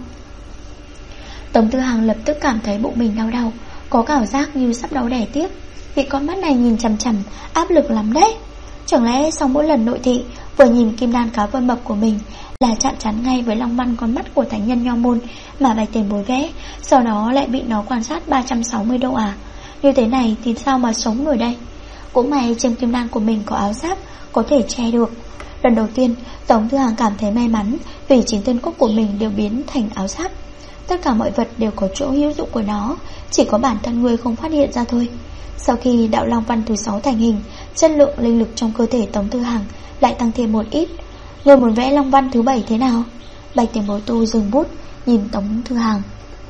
Tống Thư Hằng lập tức cảm thấy bụng mình đau đau, có cảm giác như sắp đau đẻ tiếp. Vì con mắt này nhìn chằm chằm, áp lực lắm đấy. Chẳng lẽ sau mỗi lần nội thị, vừa nhìn kim đan cá voi mập của mình là chạm chắn ngay với Long Văn con mắt của thánh nhân Nho Môn mà Bạch Tiền Bối vẽ, sau đó lại bị nó quan sát 360 độ à? Như thế này thì sao mà sống nổi đây? Cũng may trên kim đan của mình có áo giáp có thể che được. Lần đầu tiên Tống Thư Hằng cảm thấy may mắn vì chính tên cúc của mình đều biến thành áo giáp. Tất cả mọi vật đều có chỗ hữu dụng của nó, chỉ có bản thân người không phát hiện ra thôi. Sau khi đạo Long Văn thứ 6 thành hình, chất lượng linh lực trong cơ thể Tống Thư Hằng lại tăng thêm một ít. Người muốn vẽ Long Văn thứ 7 thế nào? Bạch Tiền Bối Tu dừng bút, nhìn Tống Thư Hằng.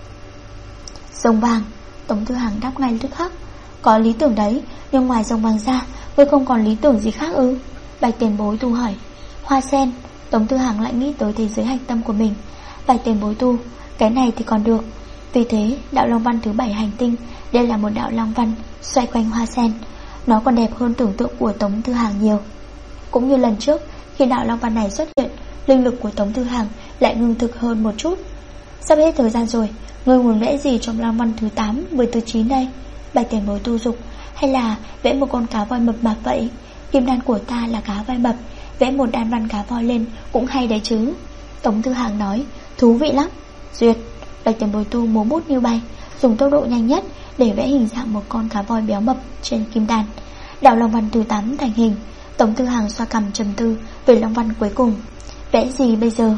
Rồng vàng. Tống Thư Hằng đáp ngay tức khắc. Có lý tưởng đấy, nhưng ngoài rồng vàng ra, ngươi không còn lý tưởng gì khác ư? Bạch Tiền Bối Tu hỏi. Hoa sen. Tống Thư Hằng lại nghĩ tới thế giới hạch tâm của mình. Bạch Tiền Bối Tu, cái này thì còn được. Vì thế đạo Long Văn thứ 7 hành tinh, đây là một đạo Long Văn xoay quanh hoa sen. Nó còn đẹp hơn tưởng tượng của Tống Thư Hằng nhiều. Cũng như lần trước, khi đạo Long Văn này xuất hiện, linh lực của Tống Thư Hằng lại ngưng thực hơn một chút. Sắp hết thời gian rồi, ngươi muốn vẽ gì trong Long Văn thứ 8, 10 thứ 9 đây? Bạch Tiền Bối Tu dục. Hay là vẽ một con cá voi mập mạp vậy? Kim đan của ta là cá voi mập, vẽ một đan văn cá voi lên cũng hay đấy chứ. Tống Thư Hằng nói. Thú vị lắm. Duyệt. Bạch Tiền Bối Tu múa bút như bay, dùng tốc độ nhanh nhất để vẽ hình dạng một con cá voi béo mập trên kim đan. Đạo Long Văn thứ 8 thành hình. Tống Thư Hằng xoa cằm trầm tư về Long Văn cuối cùng. Vẽ gì bây giờ?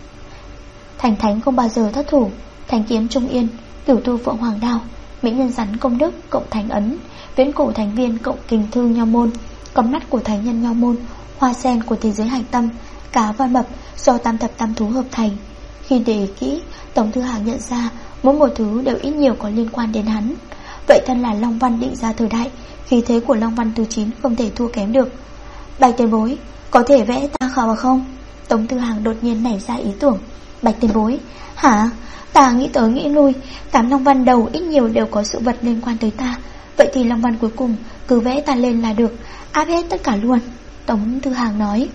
Thành thánh không bao giờ thất thủ, thành kiếm trung yên, cửu tu Phượng Hoàng Đao, mỹ nhân rắn công đức cộng thánh ấn, viễn cổ thành viên cộng kình thư Nho Môn, con mắt của thánh nhân Nho Môn, hoa sen của thế giới hành tâm, cá voi mập do tam thập tam thú hợp thành. Khi để ý kỹ, Tống Thư Hằng nhận ra mỗi một thứ đều ít nhiều có liên quan đến hắn. Vậy thân là Long Văn định ra thời đại, khí thế của Long Văn thứ 9 không thể thua kém được. Bạch Tiền Bối, có thể vẽ ta khảo không? Tống Thư Hằng đột nhiên nảy ra ý tưởng. Bạch Tiền Bối, hả? Ta nghĩ tới nghĩ lui, 8 Long Văn đầu ít nhiều đều có sự vật liên quan tới ta. Vậy thì Long Văn cuối cùng cứ vẽ ta lên là được, áp hết tất cả luôn. Tống Thư Hằng nói.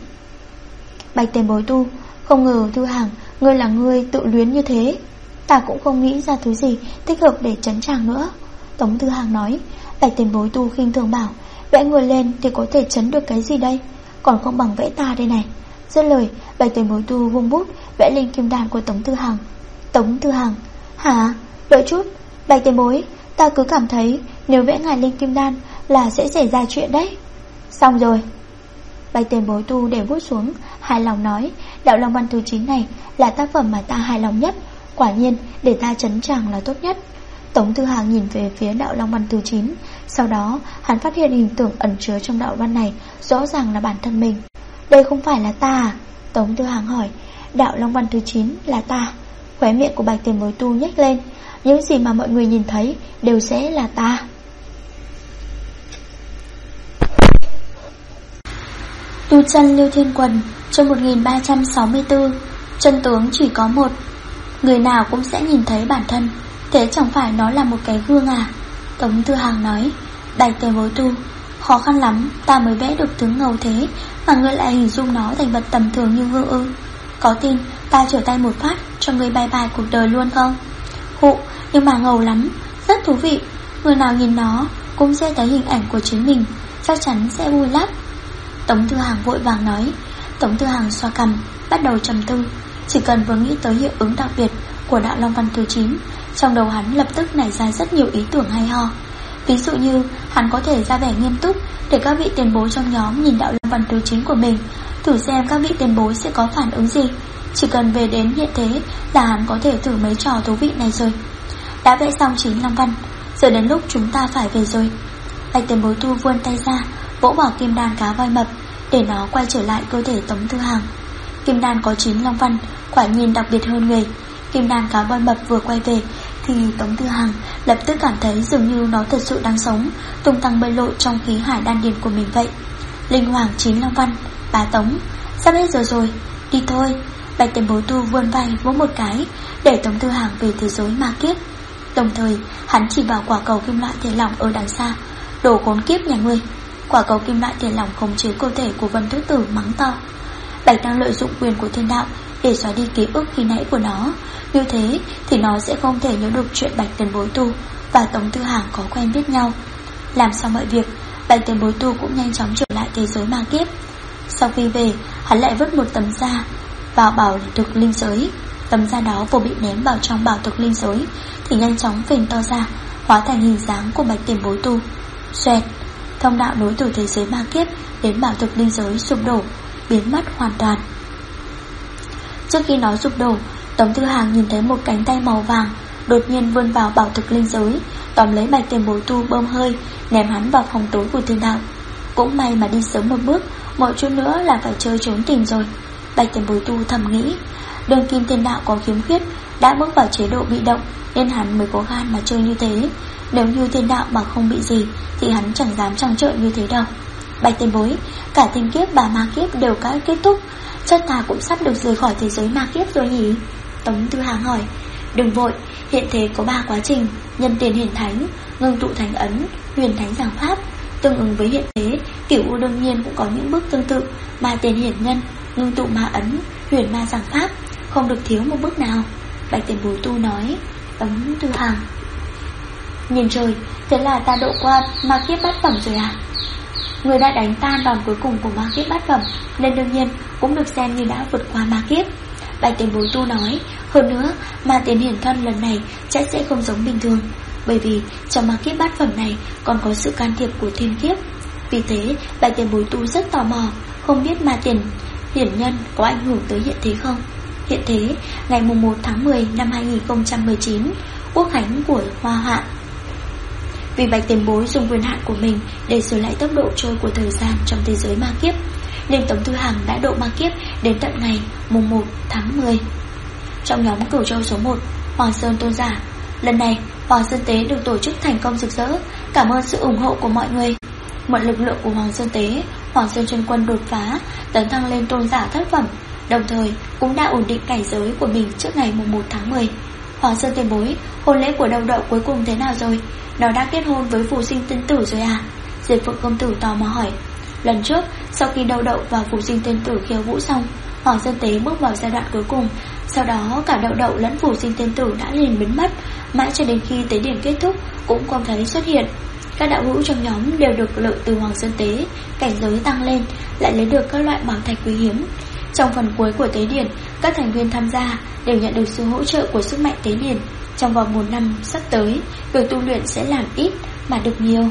Bạch Tiền Bối Tu, không ngờ Thư Hằng, ngươi là ngươi tự luyến như thế. Ta cũng không nghĩ ra thứ gì thích hợp để trấn tràng nữa. Tống Thư Hằng nói. Bạch Tiền Bối Tu khinh thường bảo, vẽ người lên thì có thể trấn được cái gì đây, còn không bằng vẽ ta đây này. Dứt lời, Bạch Tiền Bối Tu vung bút vẽ lên kim đan của Tống Thư Hằng. Tống Thư Hằng, hả? Đợi chút, Bạch Tiền Bối, ta cứ cảm thấy nếu vẽ ngài lên kim đan là sẽ xảy ra chuyện đấy. Xong rồi. Bạch Tiền Bối Tu để bút xuống, hài lòng nói, đạo Long Văn thứ 9 này là tác phẩm mà ta hài lòng nhất. Quả nhiên để ta trấn tràng là tốt nhất. Tống Thư Hằng nhìn về phía đạo Long Văn thứ 9. Sau đó hắn phát hiện hình tượng ẩn chứa trong đạo văn này rõ ràng là bản thân mình. Đây không phải là ta à? Tống Thư Hằng hỏi. Đạo Long Văn thứ 9 là ta. Khóe miệng của Bạch Tiền Bối Tu nhếch lên. Những gì mà mọi người nhìn thấy đều sẽ là ta. Tu chân Liêu Thiên Quần, chương 1364. Chân tướng chỉ có một, người nào cũng sẽ nhìn thấy bản thân, thế chẳng phải nó là một cái gương à? Tống Tư Hàng nói. Bạch Tiền Bối tu, khó khăn lắm ta mới vẽ được tướng ngầu thế, mà ngươi lại hình dung nó thành vật tầm thường như gương ư? Có tin ta trở tay một phát cho ngươi bye bye cuộc đời luôn không? Hụ, nhưng mà ngầu lắm, rất thú vị. Người nào nhìn nó cũng sẽ thấy hình ảnh của chính mình, chắc chắn sẽ vui lắm. Tống Tư Hàng vội vàng nói. Tống Tư Hàng xoa cằm, bắt đầu trầm tư. Chỉ cần vừa nghĩ tới hiệu ứng đặc biệt của đạo Long Văn thứ 9, trong đầu hắn lập tức nảy ra rất nhiều ý tưởng hay ho. Ví dụ như hắn có thể ra vẻ nghiêm túc để các vị tiền bối trong nhóm nhìn đạo Long Văn thứ 9 của mình, thử xem các vị tiền bối sẽ có phản ứng gì. Chỉ cần về đến hiện thế là hắn có thể thử mấy trò thú vị này rồi. Đã vẽ xong 9 Long Văn, giờ đến lúc chúng ta phải về rồi. Bạch Tiền Bối tu vươn tay ra, vỗ vào kim đan cá voi mập để nó quay trở lại cơ thể Tống Tư Hàng. Kim đan có 9 Long Văn, quả nhìn đặc biệt hơn người. Kim đan cá voi mập vừa quay về thì Tống Tư Hàng lập tức cảm thấy dường như nó thật sự đang sống, tung tăng bơi lội trong khí hải đan điền của mình vậy. Linh hoàng 9 Long Văn, bá Tống, sắp hết giờ rồi, đi thôi. Bạch Tiền Bối tu vươn vai vỗ một cái để Tống Tư Hàng về thế giới ma kiếp. Đồng thời hắn chỉ vào quả cầu kim loại tiền lỏng ở đằng xa. Đồ khốn kiếp nhà ngươi. Quả cầu kim loại tiền lỏng khống chế cơ thể của Vân Thứ Tử mắng to. Bạch đang lợi dụng quyền của thiên đạo để xóa đi ký ức khi nãy của nó. Như thế thì nó sẽ không thể nhớ được chuyện Bạch Tiền Bối tu và Tống Tư Hàng có quen biết nhau. Làm xong mọi việc, Bạch Tiền Bối tu cũng nhanh chóng trở lại thế giới ma kiếp. Sau khi về, hắn lại vứt một tấm da vào bảo thực linh giới. Tấm da đó vừa bị ném vào trong bảo thực linh giới thì nhanh chóng phình to ra, hóa thành hình dáng của Bạch Tiền Bối tu. Xoẹt, thông đạo nối từ thế giới ma kiếp đến bảo thực linh giới sụp đổ, biến mất hoàn toàn. Trước khi nó sụp đổ, Tống Tư Hàng nhìn thấy một cánh tay màu vàng đột nhiên vươn vào bảo thực linh giới, tóm lấy Bạch Tiền Bối tu bơm hơi, ném hắn vào phòng tối của thiên đạo. Cũng may mà đi sớm một bước, mọi chút nữa là phải chơi trốn tìm rồi. Bạch Tiền Bối tu thầm nghĩ. Đường kim thiên đạo có khiếm khuyết, đã bước vào chế độ bị động nên hắn mới có gan mà chơi như thế. Nếu như thiên đạo mà không bị gì thì hắn chẳng dám trăng trợn như thế đâu. Bạch Tiền Bối, cả thiên kiếp và ma kiếp đều đã kết thúc, chắc ta cũng sắp được rời khỏi thế giới ma kiếp rồi nhỉ? Tống Tư Hàng hỏi. Đừng vội, hiện thế có 3 quá trình: nhân tiền hiển thánh, ngưng tụ thánh ấn, huyền thánh giảng pháp. Tương ứng với hiện thế, Cửu U đương nhiên cũng có những bước tương tự: ma tiền hiển nhân, ngưng tụ ma ấn, huyền ma giảng pháp, không được thiếu một bước nào. Bạch Tiền Bối tu nói. Tống Tư Hàng: nhìn trời, thế là ta độ qua ma kiếp bát phẩm rồi à? Người đã đánh tan đòn cuối cùng của ma kiếp bát phẩm nên đương nhiên cũng được xem như đã vượt qua ma kiếp. Bạch Tiền Bối tu nói. Hơn nữa, ma tiền hiển thân lần này chắc sẽ không giống bình thường, bởi vì trong ma kiếp bát phẩm này còn có sự can thiệp của thiên kiếp. Vì thế Bạch Tiền Bối tu rất tò mò, không biết ma tiền hiển nhân có ảnh hưởng tới hiện thế không. Hiện thế, ngày 1 tháng 10 năm 2019, quốc khánh của Hoa Hạ. Vì Bạch Tiền Bối dùng quyền hạn của mình để sửa lại tốc độ trôi của thời gian trong thế giới ma kiếp, nên Tống Tư Hàng đã độ ma kiếp đến tận ngày 1 tháng 10. Trong nhóm Cửu Châu số 1, Hoàng Sơn tôn giả. Lần này Hoàng Sơn Tế được tổ chức thành công rực rỡ, cảm ơn sự ủng hộ của mọi người. Mượn lực lượng của Hoàng Sơn Tế, Hoàng Sơn Chân Quân đột phá, tấn thăng lên tôn giả thất phẩm, đồng thời cũng đã ổn định cảnh giới của mình trước ngày 1 tháng 10. Hoàng Sơn Tiền Bối, hôn lễ của Đậu Đậu cuối cùng thế nào rồi? Nó đã kết hôn với Phù Sinh Tiên Tử rồi à? Diệp Phượng công tử tò mò hỏi. Lần trước, sau khi Đậu Đậu và Phù Sinh Tiên Tử khiêu vũ xong, Hoàng Sơn Tế bước vào giai đoạn cuối cùng. Sau đó cả Đậu Đậu lẫn Phù Sinh Tiên Tử đã liền biến mất, mãi cho đến khi tế điểm kết thúc cũng không thấy xuất hiện. Các đạo hữu trong nhóm đều được lợi từ Hoàng Sơn Tế, cảnh giới tăng lên, lại lấy được các loại bảo thạch quý hiếm. Trong phần cuối của tế điển, các thành viên tham gia đều nhận được sự hỗ trợ của sức mạnh tế điển. Trong vòng 1 năm sắp tới, việc tu luyện sẽ làm ít mà được nhiều.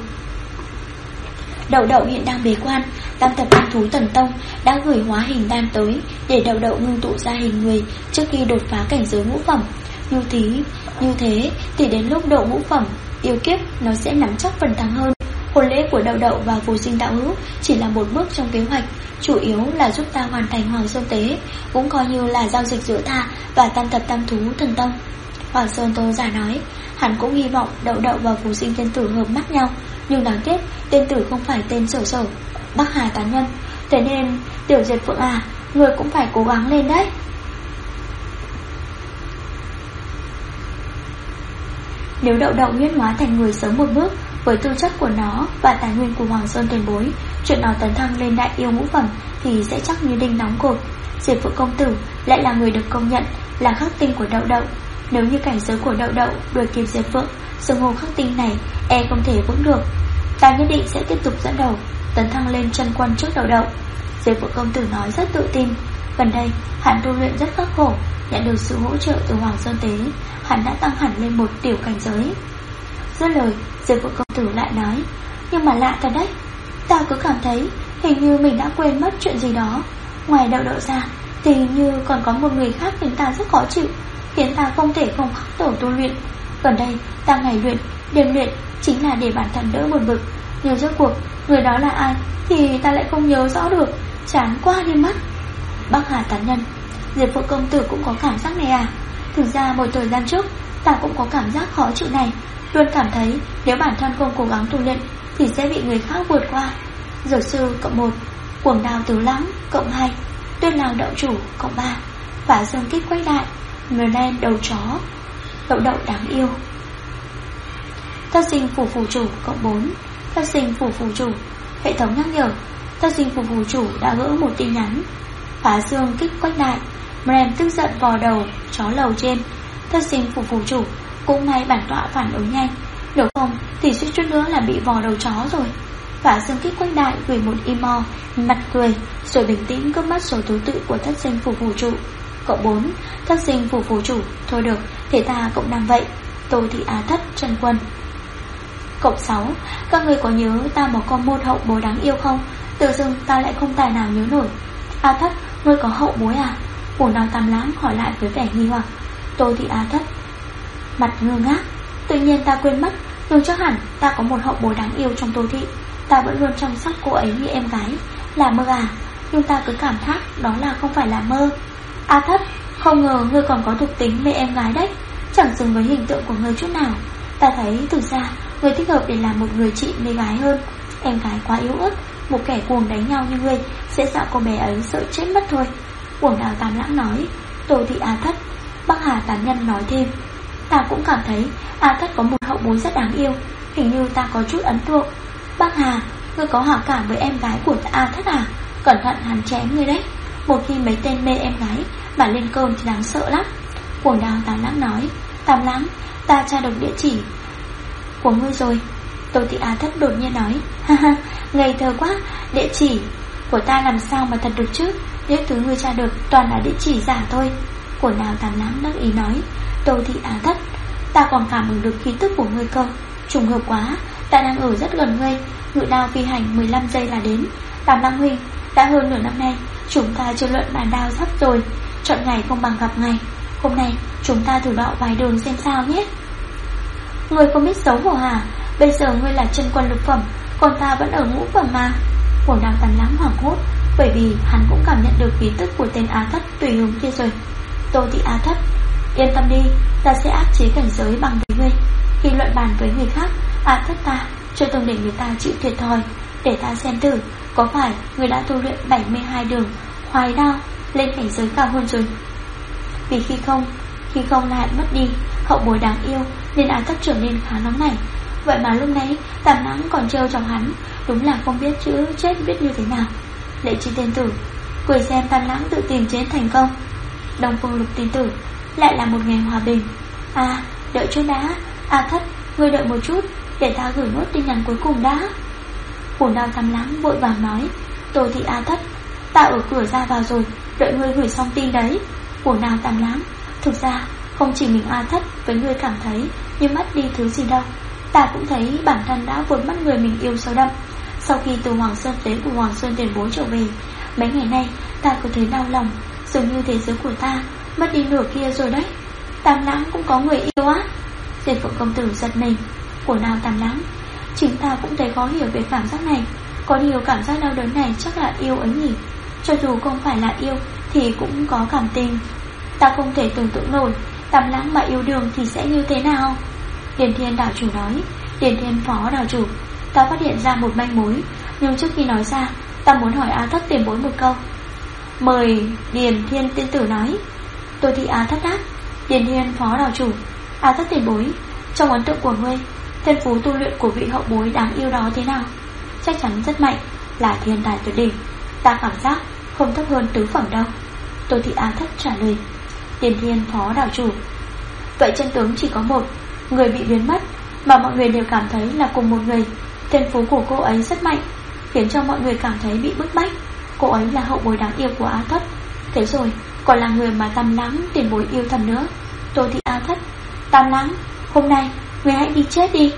Đậu Đậu hiện đang bế quan, Tam Thập Tam Thú Thần Tông đã gửi hóa hình đan tới để Đậu Đậu ngưng tụ ra hình người trước khi đột phá cảnh giới ngũ phẩm. Như thế thì đến lúc độ ngũ phẩm, yêu kiếp nó sẽ nắm chắc phần thắng hơn. Hôn lễ của Đậu Đậu và Phù Sinh đạo hữu chỉ là một bước trong kế hoạch, chủ yếu là giúp ta hoàn thành Hoàng Sơn Tế, cũng coi như là giao dịch giữa ta và Tam Thập Tam Thú Thần Tông. Hoàng Sơn Tôn giả nói. Hắn cũng hy vọng Đậu Đậu và Phù Sinh Tiên Tử hợp mắt nhau, nhưng đáng tiếc Tiên Tử không phải tên Sở Sở, Bắc Hà tán nhân. Thế nên Tiểu Diệp Phượng à, người cũng phải cố gắng lên đấy. Nếu Đậu Đậu huyễn hóa thành người sớm một bước, với tư chất của nó và tài nguyên của Hoàng Sơn tiền bối, chuyện nó tấn thăng lên đại yêu ngũ phẩm thì sẽ chắc như đinh đóng cột. Diệp Phượng công tử lại là người được công nhận là khắc tinh của Đậu Đậu. Nếu như cảnh giới của Đậu Đậu đuổi kịp Diệp Phượng, xưng hô khắc tinh này e không thể vững được. Ta nhất định sẽ tiếp tục dẫn đầu, tấn thăng lên chân quân trước Đậu Đậu. Diệp Phượng công tử nói rất tự tin. Gần đây hắn tu luyện rất khắc khổ, nhận được sự hỗ trợ từ Hoàng Sơn Tế, hắn đã tăng hẳn lên một tiểu cảnh giới. Dứt lời, Diệp Phượng công tử lại nói, nhưng mà lạ thật đấy, ta cứ cảm thấy hình như mình đã quên mất chuyện gì đó. Ngoài Đậu Đậu ra thì hình như còn có một người khác khiến ta rất khó chịu, khiến ta không thể không khắc tổ tu luyện. Gần đây ta ngày luyện, đêm luyện chính là để bản thân đỡ buồn bực. Nhưng rốt cuộc người đó là ai thì ta lại không nhớ rõ được, chán quá đi mất. Bắc Hà tán nhân, Diệp Phượng công tử cũng có cảm giác này à? Thực ra một thời gian trước ta cũng có cảm giác khó chịu này, luôn cảm thấy nếu bản thân không cố gắng tu luyện thì sẽ bị người khác vượt qua. Dược sư cộng 1, cuồng đào tứ lãng cộng 2, tuyết lao đậu chủ cộng 3, phá dương kích quách đại, người đen đầu chó, Đậu Đậu đáng yêu. Thất sinh phủ phù chủ cộng 4, thất sinh phủ phù chủ. Hệ thống nhắc nhở, thất sinh phủ phù chủ đã gỡ một tin nhắn. Phá dương kích quách đại, Mrem tức giận vò đầu chó lầu trên. Thất sinh phủ phù chủ, cũng may bản tọa phản ứng nhanh, nếu không thì suýt chút nữa là bị vò đầu chó rồi. Phá dương kích quách đại gửi một email mặt cười, rồi bình tĩnh cướp mất số thứ tự của thất sinh phủ phù chủ. Cộng 4, thất sinh phủ phù chủ. Thôi được, thế ta cộng 5 vậy. Tô Thị Á Thất chân quân. Cộng 6, các người có nhớ ta một con môn hậu bối đáng yêu không? Tự dưng ta lại không tài nào nhớ nổi. Á Thất, ngươi có hậu bối à? Phủ nào Tam Lãng hỏi lại với vẻ nghi hoặc. Tô Thị Á Thất mặt ngơ ngác, tự nhiên ta quên mất, nhưng chắc hẳn ta có một hậu bối đáng yêu trong Tô Thị. Ta vẫn luôn chăm sóc cô ấy như em gái. Là mơ à? Nhưng ta cứ cảm thác đó là không phải là mơ. Á Thất, không ngờ ngươi còn có thuộc tính mê em gái đấy, chẳng xứng với hình tượng của ngươi chút nào. Ta thấy thực ra ngươi thích hợp để làm một người chị mê gái hơn. Em gái quá yếu ớt, một kẻ cuồng đánh nhau như ngươi sẽ dọa cô bé ấy sợ chết mất thôi. Cuồng đào Tam Lãng nói. Tô Thị Á Thất. Bắc Hà tán nhân nói thêm, ta cũng cảm thấy Á Thất có một hậu bối rất đáng yêu, hình như ta có chút ấn tượng. Bắc Hà, ngươi có hảo cảm với em gái của Á Thất à? Cẩn thận hắn chém ngươi đấy. Một khi mấy tên mê em gái mà lên cơn thì đáng sợ lắm. Cuồng đào Tam Lãng nói. Tam Lãng, ta tra được địa chỉ của ngươi rồi. Tô Thị Á Thất đột nhiên nói. Ha ha, ngây thơ quá, địa chỉ của ta làm sao mà thật được chứ? Những thứ ngươi tra được toàn là địa chỉ giả thôi. Cuồng đào Tam Lãng đắc ý nói. Tô Thị Á Thất, ta còn cảm ứng được khí tức của ngươi cơ. Trùng hợp quá, ta đang ở rất gần ngươi, ngự đao phi hành 15 giây là đến. Tam Lãng huynh, đã hơn nửa năm nay chúng ta chưa luận bàn đao sắp rồi, chọn ngày không bằng gặp ngày. Hôm nay chúng ta thử đọ vài đường xem sao nhé. Ngươi không biết xấu hổ hả? Bây giờ ngươi là chân quân lục phẩm, còn ta vẫn ở ngũ phẩm mà. Cuồng đào Tam Lãng hoảng hốt, bởi vì hắn cũng cảm nhận được khí tức của tên Á Thất tùy hướng kia rồi. Tô Thị Á Thất, yên tâm đi, ta sẽ áp chế cảnh giới bằng với ngươi. Khi luận bàn với người khác, Á Thất ta chưa từng để người ta chịu thiệt thòi. Để ta xem thử, có phải người đã tu luyện 72 đường khoái đao lên cảnh giới cao hơn rồi. Vì khi không lại mất đi hậu bối đáng yêu nên Á Thất trở nên khá nóng nảy. Vậy mà lúc nãy Tam Lãng còn trêu chọc hắn, đúng là không biết chữ chết viết như thế nào. Lệ Chi tiên tử, cười xem Tam Lãng tự tìm chết thành công. Đông Phương Lục tiên tử, lại là một ngày hòa bình. À, đợi chút đã. Á Thất, ngươi đợi một chút, để ta gửi nốt tin nhắn cuối cùng đã. Cuồng đao Tam Lãng vội vàng nói. Tô Thị Á Thất, ta ở cửa ra vào rồi, đợi ngươi gửi xong tin đấy. Cuồng đao Tam Lãng, thực ra không chỉ mình Á Thất với ngươi cảm thấy như mất đi thứ gì đâu, ta cũng thấy bản thân đã vượt mất người mình yêu sâu đậm. Sau khi từ Hoàng Sơn Tế của Hoàng Sơn tiền bối trở về, mấy ngày nay ta cứ thấy đau lòng, dường như thế giới của ta mất đi nửa kia rồi đấy. Tam Lãng cũng có người yêu á? Diệp Phượng công tử giật mình. Của nào Tam Lãng, chính ta cũng thấy khó hiểu về cảm giác này. Có điều cảm giác đau đớn này chắc là yêu ấy nhỉ. Cho dù không phải là yêu thì cũng có cảm tình. Ta không thể tưởng tượng nổi Tam Lãng mà yêu đường thì sẽ như thế nào. Điền Thiên đảo chủ nói. Điền Thiên phó đảo chủ, ta phát hiện ra một manh mối, nhưng trước khi nói ra Ta muốn hỏi A Thất tiền bối một câu. Mời. Điền Thiên tiên tử nói. Tô Thị A Thất đáp. Điền Thiên phó đảo chủ. A Thất tiền bối, trong ấn tượng của ngươi, thiên phú tu luyện của vị hậu bối đáng yêu đó thế nào? Chắc chắn rất mạnh, là thiên tài tuyệt đỉnh. Ta cảm giác không thấp hơn tứ phẩm đâu. Tô Thị A Thất trả lời. Điền Thiên phó đảo chủ. Vậy chân tướng chỉ có một, người bị biến mất, mà mọi người đều cảm thấy là cùng một người. Thiên phú của cô ấy rất mạnh, khiến cho mọi người cảm thấy bị bức bách. Cô ấy là hậu bối đáng yêu của A Thất. Thế rồi còn là người mà Tam Lãng tiền bối yêu thầm nữa. Tô Thị A Thất. Tam Lãng, hôm nay người hãy đi chết đi.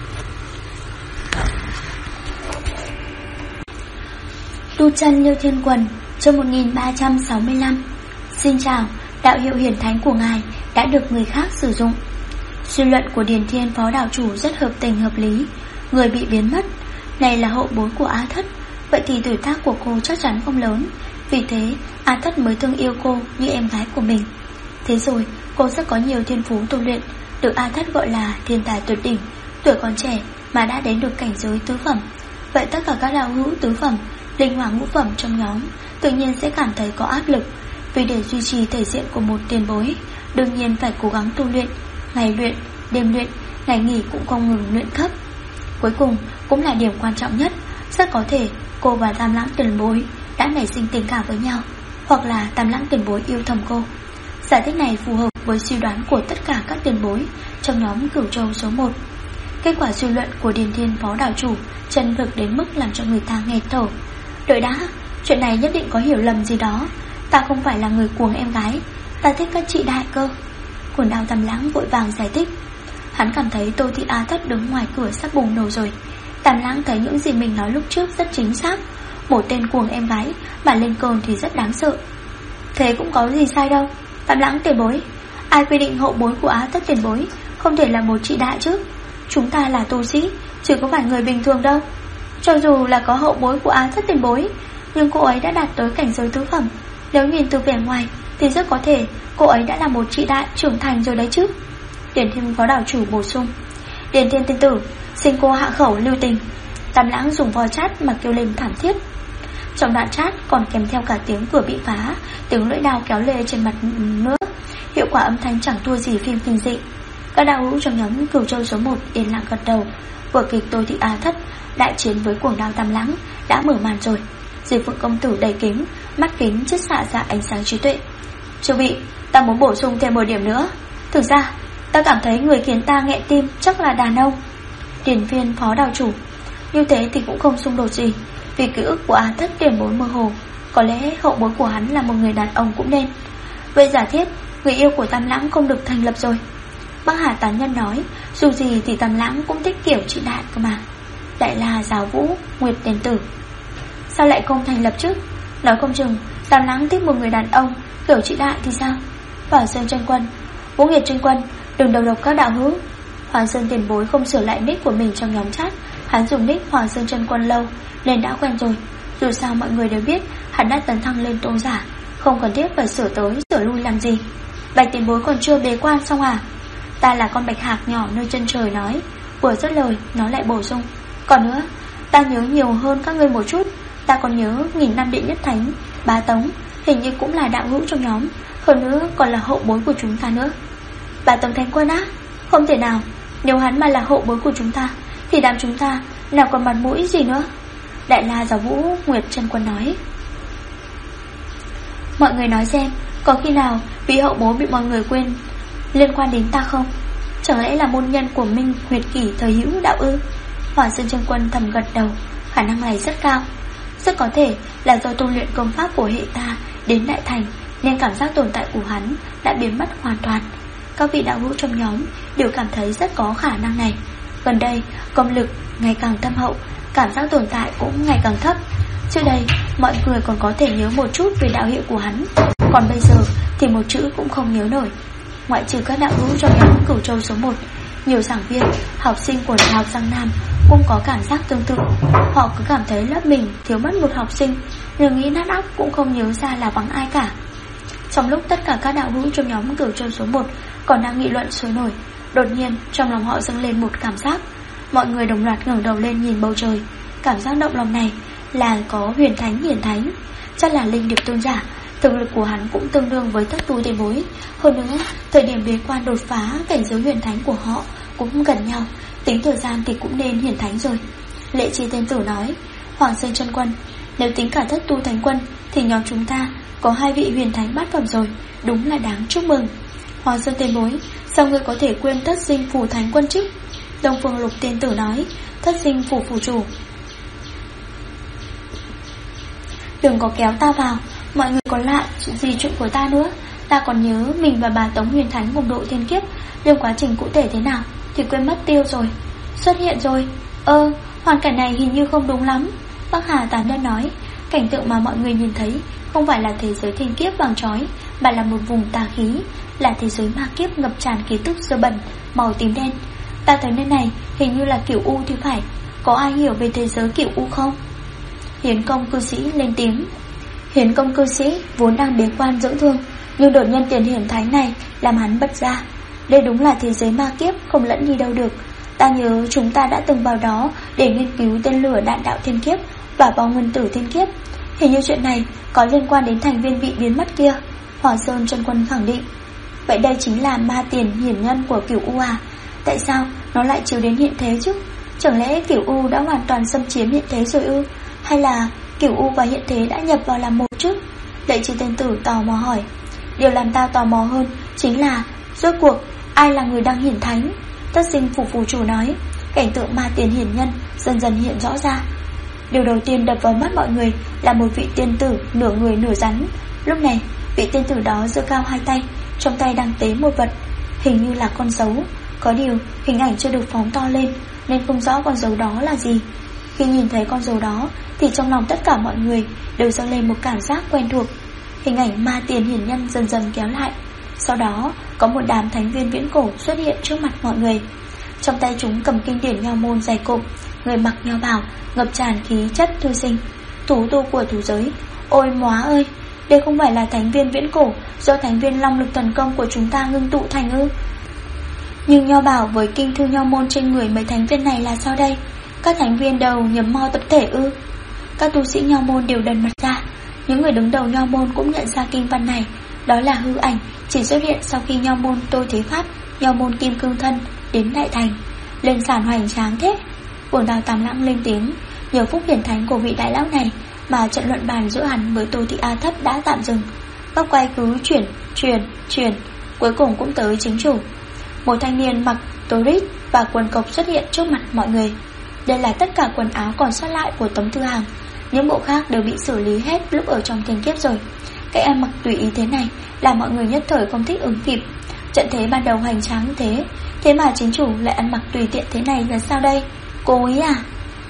Tu chân Liêu Thiên Quần, chương 1365. Xin chào, đạo hiệu hiển thánh của ngài đã được người khác sử dụng. Suy luận của Điền Thiên phó đạo chủ rất hợp tình hợp lý. Người bị biến mất này là hậu bối của A Thất, vậy thì tuổi tác của cô chắc chắn không lớn. Vì thế A Thất mới thương yêu cô như em gái của mình. Thế rồi cô rất có nhiều thiên phú tu luyện, được A Thất gọi là thiên tài tuyệt đỉnh. Tuổi còn trẻ mà đã đến được cảnh giới tứ phẩm. Vậy tất cả các đạo hữu tứ phẩm, linh hoàng ngũ phẩm trong nhóm tự nhiên sẽ cảm thấy có áp lực. Vì để duy trì thể diện của một tiền bối, đương nhiên phải cố gắng tu luyện. Ngày luyện, đêm luyện, ngày nghỉ cũng không ngừng luyện cấp. Cuối cùng cũng là điểm quan trọng nhất, rất có thể cô và Tam Lãng tiền bối đã nảy sinh tình cảm với nhau, hoặc là Tam Lãng tiền bối yêu thầm cô. Giải thích này phù hợp với suy đoán của tất cả các tiền bối trong nhóm Cửu Châu số 1. Kết quả suy luận của Điền Thiên phó đảo chủ chân thực đến mức làm cho người ta nghẹt thở. Đợi đã, chuyện này nhất định có hiểu lầm gì đó. Ta không phải là người cuồng em gái, ta thích các chị đại cơ. Quần đao Tam Lãng vội vàng giải thích. Hắn cảm thấy Tô Thị A Thất đứng ngoài cửa sắp bùng nổ rồi. Tam Lãng thấy những gì mình nói lúc trước rất chính xác. Một tên cuồng em gái mà lên cơn thì rất đáng sợ. Thế cũng có gì sai đâu. Tam Lãng tiền bối, ai quy định hậu bối của A Thất tiền bối không thể là một chị đại chứ? Chúng ta là tu sĩ, chứ có phải người bình thường đâu. Cho dù là có hậu bối của A Thất tiền bối, nhưng cô ấy đã đạt tới cảnh giới tứ phẩm. Nếu nhìn từ vẻ ngoài thì rất có thể cô ấy đã là một chị đại trưởng thành rồi đấy chứ. Điền Thiên phó đảo chủ bổ sung. Điền Thiên tiên tử, xin cô hạ khẩu lưu tình. Tam Lãng dùng voi chát mà kêu lên thảm thiết. Trong đoạn chat còn kèm theo cả tiếng cửa bị phá, tiếng lưỡi đao kéo lê trên mặt nữa. Hiệu quả âm thanh chẳng thua gì phim kinh dị. Các đạo hữu trong nhóm Cửu Châu số 1 yên lặng gật đầu. Vở kịch Tô Thị A Thất đại chiến với cuồng đao Tam Lãng đã mở màn rồi. Diệp Phượng công tử đầy kính, mắt kính chiết xạ ra ánh sáng trí tuệ. Chư vị, ta muốn bổ sung thêm một điểm nữa. Thực ra ta cảm thấy người khiến ta nghẹn tim chắc là đàn ông. Điền Viên phó đạo chủ. Như thế thì cũng không xung đột gì, vì ký ức của A Thất tiền bối mơ hồ. Có lẽ hậu bối của hắn là một người đàn ông cũng nên. Vậy giả thiết người yêu của Tam Lãng không được thành lập rồi. Bác Hà tán nhân nói, dù gì thì Tam Lãng cũng thích kiểu chị đại cơ mà. Đại La Giáo Vũ, Nguyệt tiền tử. Sao lại không thành lập chứ? Nói không chừng Tam Lãng thích một người đàn ông kiểu chị đại thì sao? Hoàng Sơn chân quân, Vũ Nghiệt chân quân, đừng đầu độc các đạo hữu. Hoàng Sơn tiền bối không sửa lại nick của mình trong nhóm chat. Hắn dùng nick Hoàng Sơn chân quân lâu nên đã quen rồi. Dù sao mọi người đều biết hắn đã tấn thăng lên tôn giả, không cần thiết phải sửa tới sửa lui làm gì. Bạch tiền bối còn chưa bế quan xong à? Ta là con bạch hạc nhỏ nơi chân trời nói. Vừa dứt lời nó lại bổ sung. Còn nữa, ta nhớ nhiều hơn các ngươi một chút. Ta còn nhớ 1000 năm đệ nhất thánh Bá Tống hình như cũng là đạo hữu trong nhóm, hơn nữa còn là hậu bối của chúng ta nữa. Bá Tống thánh quân á? Không thể nào. Nếu hắn mà là hậu bối của chúng ta thì đám chúng ta nào còn mặt mũi gì nữa. Đại La Giáo Vũ, Nguyệt chân quân nói. Mọi người nói xem, có khi nào vị hậu bối bị mọi người quên liên quan đến ta không? Chẳng lẽ là môn nhân của Minh Huyệt Kỷ thời hữu đạo ư? Hỏa Sơn chân quân thầm gật đầu. Khả năng này rất cao. Rất có thể là do tu luyện công pháp của hệ ta đến đại thành, nên cảm giác tồn tại của hắn đã biến mất hoàn toàn. Các vị đạo hữu trong nhóm đều cảm thấy rất có khả năng này. Gần đây công lực ngày càng thâm hậu, cảm giác tồn tại cũng ngày càng thấp. Trước đây mọi người còn có thể nhớ một chút về đạo hiệu của hắn, còn bây giờ thì một chữ cũng không nhớ nổi. Ngoại trừ các đạo hữu trong nhóm Cửu Châu số 1, nhiều giảng viên, học sinh của Đại học Giang Nam cũng có cảm giác tương tự. Họ cứ cảm thấy lớp mình thiếu mất một học sinh, nhưng nghĩ nát óc cũng không nhớ ra là vắng ai cả. Trong lúc tất cả các đạo hữu trong nhóm Cửu Châu số 1 còn đang nghị luận sôi nổi, đột nhiên trong lòng họ dâng lên một cảm giác. Mọi người đồng loạt ngẩng đầu lên nhìn bầu trời. Cảm giác động lòng này là có huyền thánh hiển thánh, chắc là linh điệp tôn giả. Thực lực của hắn cũng tương đương với Thất Tu tiền bối. Hơn nữa, thời điểm bế quan đột phá cảnh giới huyền thánh của họ cũng gần nhau, tính thời gian thì cũng nên hiển thánh rồi. Lệ Chi Tiên Tử nói: Hoàng Sơn chân quân, nếu tính cả Thất Tu thánh quân thì nhóm chúng ta có 2 vị huyền thánh bát phẩm rồi, đúng là đáng chúc mừng. Hoàng Sơn tiền bối, sao ngươi có thể quên Thất Sinh Phủ thánh quân chứ? Đông Phương Lục Tiên Tử nói: Thất Sinh Phủ phủ chủ, đừng có kéo ta vào, mọi người còn lại gì chuyện của ta nữa. Ta còn nhớ mình và bà Tống huyền thánh cùng độ thiên kiếp, nhưng quá trình cụ thể thế nào thì quên mất tiêu rồi. Xuất hiện rồi. Hoàn cảnh này hình như không đúng lắm. Bắc Hà tán nhân nói: cảnh tượng mà mọi người nhìn thấy không phải là thế giới thiên kiếp vàng chói, mà là một vùng tà khí, là thế giới ma kiếp ngập tràn khí tức dơ bẩn, màu tím đen. Ta thấy nơi này hình như là Cửu U thì phải. Có ai hiểu về thế giới Cửu U không? Hiến Công cư sĩ lên tiếng. Hiến Công cư sĩ vốn đang bế quan dưỡng thương, nhưng đột nhiên tiền hiển thánh này làm hắn bật ra. Đây đúng là thế giới ma kiếp, không lẫn đi đâu được. Ta nhớ chúng ta đã từng vào đó để nghiên cứu tên lửa đạn đạo thiên kiếp và bom nguyên tử thiên kiếp. Hình như chuyện này có liên quan đến thành viên bị biến mất kia. Hoàng Sơn chân quân khẳng định. Vậy đây chính là ma tiền hiển nhân của Cửu U à? Tại sao nó lại chiếu đến hiện thế chứ? Chẳng lẽ Cửu U đã hoàn toàn xâm chiếm hiện thế rồi ư? Hay là Cửu U và hiện thế đã nhập vào làm một chứ? Lệ Chi Tiên Tử tò mò hỏi. Điều làm ta tò mò hơn chính là rốt cuộc ai là người đang hiển thánh? Thất Sinh Phủ phủ chủ nói. Cảnh tượng ma tiền hiển nhân dần dần hiện rõ ra. Điều đầu tiên đập vào mắt mọi người là một vị tiên tử nửa người nửa rắn. Lúc này vị tiên tử đó giơ cao 2 tay, trong tay đang tế một vật, hình như là con dấu. Có điều hình ảnh chưa được phóng to lên nên không rõ con dấu đó là gì. Khi nhìn thấy con dấu đó thì trong lòng tất cả mọi người đều dâng lên một cảm giác quen thuộc. Hình ảnh ma tiền hiển nhân dần dần kéo lại. Sau đó có một đám thánh viên viễn cổ xuất hiện trước mặt mọi người. Trong tay chúng cầm kinh điển nho môn dày cộm, người mặc nho bào ngập tràn khí chất thư sinh, thủ tu của thủ giới. Ôi móa ơi, đây không phải là thánh viên viễn cổ do thánh viên long lực thần công của chúng ta ngưng tụ thành ư? Nhưng nho bảo với kinh thư nho môn trên người mấy thánh viên này là sao đây? Các thánh viên đầu nhấm mo tập thể ư? Các tu sĩ nho môn đều đần mặt ra. Những người đứng đầu nho môn cũng nhận ra kinh văn này. Đó là hư ảnh chỉ xuất hiện sau khi nho môn Tôi Thế Pháp, nho môn Kim Cương Thân đến Đại Thành. Lên sàn hoành tráng thế. Cuồng Đào Tam Lãng lên tiếng. Nhờ phúc hiển thánh của vị đại lão này mà trận luận bàn giữa hắn với Tô Thị A Thất đã tạm dừng. Góc quay cứ chuyển, cuối cùng cũng tới chính chủ. Một thanh niên mặc Torit và quần cộc xuất hiện trước mặt mọi người. Đây là tất cả quần áo còn sót lại của Tống Thư Hàng. Những bộ khác đều bị xử lý hết lúc ở trong thiên kiếp rồi. Cái ăn mặc tùy ý thế này làm mọi người nhất thời không thích ứng kịp. Trận thế ban đầu hoành tráng thế, thế mà chính chủ lại ăn mặc tùy tiện thế này là sao đây? Cố ý à?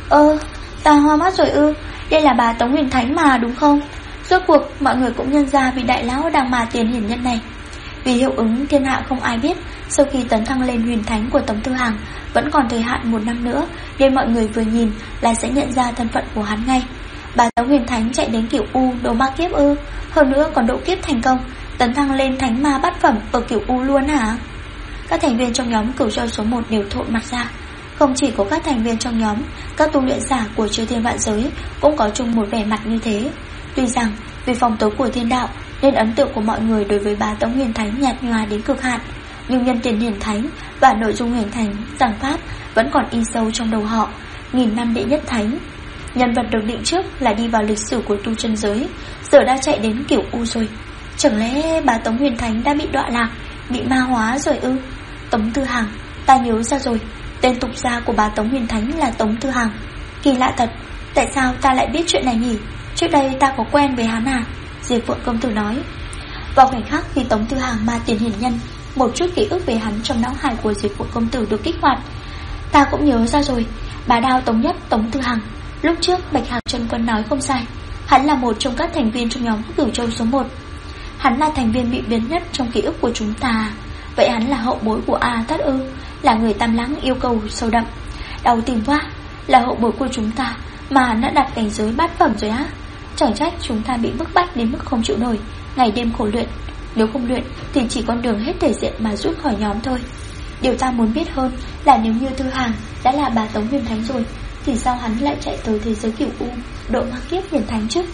Ta hoa mắt rồi ư? Đây là bà Tống Huyền Thánh mà đúng không? Rốt cuộc mọi người cũng nhận ra vị đại lão đang mà tiền hiển nhân này. Vì hiệu ứng thiên hạ không ai biết, sau khi tấn thăng lên huyền thánh của Tống Thư Hàng vẫn còn thời hạn 1 năm nữa, nên mọi người vừa nhìn là sẽ nhận ra thân phận của hắn ngay. Bà Tống Huyền Thánh chạy đến Cửu U độ ma kiếp ư? Hơn nữa còn độ kiếp thành công, tấn thăng lên thánh ma bát phẩm ở Cửu U luôn hả? Các thành viên trong nhóm Cửu Châu số 1 đều thộn mặt ra. Không chỉ có các thành viên trong nhóm, các tu luyện giả của chư thiên vạn giới cũng có chung một vẻ mặt như thế. Tuy rằng vì phong tố của thiên đạo nên ấn tượng của mọi người đối với bà Tống Huyền Thánh nhạt nhòa đến cực hạn, nhưng nhân tiền hiển thánh và nội dung huyền thành giảng pháp vẫn còn in sâu trong đầu họ. 1000 năm đệ nhất thánh, nhân vật được định trước là đi vào lịch sử của tu chân giới, giờ đã chạy đến Cửu U rồi. Chẳng lẽ bà Tống Huyền Thánh đã bị đọa lạc, bị ma hóa rồi ư? Tống Thư Hàng, ta nhớ ra rồi, tên tục gia của bà Tống Huyền Thánh là Tống Thư Hàng. Kỳ lạ thật, tại sao ta lại biết chuyện này nhỉ? Trước đây ta có quen với hắn à? Diệp Phượng công tử nói. Vào khoảnh khắc khi Tống Thư Hàng ma tiền hiển nhân, một chút ký ức về hắn trong não hải của Diệp Phượng công tử được kích hoạt. Ta cũng nhớ ra rồi, bà Đao Tống Nhất Tống Thư Hàng. Lúc trước Bạch Hạc Chân Quân nói không sai, hắn là một trong các thành viên trong nhóm Cửu Châu số 1. Hắn là thành viên bị biến nhất trong ký ức của chúng ta. Vậy hắn là hậu bối của A Thất ư? Là người Tam Lãng yêu cầu sâu đậm. Đau tim quá, là hậu bối của chúng ta mà hắn đã đặt cảnh giới bát phẩm rồi á. Chẳng trách chúng ta bị bức bách đến mức không chịu nổi, ngày đêm khổ luyện. Nếu không luyện thì chỉ con đường hết thể diện mà rút khỏi nhóm thôi. Điều ta muốn biết hơn là nếu như Thư Hàng đã là bà Tống Huyền Thánh rồi, thì sao hắn lại chạy tới thế giới Cửu U độ ma kiếp hiển thánh chứ?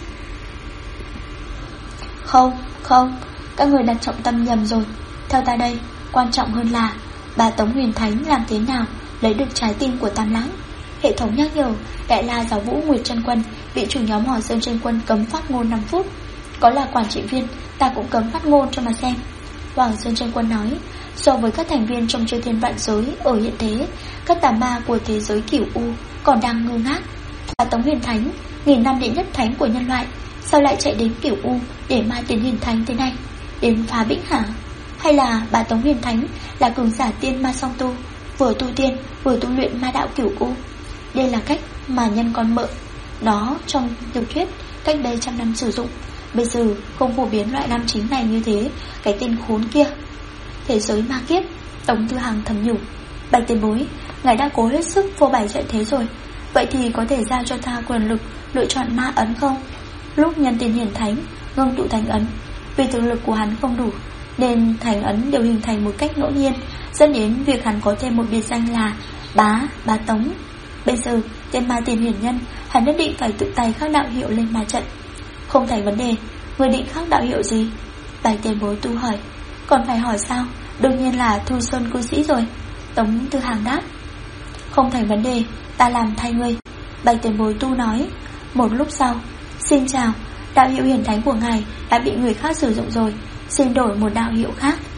Không, các người đặt trọng tâm nhầm rồi. Theo ta đây, quan trọng hơn là bà Tống Huyền Thánh làm thế nào lấy được trái tim của Tam Lãng. Hệ thống nhắc nhở Đại La Giáo Vũ Nguyệt Chân Quân bị chủ nhóm Hỏa Sơn Chân Quân cấm phát ngôn 5 phút. Có là quản trị viên, ta cũng cấm phát ngôn cho mà xem. Hỏa Sơn Chân Quân nói, so với các thành viên trong chư thiên vạn giới ở hiện thế, các tà ma của thế giới Cửu U còn đang ngơ ngác. Bà Tống Huyền Thánh, 1000 năm đệ nhất thánh của nhân loại, sao lại chạy đến Cửu U để mai tiến hiển thánh thế này? Đến phá bĩnh hả? Hay là bà Tống Huyền Thánh là cường giả tiên ma song tu, vừa tu tiên vừa tu luyện ma đạo Cửu U? Đây là cách mà nhân con mợ nó trong tiểu thuyết cách đây 100 năm sử dụng. Bây giờ không phổ biến loại nam chính này như thế. Cái tên khốn kia. Thế giới ma kiếp. Tống Tư Hằng thầm nhủ, Bạch tiền bối, ngài đã cố hết sức vô bài trận thế rồi, vậy thì có thể giao cho ta quyền lực lựa chọn ma ấn không? Lúc nhân tiên hiển thánh ngưng tụ thành ấn, vì thực lực của hắn không đủ nên thành ấn đều hình thành một cách ngẫu nhiên, dẫn đến việc hắn có thêm một biệt danh là Bá Tống. Bây giờ tên ma tiền hiển nhân, hắn nhất định phải tự tay khắc đạo hiệu lên ma trận. Không thành vấn đề. Người định khắc đạo hiệu gì? Bạch tiền bối tu hỏi. Còn phải hỏi sao? Đương nhiên là Thu Sơn cư sĩ rồi. Tống Tư Hàng đáp. Không thành vấn đề, ta làm thay ngươi. Bạch tiền bối tu nói. Một lúc sau, xin chào, đạo hiệu hiển thánh của ngài đã bị người khác sử dụng rồi, xin đổi một đạo hiệu khác.